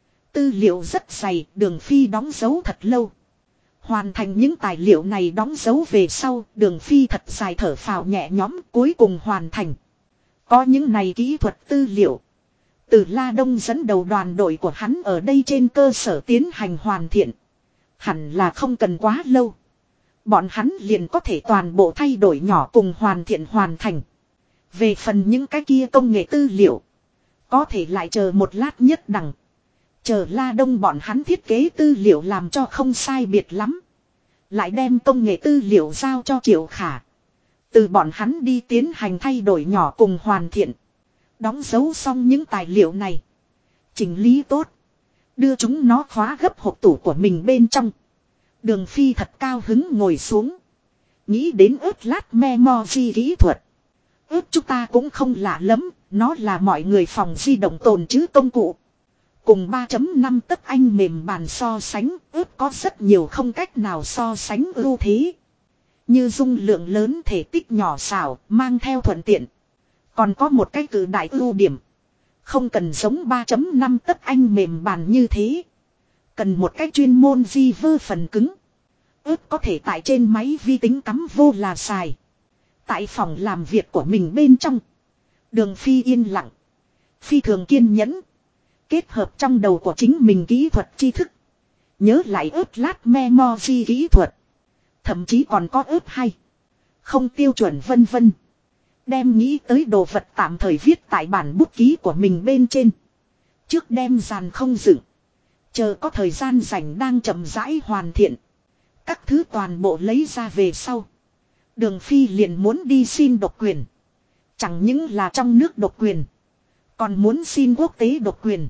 Tư liệu rất dày, Đường Phi đóng dấu thật lâu. Hoàn thành những tài liệu này đóng dấu về sau, Đường Phi thật dài thở phào nhẹ nhõm cuối cùng hoàn thành. Có những này kỹ thuật tư liệu. Từ La Đông dẫn đầu đoàn đội của hắn ở đây trên cơ sở tiến hành hoàn thiện. Hẳn là không cần quá lâu. Bọn hắn liền có thể toàn bộ thay đổi nhỏ cùng hoàn thiện hoàn thành. Về phần những cái kia công nghệ tư liệu. Có thể lại chờ một lát nhất đẳng. Chờ La Đông bọn hắn thiết kế tư liệu làm cho không sai biệt lắm. Lại đem công nghệ tư liệu giao cho Triệu Khả. Từ bọn hắn đi tiến hành thay đổi nhỏ cùng hoàn thiện. Đóng dấu xong những tài liệu này. Chỉnh lý tốt. Đưa chúng nó khóa gấp hộp tủ của mình bên trong. Đường Phi thật cao hứng ngồi xuống. Nghĩ đến ướt lát memory kỹ thuật. Ướt chúng ta cũng không lạ lắm. Nó là mọi người phòng di động tồn trữ công cụ. Cùng 3.5 tấc anh mềm bàn so sánh, ướp có rất nhiều không cách nào so sánh ưu thế. Như dung lượng lớn thể tích nhỏ xảo, mang theo thuận tiện. Còn có một cái cự đại ưu điểm. Không cần giống 3.5 tấc anh mềm bàn như thế. Cần một cái chuyên môn di vơ phần cứng. Ướp có thể tại trên máy vi tính cắm vô là xài. Tại phòng làm việc của mình bên trong. Đường Phi yên lặng. Phi thường kiên nhẫn. Kết hợp trong đầu của chính mình kỹ thuật tri thức. Nhớ lại ướp lát memory kỹ thuật. Thậm chí còn có ướp hay. Không tiêu chuẩn vân vân. Đem nghĩ tới đồ vật tạm thời viết tại bản bút ký của mình bên trên. Trước đem dàn không dựng. Chờ có thời gian rảnh đang chậm rãi hoàn thiện. Các thứ toàn bộ lấy ra về sau. Đường Phi liền muốn đi xin độc quyền. Chẳng những là trong nước độc quyền. Còn muốn xin quốc tế độc quyền.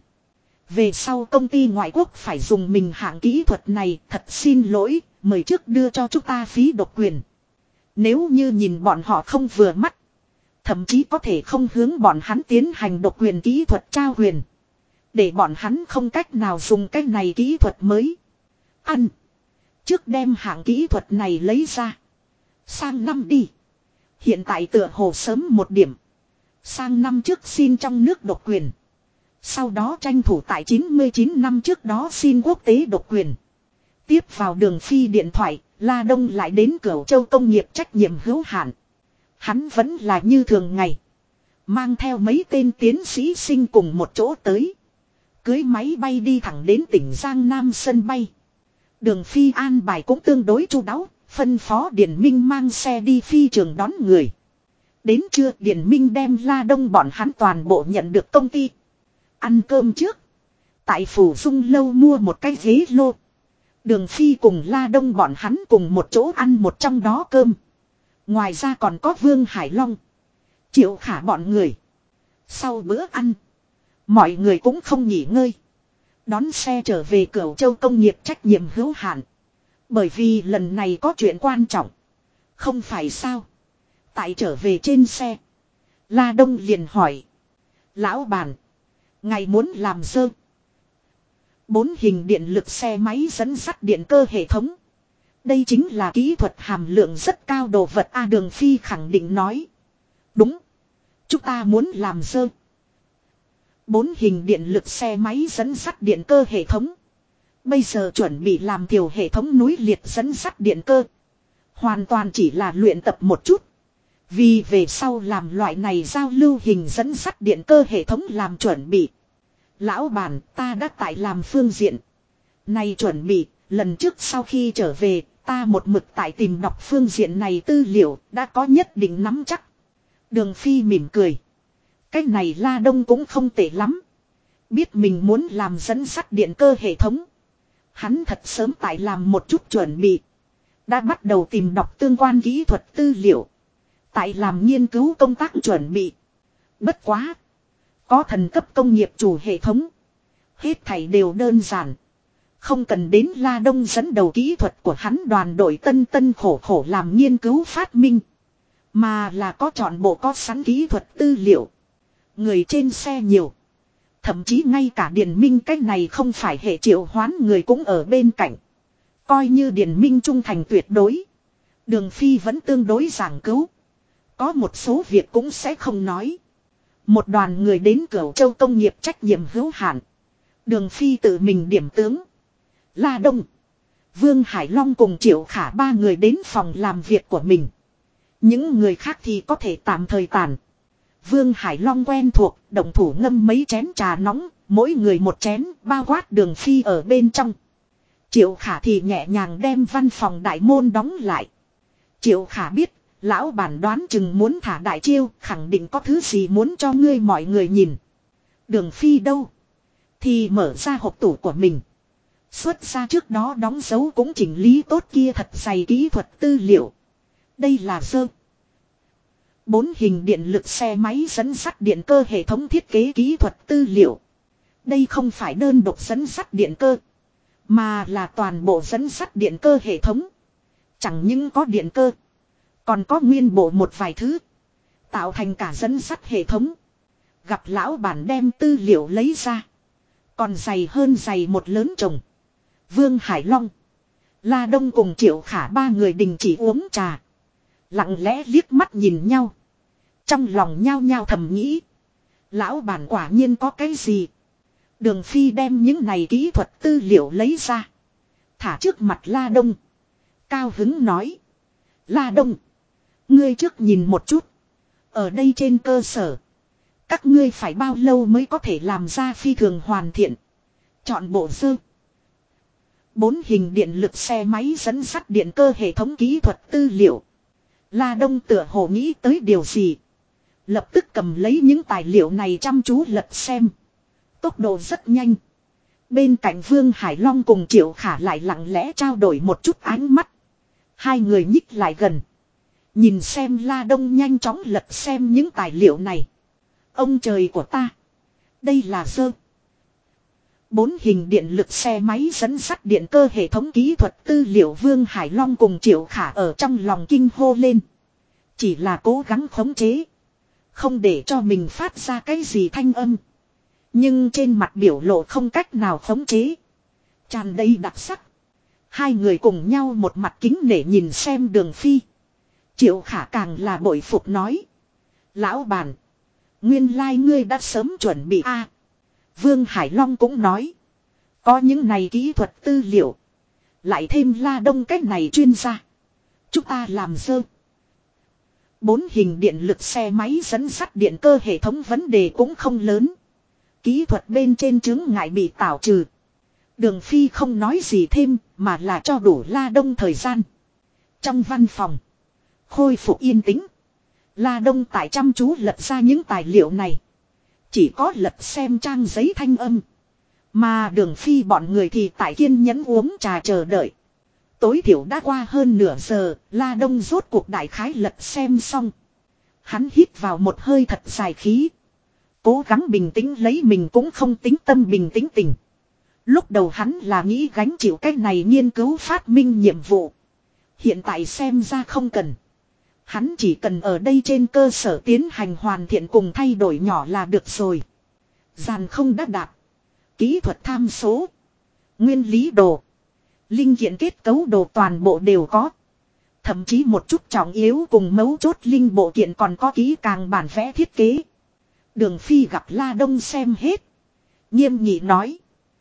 Về sau công ty ngoại quốc phải dùng mình hạng kỹ thuật này, thật xin lỗi, mời trước đưa cho chúng ta phí độc quyền. Nếu như nhìn bọn họ không vừa mắt, thậm chí có thể không hướng bọn hắn tiến hành độc quyền kỹ thuật trao quyền. Để bọn hắn không cách nào dùng cái này kỹ thuật mới. Ăn. Trước đem hạng kỹ thuật này lấy ra. Sang năm đi. Hiện tại tựa hồ sớm một điểm. Sang năm trước xin trong nước độc quyền. Sau đó tranh thủ tại 99 năm trước đó xin quốc tế độc quyền. Tiếp vào Đường Phi điện thoại, La Đông lại đến Cửu Châu công nghiệp trách nhiệm hữu hạn. Hắn vẫn là như thường ngày. Mang theo mấy tên tiến sĩ sinh cùng một chỗ tới. Cưới máy bay đi thẳng đến tỉnh Giang Nam sân bay. Đường Phi an bài cũng tương đối chu đáo. Phân phó Điền Minh mang xe đi phi trường đón người. Đến trưa Điền Minh đem La Đông bọn hắn toàn bộ nhận được công ty. Ăn cơm trước. Tại Phủ Dung Lâu mua một cái ghế lô. Đường Phi cùng La Đông bọn hắn cùng một chỗ ăn một trong đó cơm. Ngoài ra còn có Vương Hải Long, Triệu Khả bọn người. Sau bữa ăn, mọi người cũng không nghỉ ngơi. Đón xe trở về Cửu Châu công nghiệp trách nhiệm hữu hạn. Bởi vì lần này có chuyện quan trọng. Không phải sao? Tại trở về trên xe, La Đông liền hỏi. Lão bản, ngài muốn làm dơ 4 hình điện lực xe máy dẫn dắt điện cơ hệ thống. Đây chính là kỹ thuật hàm lượng rất cao đồ vật A. Đường Phi khẳng định nói. Đúng. Chúng ta muốn làm dơ 4 hình điện lực xe máy dẫn dắt điện cơ hệ thống. Bây giờ chuẩn bị làm tiểu hệ thống núi liệt dẫn dắt điện cơ. Hoàn toàn chỉ là luyện tập một chút. Vì về sau làm loại này giao lưu hình dẫn dắt điện cơ hệ thống làm chuẩn bị. Lão bản, ta đã tại làm phương diện này chuẩn bị. Lần trước sau khi trở về, ta một mực tại tìm đọc phương diện này tư liệu, đã có nhất định nắm chắc. Đường Phi mỉm cười. Cái này La Đông cũng không tệ lắm. Biết mình muốn làm dẫn dắt điện cơ hệ thống. Hắn thật sớm tại làm một chút chuẩn bị. Đã bắt đầu tìm đọc tương quan kỹ thuật tư liệu. Tại làm nghiên cứu công tác chuẩn bị. Bất quá. Có thần cấp công nghiệp chủ hệ thống. Hết thảy đều đơn giản. Không cần đến La Đông dẫn đầu kỹ thuật của hắn đoàn đội tân khổ khổ làm nghiên cứu phát minh. Mà là có trọn bộ có sẵn kỹ thuật tư liệu. Người trên xe nhiều. Thậm chí ngay cả Điền Minh cái này không phải hệ triệu hoán người cũng ở bên cạnh. Coi như Điền Minh trung thành tuyệt đối. Đường Phi vẫn tương đối giảng cứu. Có một số việc cũng sẽ không nói. Một đoàn người đến Cửu Châu công nghiệp trách nhiệm hữu hạn. Đường Phi tự mình điểm tướng. La Đông, Vương Hải Long cùng Triệu Khả 3 người đến phòng làm việc của mình. Những người khác thì có thể tạm thời tàn. Vương Hải Long quen thuộc, động thủ ngâm mấy chén trà nóng, mỗi người một chén, bao quát Đường Phi ở bên trong. Triệu Khả thì nhẹ nhàng đem văn phòng đại môn đóng lại. Triệu Khả biết, lão bản đoán chừng muốn thả đại chiêu, khẳng định có thứ gì muốn cho ngươi mọi người nhìn. Đường Phi đâu? Thì mở ra hộp tủ của mình. Xuất ra trước đó đóng dấu cũng chỉnh lý tốt kia thật dày kỹ thuật tư liệu. Đây là dơ 4 hình điện lực xe máy dẫn dắt điện cơ hệ thống thiết kế kỹ thuật tư liệu. Đây không phải đơn độc dẫn dắt điện cơ, mà là toàn bộ dẫn dắt điện cơ hệ thống. Chẳng những có điện cơ, còn có nguyên bộ một vài thứ, tạo thành cả dẫn dắt hệ thống. Gặp lão bản đem tư liệu lấy ra, còn dày hơn dày một lớn chồng. Vương Hải Long, La Đông cùng Triệu Khả 3 người đình chỉ uống trà. Lặng lẽ liếc mắt nhìn nhau. Trong lòng nhao nhao thầm nghĩ. Lão bản quả nhiên có cái gì. Đường Phi đem những này kỹ thuật tư liệu lấy ra. Thả trước mặt La Đông. Cao hứng nói. La Đông, ngươi trước nhìn một chút. Ở đây trên cơ sở, các ngươi phải bao lâu mới có thể làm ra phi thường hoàn thiện. Chọn bộ dơ 4 hình điện lực xe máy dẫn dắt điện cơ hệ thống kỹ thuật tư liệu. La Đông tựa hồ nghĩ tới điều gì. Lập tức cầm lấy những tài liệu này chăm chú lật xem. Tốc độ rất nhanh. Bên cạnh Vương Hải Long cùng Triệu Khả lại lặng lẽ trao đổi một chút ánh mắt. Hai người nhích lại gần. Nhìn xem La Đông nhanh chóng lật xem những tài liệu này. Ông trời của ta, đây là dơ 4 hình điện lực xe máy dẫn dắt điện cơ hệ thống kỹ thuật tư liệu. Vương Hải Long cùng Triệu Khả ở trong lòng kinh hô lên. Chỉ là cố gắng khống chế, không để cho mình phát ra cái gì thanh âm. Nhưng trên mặt biểu lộ không cách nào khống chế, tràn đầy đặc sắc. Hai người cùng nhau một mặt kính nể nhìn xem Đường Phi. Triệu Khả càng là bội phục nói. Lão bản, nguyên lai ngươi đã sớm chuẩn bị a. Vương Hải Long cũng nói. Có những này kỹ thuật tư liệu, lại thêm La Đông cách này chuyên gia, chúng ta làm dơ 4 hình điện lực xe máy dẫn sắt điện cơ hệ thống vấn đề cũng không lớn. Kỹ thuật bên trên chứng ngại bị tảo trừ. Đường Phi không nói gì thêm mà là cho đủ La Đông thời gian. Trong văn phòng. Khôi phục yên tĩnh. La Đông tại chăm chú lật ra những tài liệu này. Chỉ có lật xem trang giấy thanh âm. Mà Đường Phi bọn người thì tại kiên nhẫn uống trà chờ đợi. Tối thiểu đã qua hơn nửa giờ, La Đông rốt cuộc đại khái lật xem xong. Hắn hít vào một hơi thật dài khí. Cố gắng bình tĩnh lấy mình cũng không tính tâm bình tĩnh tình. Lúc đầu hắn là nghĩ gánh chịu cái này nghiên cứu phát minh nhiệm vụ. Hiện tại xem ra không cần. Hắn chỉ cần ở đây trên cơ sở tiến hành hoàn thiện cùng thay đổi nhỏ là được rồi. Giàn không đã đạt. Kỹ thuật tham số. Nguyên lý đồ. Linh kiện kết cấu đồ toàn bộ đều có. Thậm chí một chút trọng yếu cùng mấu chốt linh bộ kiện còn có kỹ càng bản vẽ thiết kế. Đường Phi gặp La Đông xem hết. Nghiêm nghị nói.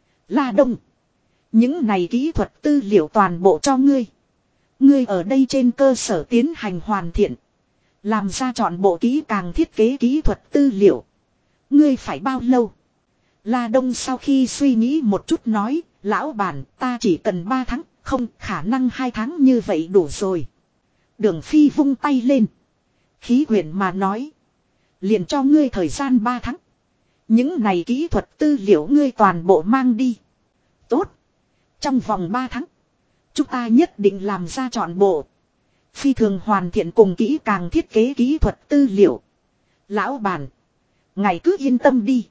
La Đông. Những này kỹ thuật tư liệu toàn bộ cho ngươi. Ngươi ở đây trên cơ sở tiến hành hoàn thiện. Làm ra chọn bộ kỹ càng thiết kế kỹ thuật tư liệu. Ngươi phải bao lâu? La Đông sau khi suy nghĩ một chút nói. Lão bản ta chỉ cần 3 tháng. Không khả năng 2 tháng như vậy đủ rồi. Đường Phi vung tay lên. Khí quyển mà nói. Liền cho ngươi thời gian 3 tháng. Những này kỹ thuật tư liệu ngươi toàn bộ mang đi. Tốt. Trong vòng 3 tháng. Chúng ta nhất định làm ra trọn bộ. Phi thường hoàn thiện cùng kỹ càng thiết kế kỹ thuật tư liệu. Lão bản. Ngài cứ yên tâm đi.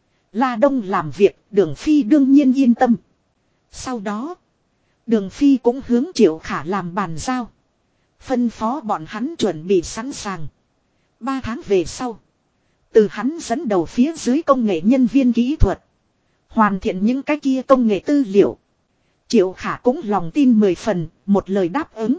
La Đông làm việc Đường Phi đương nhiên yên tâm. Sau đó. Đường Phi cũng hướng Triệu Khả làm bàn giao. Phân phó bọn hắn chuẩn bị sẵn sàng. 3 tháng về sau. Từ hắn dẫn đầu phía dưới công nghệ nhân viên kỹ thuật. Hoàn thiện những cái kia công nghệ tư liệu. Triệu Khả cũng lòng tin 10 phần, một lời đáp ứng.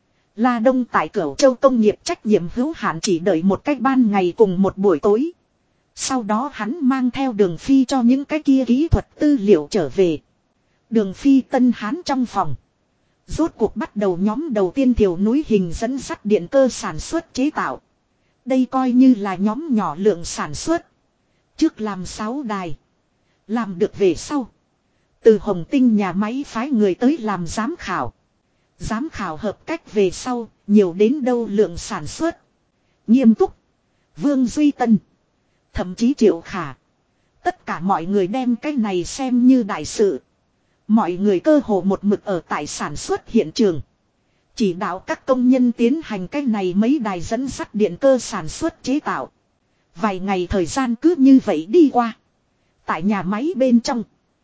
La Đông tại Cửu Châu công nghiệp trách nhiệm hữu hạn chỉ đợi một cách ban ngày cùng một buổi tối. Sau đó hắn mang theo Đường Phi cho những cái kia kỹ thuật tư liệu trở về. Đường Phi Tân Hán trong phòng. Rốt cuộc bắt đầu nhóm đầu tiên thiểu núi hình dẫn sắt điện cơ sản xuất chế tạo. Đây coi như là nhóm nhỏ lượng sản xuất. Trước làm 6 đài. Làm được về sau. Từ Hồng Tinh nhà máy phái người tới làm giám khảo. Giám khảo hợp cách về sau, nhiều đến đâu lượng sản xuất. Nghiêm túc. Vương Duy Tân. Thậm chí Triệu Khả. Tất cả mọi người đem cái này xem như đại sự. Mọi người cơ hồ một mực ở tại sản xuất hiện trường. Chỉ đạo các công nhân tiến hành cái này mấy đài dẫn sắt điện cơ sản xuất chế tạo. Vài ngày thời gian cứ như vậy đi qua. Tại nhà máy bên trong.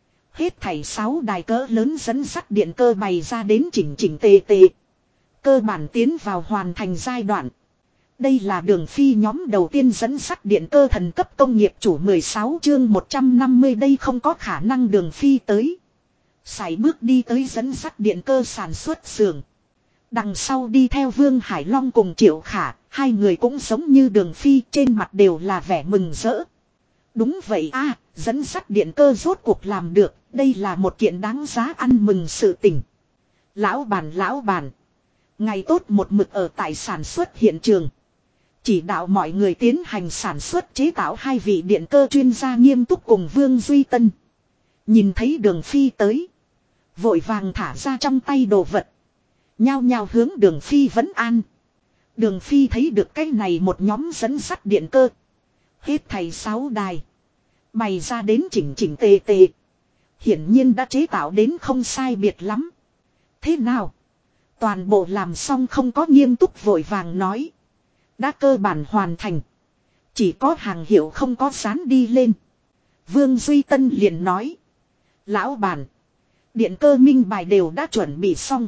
Hết thảy 6 đài cỡ lớn dẫn sắt điện cơ bày ra đến chỉnh chỉnh tề tề. Cơ bản tiến vào hoàn thành giai đoạn. Đây là Đường Phi nhóm đầu tiên dẫn sắt điện cơ thần cấp công nghiệp chủ 16 chương 150 đây không có khả năng Đường Phi tới. Sải bước đi tới dẫn sắt điện cơ sản xuất xưởng. Đằng sau đi theo Vương Hải Long cùng Triệu Khả, hai người cũng giống như Đường Phi trên mặt đều là vẻ mừng rỡ. Đúng vậy a, dẫn sắt điện cơ rốt cuộc làm được, đây là một kiện đáng giá ăn mừng sự tình. Lão bản, ngày tốt một mực ở tại sản xuất hiện trường. Chỉ đạo mọi người tiến hành sản xuất chế tạo hai vị điện cơ chuyên gia nghiêm túc cùng Vương Duy Tân. Nhìn thấy Đường Phi tới. Vội vàng thả ra trong tay đồ vật. Nhao nhao hướng Đường Phi vấn an. Đường Phi thấy được cái này một nhóm dẫn sắt điện cơ. Hết thầy 6 đài. Bày ra đến chỉnh chỉnh tề tề. Hiển nhiên đã chế tạo đến không sai biệt lắm. Thế nào? Toàn bộ làm xong không có nghiêm túc vội vàng nói. Đã cơ bản hoàn thành. Chỉ có hàng hiệu không có dán đi lên. Vương Duy Tân liền nói. Lão bản. Điện cơ minh bài đều đã chuẩn bị xong.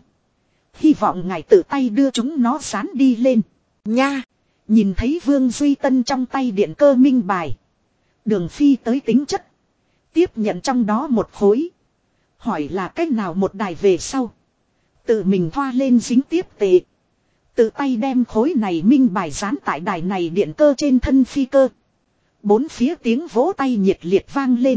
Hy vọng ngài tự tay đưa chúng nó dán đi lên. Nha. Nhìn thấy Vương Duy Tân trong tay điện cơ minh bài. Đường Phi tới tính chất. Tiếp nhận trong đó một khối. Hỏi là cách nào một đài về sau. Tự mình thoa lên dính tiếp tệ. Tự tay đem khối này minh bài dán tại đài này điện cơ trên thân phi cơ. 4 phía tiếng vỗ tay nhiệt liệt vang lên.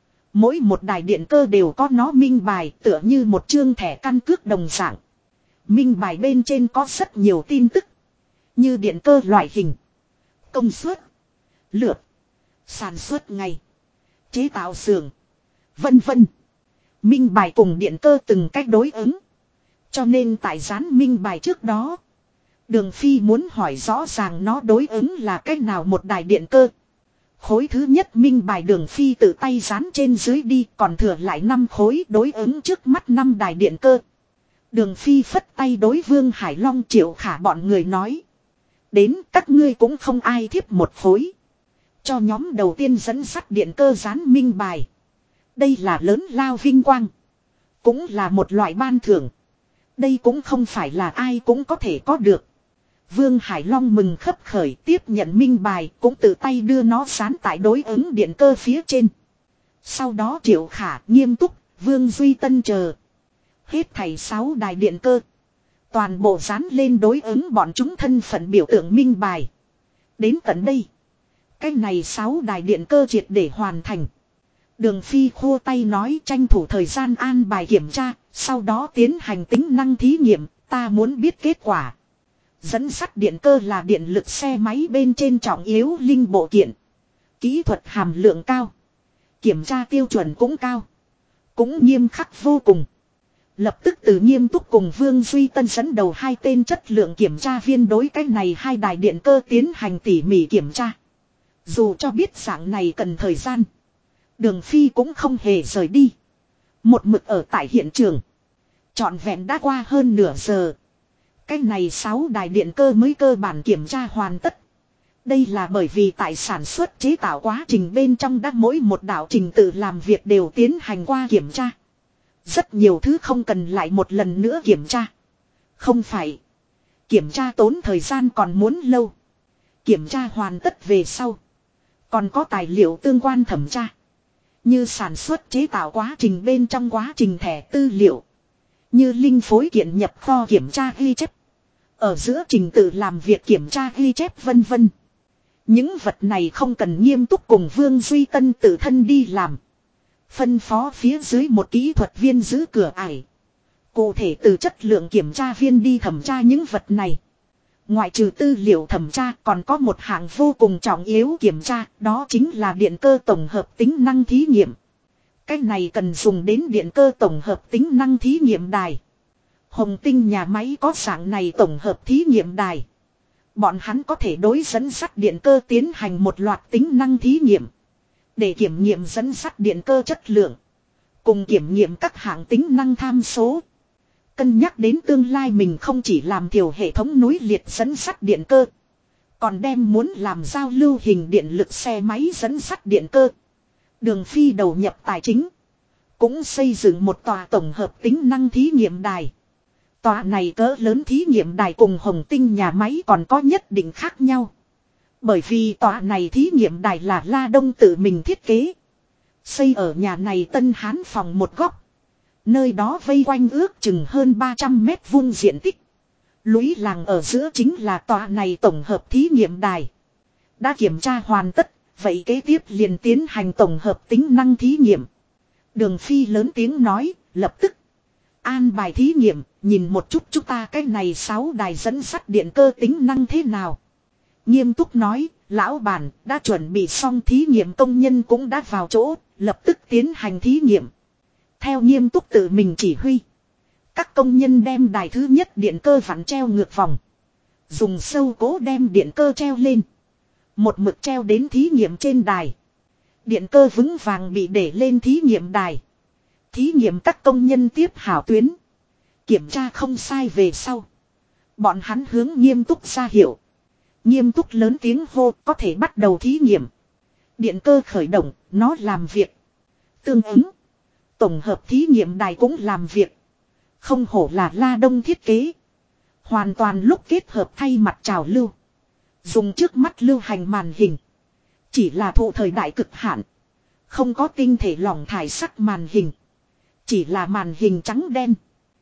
Mỗi một đài điện cơ đều có nó minh bài tựa như một chương thẻ căn cước đồng dạng. Minh bài bên trên có rất nhiều tin tức. Như điện cơ loại hình, công suất, lượt, sản xuất ngày, chế tạo xưởng, vân vân. Minh bài cùng điện cơ từng cách đối ứng. Cho nên tại dán minh bài trước đó, Đường Phi muốn hỏi rõ ràng nó đối ứng là cách nào một đài điện cơ. Khối thứ nhất minh bài Đường Phi tự tay dán trên dưới đi, còn thừa lại 5 khối đối ứng trước mắt 5 đài điện cơ. Đường Phi phất tay đối Vương Hải Long Triệu Khả bọn người nói. Đến các ngươi cũng không ai thiếp một khối. Cho nhóm đầu tiên dẫn sắt điện cơ dán minh bài. Đây là lớn lao vinh quang. Cũng là một loại ban thưởng. Đây cũng không phải là ai cũng có thể có được. Vương Hải Long mừng khấp khởi tiếp nhận minh bài, cũng tự tay đưa nó dán tại đối ứng điện cơ phía trên. Sau đó Triệu Khả, Nghiêm Túc, Vương Duy Tân chờ. Hết thảy 6 đài điện cơ. Toàn bộ dán lên đối ứng bọn chúng thân phận biểu tượng minh bài. Đến tận đây, cái này 6 đài điện cơ triệt để hoàn thành. Đường Phi khô tay nói tranh thủ thời gian an bài kiểm tra, sau đó tiến hành tính năng thí nghiệm, ta muốn biết kết quả. Dẫn sắt điện cơ là điện lực xe máy bên trên trọng yếu linh bộ kiện. Kỹ thuật hàm lượng cao. Kiểm tra tiêu chuẩn cũng cao. Cũng nghiêm khắc vô cùng. Lập tức từ Nghiêm Túc cùng Vương Duy Tân dẫn đầu 2 tên chất lượng kiểm tra viên đối cách này 2 đài điện cơ tiến hành tỉ mỉ kiểm tra. Dù cho biết dạng này cần thời gian, Đường Phi cũng không hề rời đi. Một mực ở tại hiện trường. Trọn vẹn đã qua hơn nửa giờ. Cái này 6 đài điện cơ mới cơ bản kiểm tra hoàn tất. Đây là bởi vì tại sản xuất chế tạo quá trình bên trong đã mỗi một đạo trình tự làm việc đều tiến hành qua kiểm tra. Rất nhiều thứ không cần lại một lần nữa kiểm tra. Không phải. Kiểm tra tốn thời gian còn muốn lâu. Kiểm tra hoàn tất về sau. Còn có tài liệu tương quan thẩm tra. Như sản xuất chế tạo quá trình bên trong quá trình thẻ tư liệu. Như linh phối kiện nhập kho kiểm tra ghi chép. Ở giữa trình tự làm việc kiểm tra ghi chép vân vân. Những vật này không cần Nghiêm Túc cùng Vương Duy Tân tự thân đi làm. Phân phó phía dưới một kỹ thuật viên giữ cửa ải. Cụ thể từ chất lượng kiểm tra viên đi thẩm tra những vật này. Ngoại trừ tư liệu thẩm tra còn có một hạng vô cùng trọng yếu kiểm tra, đó chính là điện cơ tổng hợp tính năng thí nghiệm. Cái này cần dùng đến điện cơ tổng hợp tính năng thí nghiệm đài. Hồng Tinh nhà máy có dạng này tổng hợp thí nghiệm đài. Bọn hắn có thể đối dẫn sắt điện cơ tiến hành một loạt tính năng thí nghiệm. Để kiểm nghiệm dẫn sắt điện cơ chất lượng. Cùng kiểm nghiệm các hạng tính năng tham số. Cân nhắc đến tương lai mình không chỉ làm thiểu hệ thống núi liệt dẫn sắt điện cơ. Còn đem muốn làm giao lưu hình điện lực xe máy dẫn sắt điện cơ. Đường Phi đầu nhập tài chính. Cũng xây dựng một tòa tổng hợp tính năng thí nghiệm đài. Tòa này cỡ lớn thí nghiệm đài cùng Hồng Tinh nhà máy còn có nhất định khác nhau. Bởi vì tòa này thí nghiệm đài là La Đông tự mình thiết kế. Xây ở nhà này Tân Hán phòng một góc. Nơi đó vây quanh ước chừng hơn 300 mét vuông diện tích. Lũy làng ở giữa chính là tòa này tổng hợp thí nghiệm đài. Đã kiểm tra hoàn tất, vậy kế tiếp liền tiến hành tổng hợp tính năng thí nghiệm. Đường Phi lớn tiếng nói, lập tức. An bài thí nghiệm, nhìn một chút chúng ta cái này 6 đài dẫn sắt điện cơ tính năng thế nào. Nghiêm Túc nói, lão bản đã chuẩn bị xong thí nghiệm công nhân cũng đã vào chỗ, lập tức tiến hành thí nghiệm. Theo Nghiêm Túc tự mình chỉ huy. Các công nhân đem đài thứ nhất điện cơ vặn treo ngược vòng. Dùng sâu cố đem điện cơ treo lên. Một mực treo đến thí nghiệm trên đài. Điện cơ vững vàng bị để lên thí nghiệm đài. Thí nghiệm các công nhân tiếp hảo tuyến. Kiểm tra không sai về sau. Bọn hắn hướng Nghiêm Túc ra hiệu. Nghiêm Túc lớn tiếng hô có thể bắt đầu thí nghiệm. Điện cơ khởi động, nó làm việc. Tương ứng. Tổng hợp thí nghiệm đài cũng làm việc. Không hổ là La Đông thiết kế. Hoàn toàn lúc kết hợp thay mặt trào lưu. Dùng trước mắt lưu hành màn hình. Chỉ là thụ thời đại cực hạn. Không có tinh thể lỏng thải sắc màn hình. Chỉ là màn hình trắng đen.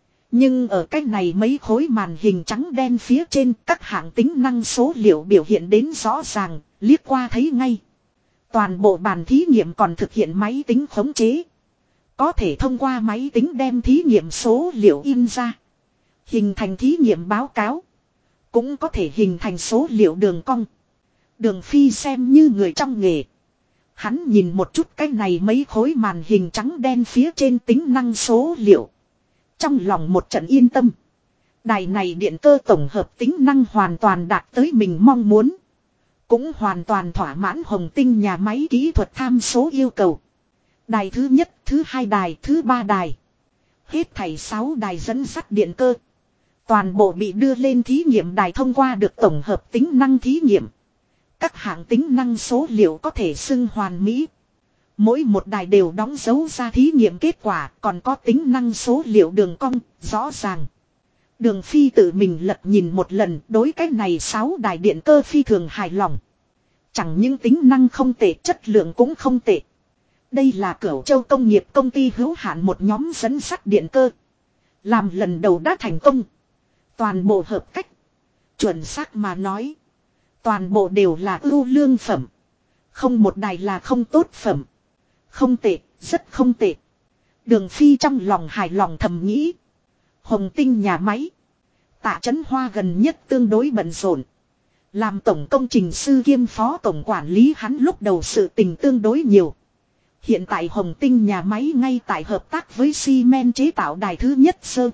Nhưng ở cách này mấy khối màn hình trắng đen phía trên các hạng tính năng số liệu biểu hiện đến rõ ràng, liếc qua thấy ngay. Toàn bộ bàn thí nghiệm còn thực hiện máy tính khống chế. Có thể thông qua máy tính đem thí nghiệm số liệu in ra. Hình thành thí nghiệm báo cáo. cũng có thể hình thành số liệu đường cong. Đường Phi xem như người trong nghề. Hắn nhìn một chút cái này mấy khối màn hình trắng đen phía trên tính năng số liệu. Trong lòng một trận yên tâm. Đài này điện cơ tổng hợp tính năng hoàn toàn đạt tới mình mong muốn. Cũng hoàn toàn thỏa mãn Hồng Tinh nhà máy kỹ thuật tham số yêu cầu. Đài thứ nhất, thứ hai đài, thứ ba đài. Hết thảy 6 đài dẫn sắt điện cơ. Toàn bộ bị đưa lên thí nghiệm đài thông qua được tổng hợp tính năng thí nghiệm. Các hạng tính năng số liệu có thể xưng hoàn mỹ. Mỗi một đài đều đóng dấu ra thí nghiệm kết quả, còn có tính năng số liệu đường cong, rõ ràng. Đường Phi tự mình lật nhìn một lần, đối cái này 6 đài điện cơ phi thường hài lòng. Chẳng những tính năng không tệ, chất lượng cũng không tệ. Đây là Cửu Châu Công nghiệp công ty hữu hạn một nhóm dẫn sắt điện cơ. Làm lần đầu đã thành công. Toàn bộ hợp cách. Chuẩn xác mà nói. Toàn bộ đều là ưu lương phẩm. Không một đài là không tốt phẩm. Không tệ, rất không tệ. Đường Phi trong lòng hài lòng thầm nghĩ. Hồng Tinh nhà máy. Tạ Chấn Hoa gần nhất tương đối bận rộn. Làm tổng công trình sư kiêm phó tổng quản lý hắn lúc đầu sự tình tương đối nhiều. Hiện tại Hồng Tinh nhà máy ngay tại hợp tác với Siemens chế tạo đài thứ nhất sơ.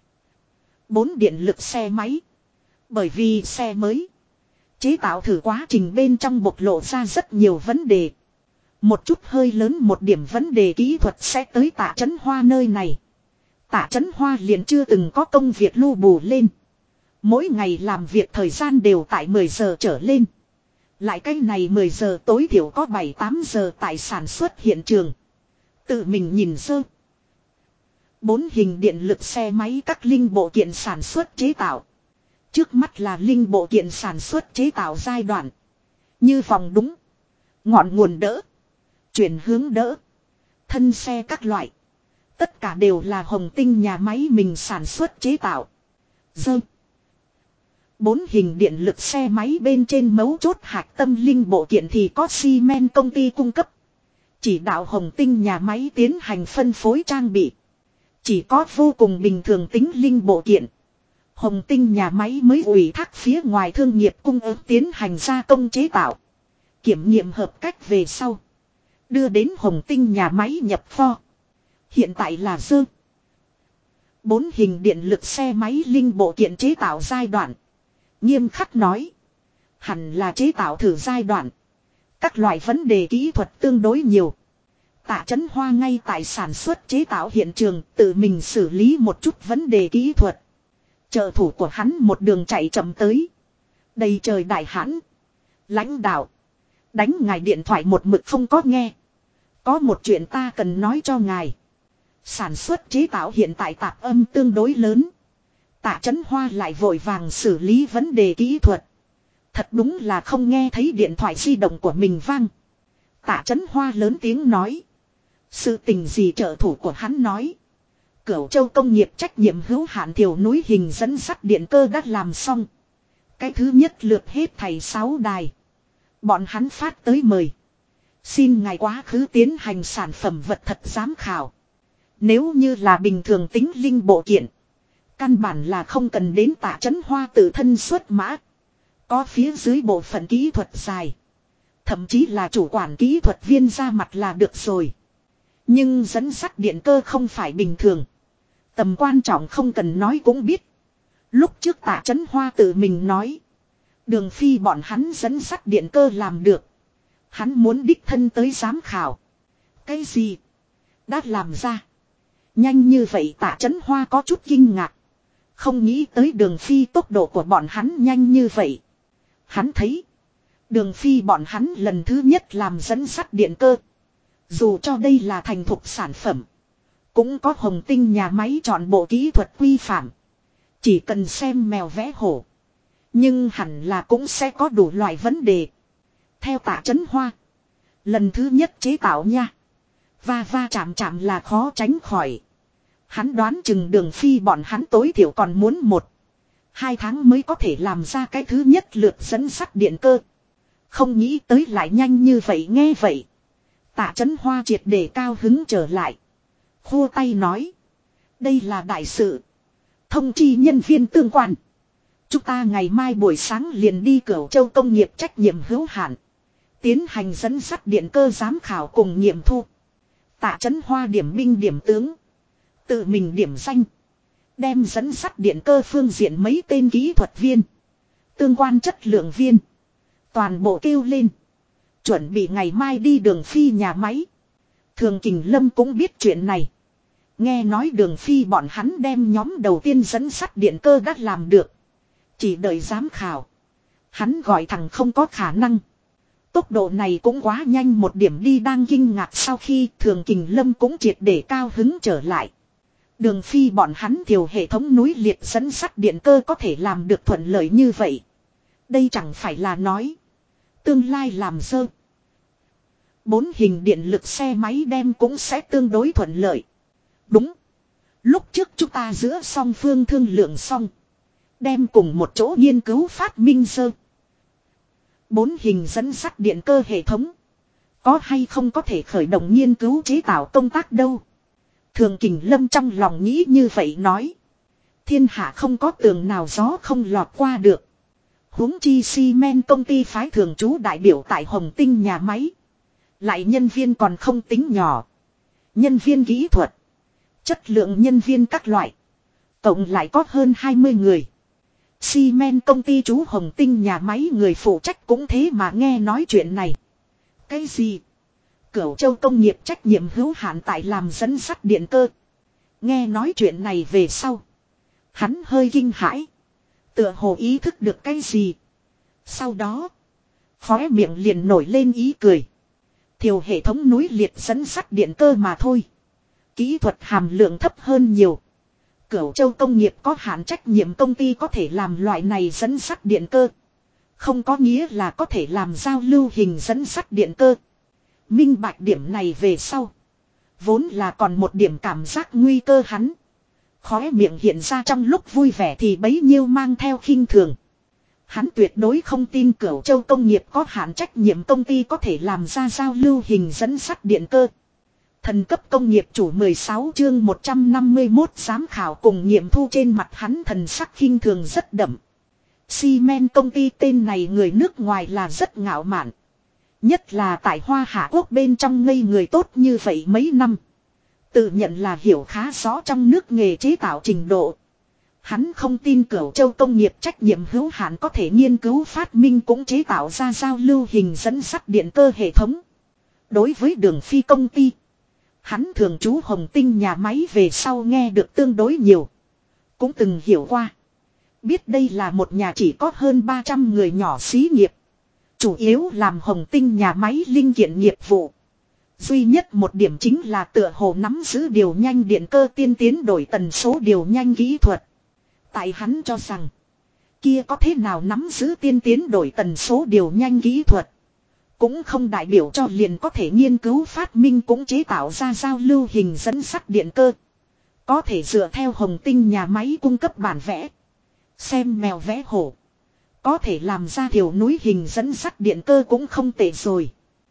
4 điện lực xe máy. Bởi vì xe mới. Chế tạo thử quá trình bên trong bộc lộ ra rất nhiều vấn đề. Một chút hơi lớn một điểm vấn đề kỹ thuật sẽ tới Tạ Chấn Hoa nơi này. Tạ Chấn Hoa liền chưa từng có công việc lưu bù lên. Mỗi ngày làm việc thời gian đều tại 10 giờ trở lên. Lại cái này 10 giờ tối thiểu có 7-8 giờ tại sản xuất hiện trường. Tự mình nhìn sơ. 4 hình điện lực xe máy các linh bộ kiện sản xuất chế tạo. Trước mắt là linh bộ kiện sản xuất chế tạo giai đoạn. Như vòng đúng. Ngọn nguồn đỡ. Chuyển hướng đỡ. Thân xe các loại. Tất cả đều là Hồng Tinh nhà máy mình sản xuất chế tạo. Dơ. 4 hình điện lực xe máy bên trên mấu chốt hạt tâm linh bộ kiện thì có Siemens công ty cung cấp. Chỉ đạo Hồng Tinh nhà máy tiến hành phân phối trang bị. Chỉ có vô cùng bình thường tính linh bộ kiện. Hồng Tinh nhà máy mới ủy thác phía ngoài thương nghiệp cung ứng tiến hành gia công chế tạo. Kiểm nghiệm hợp cách về sau. Đưa đến Hồng Tinh nhà máy nhập kho. Hiện tại là dơ. 4 hình điện lực xe máy linh bộ kiện chế tạo giai đoạn. Nghiêm khắc nói. Hẳn là chế tạo thử giai đoạn. Các loại vấn đề kỹ thuật tương đối nhiều. Tạ Chấn Hoa ngay tại sản xuất chế tạo hiện trường tự mình xử lý một chút vấn đề kỹ thuật. Trợ thủ của hắn một đường chạy chậm tới. Đầy trời đại hãn. Lãnh đạo. Đánh ngài điện thoại một mực không có nghe. Có một chuyện ta cần nói cho ngài. Sản xuất chế tạo hiện tại tạp âm tương đối lớn. Tạ Chấn Hoa lại vội vàng xử lý vấn đề kỹ thuật. Thật đúng là không nghe thấy điện thoại di động của mình vang. Tạ Chấn Hoa lớn tiếng nói. Sự tình gì trợ thủ của hắn nói. Cửu Châu Công nghiệp trách nhiệm hữu hạn Thiều Núi hình dẫn sắt điện cơ đã làm xong. Cái thứ nhất lượt hết thảy 6 đài. Bọn hắn phát tới mời. Xin ngài quá khứ tiến hành sản phẩm vật thật giám khảo. Nếu như là bình thường tính linh bộ kiện. Căn bản là không cần đến Tạ Chấn Hoa tự thân xuất mã. Có phía dưới bộ phận kỹ thuật dài. Thậm chí là chủ quản kỹ thuật viên ra mặt là được rồi. Nhưng dẫn sắt điện cơ không phải bình thường. Tầm quan trọng không cần nói cũng biết. Lúc trước Tạ Chấn Hoa tự mình nói. Đường Phi bọn hắn dẫn sắt điện cơ làm được. Hắn muốn đích thân tới giám khảo. Cái gì? Đã làm ra. Nhanh như vậy Tạ Chấn Hoa có chút kinh ngạc. Không nghĩ tới Đường Phi tốc độ của bọn hắn nhanh như vậy. Hắn thấy. Đường Phi bọn hắn lần thứ nhất làm dẫn sắt điện cơ. Dù cho đây là thành thục sản phẩm. Cũng có Hồng Tinh nhà máy chọn bộ kỹ thuật quy phạm. Chỉ cần xem mèo vẽ hổ. Nhưng hẳn là cũng sẽ có đủ loại vấn đề. Theo Tạ Chấn Hoa. Lần thứ nhất chế tạo nha. Va chạm là khó tránh khỏi. Hắn đoán chừng Đường Phi bọn hắn tối thiểu còn muốn 1-2 tháng mới có thể làm ra cái thứ nhất lượt dẫn sắt điện cơ. Không nghĩ tới lại nhanh như vậy nghe vậy. Tạ Chấn Hoa triệt để cao hứng trở lại. Khua tay nói. Đây là đại sự. Thông chi nhân viên tương quan. Chúng ta ngày mai buổi sáng liền đi Cửu Châu công nghiệp trách nhiệm hữu hạn. Tiến hành dẫn dắt điện cơ giám khảo cùng nghiệm thu. Tạ Chấn Hoa điểm binh điểm tướng. Tự mình điểm danh. Đem dẫn dắt điện cơ phương diện mấy tên kỹ thuật viên. Tương quan chất lượng viên. Toàn bộ kêu lên. Chuẩn bị ngày mai đi Đường Phi nhà máy. Thường Kình Lâm cũng biết chuyện này. Nghe nói Đường Phi bọn hắn đem nhóm đầu tiên dẫn sắt điện cơ đã làm được. Chỉ đợi giám khảo. Hắn gọi thằng không có khả năng. Tốc độ này cũng quá nhanh một điểm đi đang kinh ngạc sau khi Thường Kình Lâm cũng triệt để cao hứng trở lại. Đường Phi bọn hắn thiểu hệ thống núi liệt dẫn sắt điện cơ có thể làm được thuận lợi như vậy. Đây chẳng phải là nói. Tương lai làm dơ. 4 hình điện lực xe máy đem cũng sẽ tương đối thuận lợi. Đúng. Lúc trước chúng ta giữa song phương thương lượng xong. Đem cùng một chỗ nghiên cứu phát minh dơ. 4 hình dẫn sắt điện cơ hệ thống. Có hay không có thể khởi động nghiên cứu chế tạo công tác đâu. Thường Kình Lâm trong lòng nghĩ như vậy nói. Thiên hạ không có tường nào gió không lọt qua được. Huống chi xi men công ty phái thường trú đại biểu tại Hồng Tinh nhà máy. Lại nhân viên còn không tính nhỏ. Nhân viên kỹ thuật. Chất lượng nhân viên các loại. Cộng lại có hơn 20 người. Xi men công ty chú Hồng Tinh nhà máy người phụ trách cũng thế mà nghe nói chuyện này. Cái gì? Cửu Châu công nghiệp trách nhiệm hữu hạn tại làm dẫn sắt điện cơ. Nghe nói chuyện này về sau. Hắn hơi kinh hãi. Tựa hồ ý thức được cái gì. Sau đó. Khóe miệng liền nổi lên ý cười. Thiểu hệ thống núi liệt dẫn sắt điện cơ mà thôi. Kỹ thuật hàm lượng thấp hơn nhiều. Cửu Châu công nghiệp có hạn trách nhiệm công ty có thể làm loại này dẫn sắt điện cơ. Không có nghĩa là có thể làm giao lưu hình dẫn sắt điện cơ. Minh bạch điểm này về sau. Vốn là còn một điểm cảm giác nguy cơ hắn. Khóe miệng hiện ra trong lúc vui vẻ thì bấy nhiêu mang theo khinh thường. Hắn tuyệt đối không tin Cửu Châu công nghiệp có hạn trách nhiệm công ty có thể làm ra giao lưu hình dẫn sắt điện cơ. Thần cấp công nghiệp chủ 16 chương 151 giám khảo cùng nghiệm thu trên mặt hắn thần sắc khinh thường rất đậm. Xi men công ty tên này người nước ngoài là rất ngạo mạn. Nhất là tại Hoa Hạ Quốc bên trong ngây người tốt như vậy mấy năm. Tự nhận là hiểu khá rõ trong nước nghề chế tạo trình độ. Hắn không tin Cửu Châu công nghiệp trách nhiệm hữu hạn có thể nghiên cứu phát minh cũng chế tạo ra giao lưu hình dẫn sắt điện cơ hệ thống. Đối với Đường Phi công ty. Hắn thường trú Hồng Tinh nhà máy về sau nghe được tương đối nhiều. Cũng từng hiểu qua. Biết đây là một nhà chỉ có hơn 300 người nhỏ xí nghiệp. Chủ yếu làm Hồng Tinh nhà máy linh kiện nghiệp vụ. Duy nhất một điểm chính là tựa hồ nắm giữ điều nhanh điện cơ tiên tiến đổi tần số điều nhanh kỹ thuật. Tại hắn cho rằng. Kia có thế nào nắm giữ tiên tiến đổi tần số điều nhanh kỹ thuật. Cũng không đại biểu cho liền có thể nghiên cứu phát minh cũng chế tạo ra giao lưu hình dẫn sắt điện cơ. Có thể dựa theo Hồng Tinh nhà máy cung cấp bản vẽ. Xem mèo vẽ hổ. Có thể làm ra thiểu núi hình dẫn sắt điện cơ cũng không tệ rồi.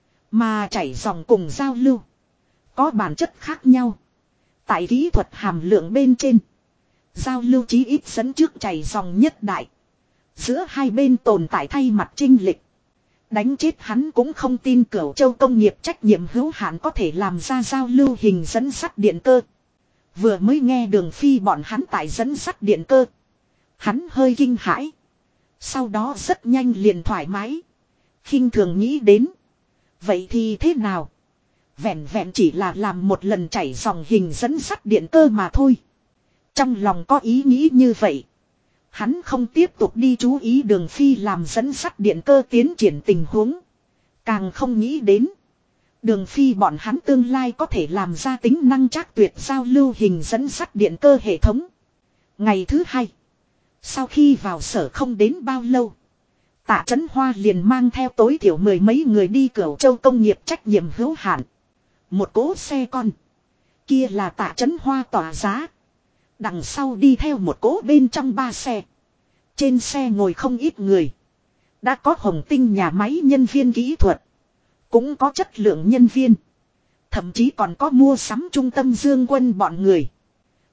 Mà chảy dòng cùng giao lưu. Có bản chất khác nhau. Tại kỹ thuật hàm lượng bên trên. Giao lưu chí ít dẫn trước chảy dòng nhất đại. Giữa hai bên tồn tại thay mặt chênh lệch. Đánh chết hắn cũng không tin Cửu Châu công nghiệp trách nhiệm hữu hạn có thể làm ra giao lưu hình dẫn sắt điện cơ. Vừa mới nghe Đường Phi bọn hắn tại dẫn sắt điện cơ. Hắn hơi kinh hãi. Sau đó rất nhanh liền thoải mái. Khinh thường nghĩ đến. Vậy thì thế nào? Vẹn vẹn chỉ là làm một lần chảy dòng hình dẫn sắt điện cơ mà thôi. Trong lòng có ý nghĩ như vậy. Hắn không tiếp tục đi chú ý Đường Phi làm dẫn sắt điện cơ tiến triển tình huống. Càng không nghĩ đến. Đường Phi bọn hắn tương lai có thể làm ra tính năng trác tuyệt giao lưu hình dẫn sắt điện cơ hệ thống. Ngày thứ hai. Sau khi vào sở không đến bao lâu. Tạ Chấn Hoa liền mang theo tối thiểu 10 mấy người đi Cửu Châu công nghiệp trách nhiệm hữu hạn. Một cỗ xe con. Kia là Tạ Chấn Hoa tỏa giá. Đằng sau đi theo một cỗ bên trong 3 xe. Trên xe ngồi không ít người. Đã có Hồng Tinh nhà máy nhân viên kỹ thuật. Cũng có chất lượng nhân viên. Thậm chí còn có mua sắm trung tâm Dương Quân bọn người.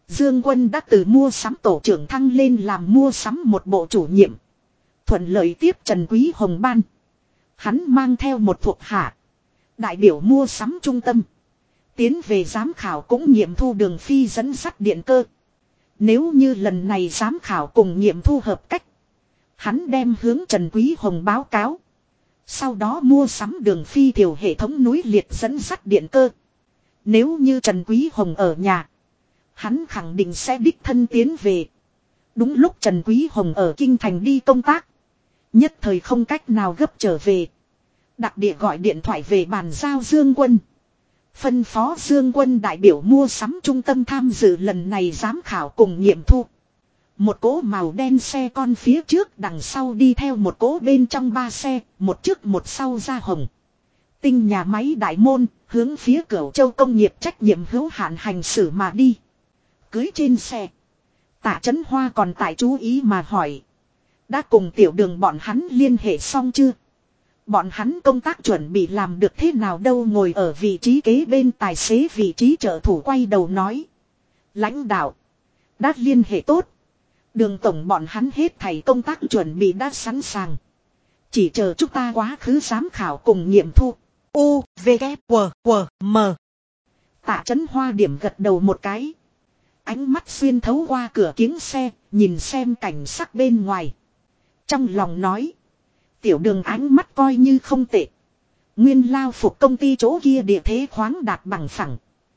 Dương Quân đã từ mua sắm tổ trưởng thăng lên làm mua sắm một bộ chủ nhiệm. Thuận lợi tiếp Trần Quý Hồng ban. Hắn mang theo một thuộc hạ. Đại biểu mua sắm trung tâm. Tiến về giám khảo cũng nghiệm thu Đường Phi dẫn sắt điện cơ. Nếu như lần này giám khảo cùng nghiệm thu hợp cách. Hắn đem hướng Trần Quý Hồng báo cáo. Sau đó mua sắm Đường Phi thiểu hệ thống núi liệt dẫn sắt điện cơ. Nếu như Trần Quý Hồng ở nhà. Hắn khẳng định sẽ đích thân tiến về. Đúng lúc Trần Quý Hồng ở Kinh Thành đi công tác. Nhất thời không cách nào gấp trở về. Đặc địa gọi điện thoại về bàn giao Dương Quân. Phân phó Dương Quân đại biểu mua sắm trung tâm tham dự lần này giám khảo cùng nghiệm thu. Một cỗ màu đen xe con phía trước đằng sau đi theo một cỗ bên trong 3 xe, một trước một sau ra hồng. Tinh nhà máy đại môn, hướng phía Cửu Châu công nghiệp trách nhiệm hữu hạn hành xử mà đi. Cưới trên xe. Tạ Chấn Hoa còn tại chú ý mà hỏi. Đã cùng Tiểu Đường bọn hắn liên hệ xong chưa? Bọn hắn công tác chuẩn bị làm được thế nào đâu, ngồi ở vị trí kế bên tài xế vị trí trợ thủ quay đầu nói. Lãnh đạo. Đã liên hệ tốt. Đường tổng bọn hắn hết thảy công tác chuẩn bị đã sẵn sàng. Chỉ chờ chúng ta quá khứ giám khảo cùng nghiệm thu. U, V, K, W, W, M. Tạ Chấn Hoa điểm gật đầu một cái. Ánh mắt xuyên thấu qua cửa kiếng xe, nhìn xem cảnh sắc bên ngoài. Trong lòng nói. Tiểu Đường ánh mắt coi như không tệ. Nguyên lao phục công ty chỗ kia địa thế khoáng đạt bằng phẳng.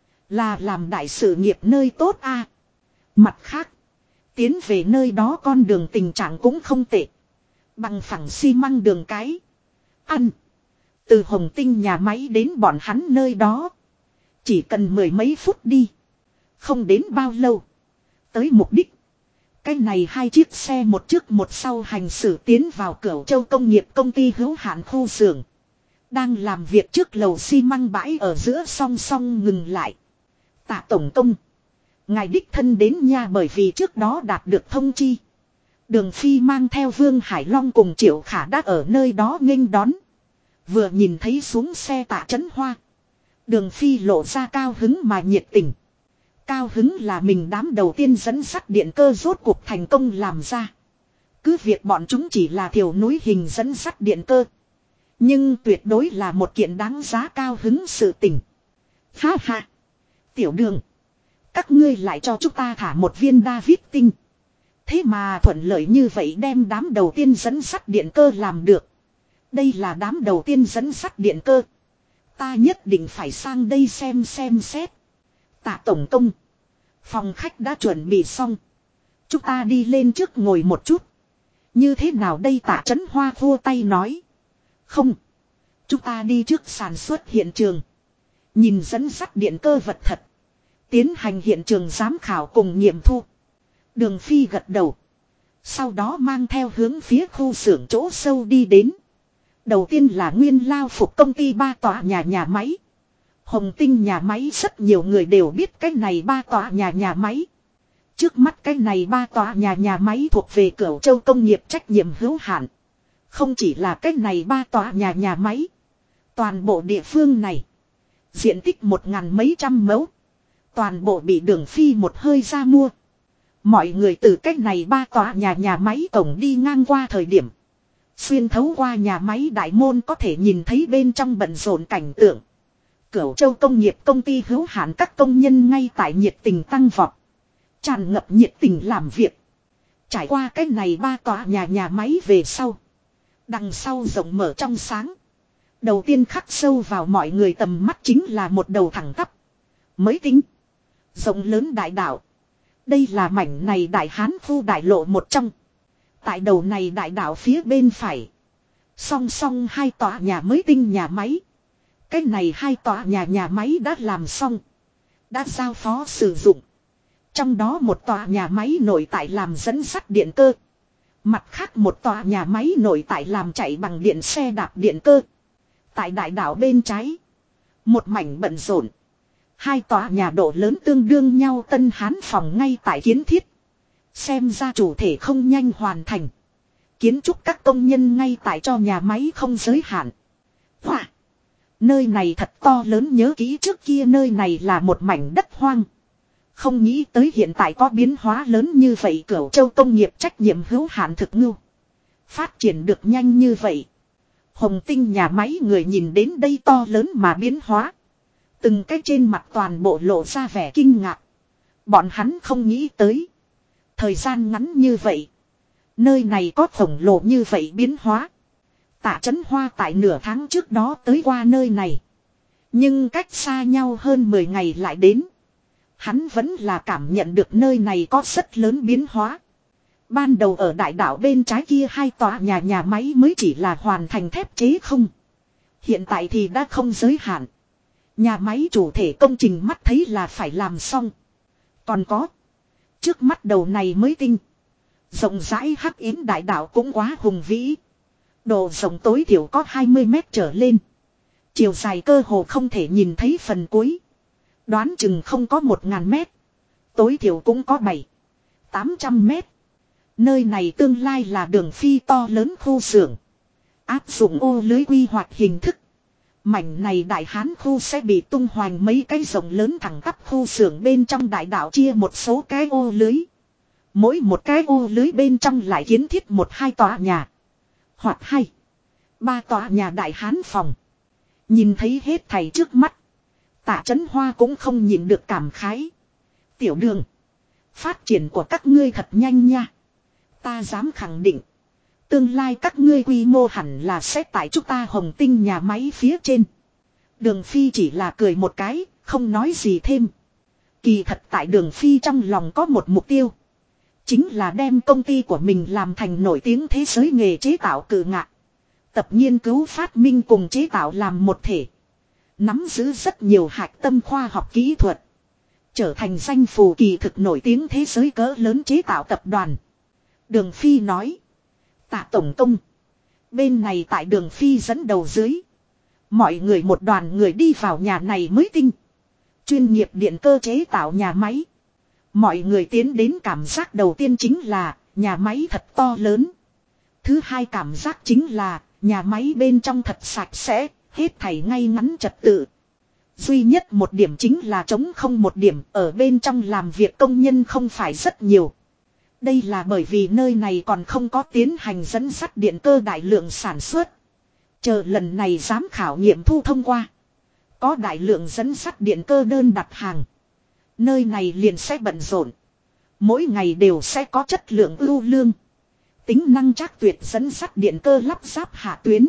Là làm đại sự nghiệp nơi tốt a. Mặt khác. Tiến về nơi đó con đường tình trạng cũng không tệ. Bằng phẳng xi măng đường cái. Ăn. Từ Hồng Tinh nhà máy đến bọn hắn nơi đó. Chỉ cần 10 mấy phút đi. Không đến bao lâu. Tới mục đích. Cái này 2 chiếc xe một trước một sau hành xử tiến vào Cửu Châu công nghiệp công ty hữu hạn khu xưởng. Đang làm việc trước lầu xi măng bãi ở giữa song song ngừng lại. Tạ tổng công. Ngài đích thân đến nha, bởi vì trước đó đạt được thông chi. Đường Phi mang theo Vương Hải Long cùng Triệu Khả đã ở nơi đó nghênh đón. Vừa nhìn thấy xuống xe Tạ Chấn Hoa. Đường Phi lộ ra cao hứng mà nhiệt tình. Cao hứng là mình đám đầu tiên dẫn sắt điện cơ rốt cuộc thành công làm ra. Cứ việc bọn chúng chỉ là thiểu núi hình dẫn sắt điện cơ. Nhưng tuyệt đối là một kiện đáng giá cao hứng sự tình. Ha ha. Tiểu Đường. Các ngươi lại cho chúng ta thả một viên David tinh. Thế mà thuận lợi như vậy đem đám đầu tiên dẫn sắt điện cơ làm được. Đây là đám đầu tiên dẫn sắt điện cơ. Ta nhất định phải sang đây xem xét. Tạ tổng công. Phòng khách đã chuẩn bị xong. Chúng ta đi lên trước ngồi một chút. Như thế nào đây, Tạ Chấn Hoa vua tay nói. Không. Chúng ta đi trước sản xuất hiện trường. Nhìn dẫn sắt điện cơ vật thật. Tiến hành hiện trường giám khảo cùng nghiệm thu. Đường Phi gật đầu. Sau đó mang theo hướng phía khu xưởng chỗ sâu đi đến. Đầu tiên là nguyên lao phục công ty 3 tòa nhà máy. Hồng Tinh nhà máy rất nhiều người đều biết cái này 3 tòa nhà máy. Trước mắt cái này 3 tòa nhà máy thuộc về Cửu Châu công nghiệp trách nhiệm hữu hạn. Không chỉ là cái này 3 tòa nhà máy. Toàn bộ địa phương này. Diện tích 1.000 mấy trăm mẫu. Toàn bộ bị Đường Phi một hơi ra mua. Mọi người từ cái này 3 tòa nhà máy tổng đi ngang qua thời điểm. Xuyên thấu qua nhà máy đại môn có thể nhìn thấy bên trong bận rộn cảnh tượng. Cửu Châu công nghiệp công ty hữu hạn các công nhân ngay tại nhiệt tình tăng vọt. Tràn ngập nhiệt tình làm việc. Trải qua cái này 3 tòa nhà máy về sau. Đằng sau rộng mở trong sáng. Đầu tiên khắc sâu vào mọi người tầm mắt chính là một đầu thẳng tắp. Mới tính. Rộng lớn đại đạo. Đây là mảnh này đại hán khu đại lộ một trong. Tại đầu này đại đạo phía bên phải. Song song 2 tòa nhà mới tinh nhà máy. Cái này 2 tòa nhà máy đã làm xong. Đã giao phó sử dụng. Trong đó một tòa nhà máy nội tại làm dẫn sắt điện cơ. Mặt khác một tòa nhà máy nội tại làm chạy bằng điện xe đạp điện cơ. Tại đại đảo bên trái. Một mảnh bận rộn. 2 tòa nhà độ lớn tương đương nhau Tân Hán phòng ngay tại kiến thiết. Xem ra chủ thể không nhanh hoàn thành. Kiến trúc các công nhân ngay tại cho nhà máy không giới hạn. Hoa! Nơi này thật to lớn, nhớ kỹ trước kia nơi này là một mảnh đất hoang. Không nghĩ tới hiện tại có biến hóa lớn như vậy, Cửu Châu công nghiệp trách nhiệm hữu hạn thực ngưu. Phát triển được nhanh như vậy. Hồng Tinh nhà máy người nhìn đến đây to lớn mà biến hóa. Từng cái trên mặt toàn bộ lộ ra vẻ kinh ngạc. Bọn hắn không nghĩ tới. Thời gian ngắn như vậy. Nơi này có khổng lồ như vậy biến hóa. Tạ Chấn Hoa tại nửa tháng trước đó tới qua nơi này. Nhưng cách xa nhau hơn 10 ngày lại đến. Hắn vẫn là cảm nhận được nơi này có rất lớn biến hóa. Ban đầu ở đại đảo bên trái kia 2 tòa nhà máy mới chỉ là hoàn thành thép chế không. Hiện tại thì đã không giới hạn. Nhà máy chủ thể công trình mắt thấy là phải làm xong. Còn có. Trước mắt đầu này mới tinh. Rộng rãi hắc yến đại đảo cũng quá hùng vĩ. Độ rộng tối thiểu có 20 mét trở lên. Chiều dài cơ hồ không thể nhìn thấy phần cuối. Đoán chừng không có 1000 mét. Tối thiểu cũng có 700-800 mét. Nơi này tương lai là đường phi to lớn khu xưởng. Áp dụng ô lưới quy hoạch hình thức. Mảnh này đại hán khu sẽ bị tung hoành mấy cái rộng lớn thẳng tắp khu xưởng bên trong đại đảo chia một số cái ô lưới. Mỗi một cái ô lưới bên trong lại kiến thiết 1-2 tòa nhà. Hoặc 2-3 tòa nhà đại hán phòng. Nhìn thấy hết thảy trước mắt. Tạ Chấn Hoa cũng không nhịn được cảm khái. Tiểu Đường. Phát triển của các ngươi thật nhanh nha. Ta dám khẳng định. Tương lai các ngươi quy mô hẳn là sẽ tại chúng ta Hồng Tinh nhà máy phía trên. Đường Phi chỉ là cười một cái, không nói gì thêm. Kỳ thật tại Đường Phi trong lòng có một mục tiêu. Chính là đem công ty của mình làm thành nổi tiếng thế giới nghề chế tạo cự ngạc. Tập nghiên cứu phát minh cùng chế tạo làm một thể. Nắm giữ rất nhiều hạch tâm khoa học kỹ thuật. Trở thành danh phù kỳ thực nổi tiếng thế giới cỡ lớn chế tạo tập đoàn. Đường Phi nói. Tạ Tổng Công. Bên này tại Đường Phi dẫn đầu dưới. Mọi người một đoàn người đi vào nhà này mới tinh. Chuyên nghiệp điện cơ chế tạo nhà máy. Mọi người tiến đến cảm giác đầu tiên chính là nhà máy thật to lớn. Thứ hai cảm giác chính là nhà máy bên trong thật sạch sẽ, hết thảy ngay ngắn trật tự. Duy nhất một điểm chính là trống không một điểm, ở bên trong làm việc công nhân không phải rất nhiều. Đây là bởi vì nơi này còn không có tiến hành dẫn dắt điện cơ đại lượng sản xuất. Chờ lần này giám khảo nghiệm thu thông qua. Có đại lượng dẫn dắt điện cơ đơn đặt hàng. Nơi này liền sẽ bận rộn. Mỗi ngày đều sẽ có chất lượng ưu lương. Tính năng chắc tuyệt dẫn dắt điện cơ lắp ráp hạ tuyến.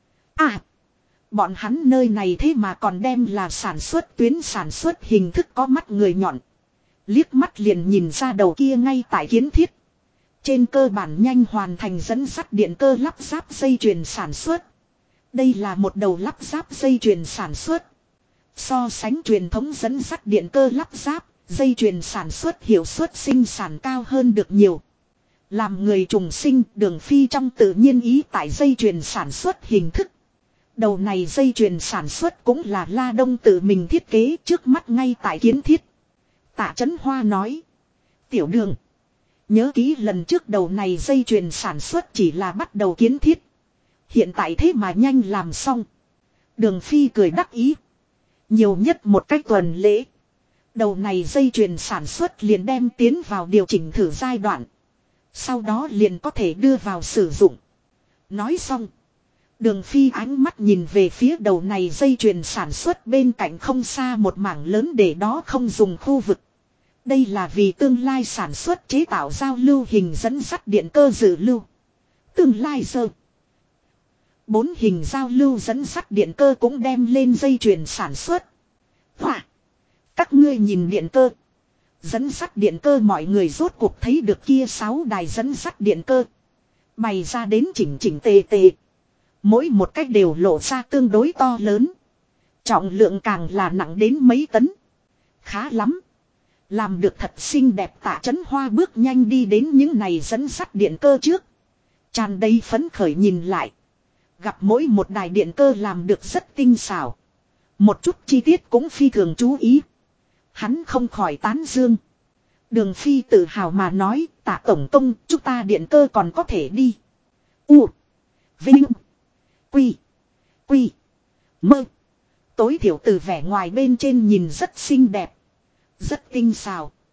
À! Bọn hắn nơi này thế mà còn đem là sản xuất tuyến sản xuất hình thức có mắt người nhọn. Liếc mắt liền nhìn ra đầu kia ngay tại kiến thiết. Trên cơ bản nhanh hoàn thành dẫn dắt điện cơ lắp ráp dây chuyền sản xuất. Đây là một đầu lắp ráp dây chuyền sản xuất. So sánh truyền thống dẫn dắt điện cơ lắp ráp, dây chuyền sản xuất hiệu suất sinh sản cao hơn được nhiều. Làm người trùng sinh, Đường Phi trong tự nhiên ý tại dây chuyền sản xuất hình thức. Đầu này dây chuyền sản xuất cũng là La Đông tự mình thiết kế trước mắt ngay tại kiến thiết. Tạ Chấn Hoa nói. Tiểu Đường. Nhớ kỹ lần trước đầu này dây chuyền sản xuất chỉ là bắt đầu kiến thiết. Hiện tại thế mà nhanh làm xong. Đường Phi cười đắc ý. Nhiều nhất một cách tuần lễ. Đầu này dây chuyền sản xuất liền đem tiến vào điều chỉnh thử giai đoạn. Sau đó liền có thể đưa vào sử dụng. Nói xong. Đường Phi ánh mắt nhìn về phía đầu này dây chuyền sản xuất bên cạnh không xa một mảng lớn để đó không dùng khu vực. Đây là vì tương lai sản xuất chế tạo giao lưu hình dẫn dắt điện cơ dự lưu. Tương lai giờ. 4 hình giao lưu dẫn dắt điện cơ cũng đem lên dây chuyền sản xuất. Hỏa! Các ngươi nhìn điện cơ. Dẫn dắt điện cơ mọi người rốt cuộc thấy được kia 6 đài dẫn dắt điện cơ. Bày ra đến chỉnh chỉnh tề tề. Mỗi một cách đều lộ ra tương đối to lớn. Trọng lượng càng là nặng đến mấy tấn. Khá lắm. Làm được thật xinh đẹp. Tạ Chấn Hoa bước nhanh đi đến những này dẫn dắt điện cơ trước. Tràn đầy phấn khởi nhìn lại. Gặp mỗi một đài điện cơ làm được rất tinh xảo. Một chút chi tiết cũng phi thường chú ý. Hắn không khỏi tán dương. Đường Phi tự hào mà nói, Tạ Tổng Công, chúng ta điện cơ còn có thể đi. U. Vinh. Quy. Quy. Mơ. Tối thiểu từ vẻ ngoài bên trên nhìn rất xinh đẹp. Rất tinh xảo.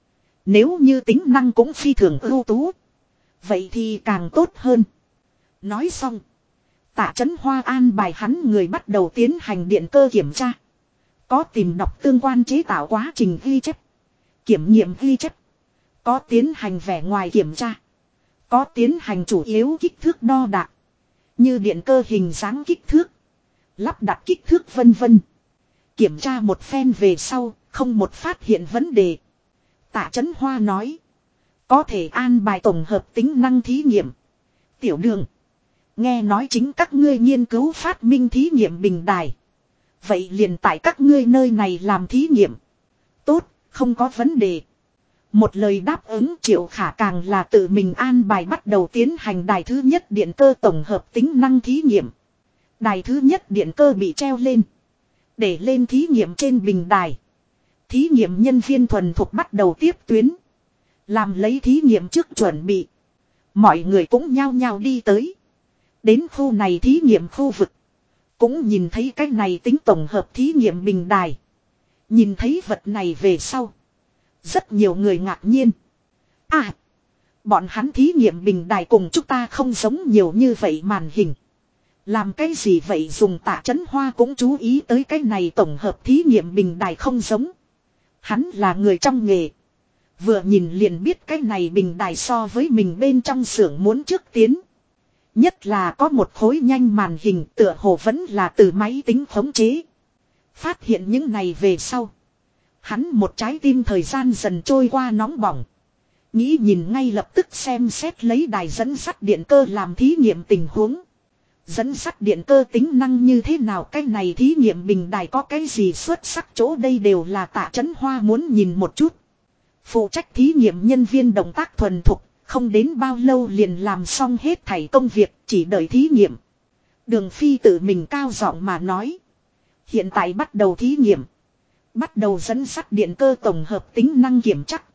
Nếu như tính năng cũng phi thường ưu tú. Vậy thì càng tốt hơn. Nói xong. Tạ Chấn Hoa an bài hắn người bắt đầu tiến hành điện cơ kiểm tra. Có tìm đọc tương quan chế tạo quá trình ghi chép. Kiểm nghiệm ghi chép. Có tiến hành vẻ ngoài kiểm tra. Có tiến hành chủ yếu kích thước đo đạc. Như điện cơ hình dáng kích thước. Lắp đặt kích thước vân vân. Kiểm tra một phen về sau, không một phát hiện vấn đề. Tạ Chấn Hoa nói. Có thể an bài tổng hợp tính năng thí nghiệm. Tiểu Đường. Nghe nói chính các ngươi nghiên cứu phát minh thí nghiệm bình đài. Vậy liền tại các ngươi nơi này làm thí nghiệm. Tốt, không có vấn đề. Một lời đáp ứng Triệu Khả càng là tự mình an bài bắt đầu tiến hành đài thứ nhất điện cơ tổng hợp tính năng thí nghiệm. Đài thứ nhất điện cơ bị treo lên. Để lên thí nghiệm trên bình đài. Thí nghiệm nhân viên thuần thục bắt đầu tiếp tuyến. Làm lấy thí nghiệm trước chuẩn bị. Mọi người cũng nhao nhao đi tới. Đến khu này thí nghiệm khu vực. Cũng nhìn thấy cái này tính tổng hợp thí nghiệm bình đài. Nhìn thấy vật này về sau. Rất nhiều người ngạc nhiên. À. Bọn hắn thí nghiệm bình đài cùng chúng ta không giống nhiều như vậy màn hình. Làm cái gì vậy dùng Tạ Chấn Hoa cũng chú ý tới cái này tổng hợp thí nghiệm bình đài không giống. Hắn là người trong nghề. Vừa nhìn liền biết cái này bình đài so với mình bên trong xưởng muốn trước tiến. Nhất là có một khối nhanh màn hình tựa hồ vẫn là từ máy tính khống chế. Phát hiện những này về sau. Hắn một trái tim thời gian dần trôi qua nóng bỏng. Nghĩ nhìn ngay lập tức xem xét lấy đài dẫn sắt điện cơ làm thí nghiệm tình huống. Dẫn sắt điện cơ tính năng như thế nào cái này thí nghiệm bình đài có cái gì xuất sắc chỗ đây đều là Tạ Chấn Hoa muốn nhìn một chút. Phụ trách thí nghiệm nhân viên động tác thuần thục, không đến bao lâu liền làm xong hết thảy công việc, chỉ đợi thí nghiệm. Đường Phi tự mình cao giọng mà nói. Hiện tại bắt đầu thí nghiệm. Bắt đầu dẫn sắt điện cơ tổng hợp tính năng kiểm chắc.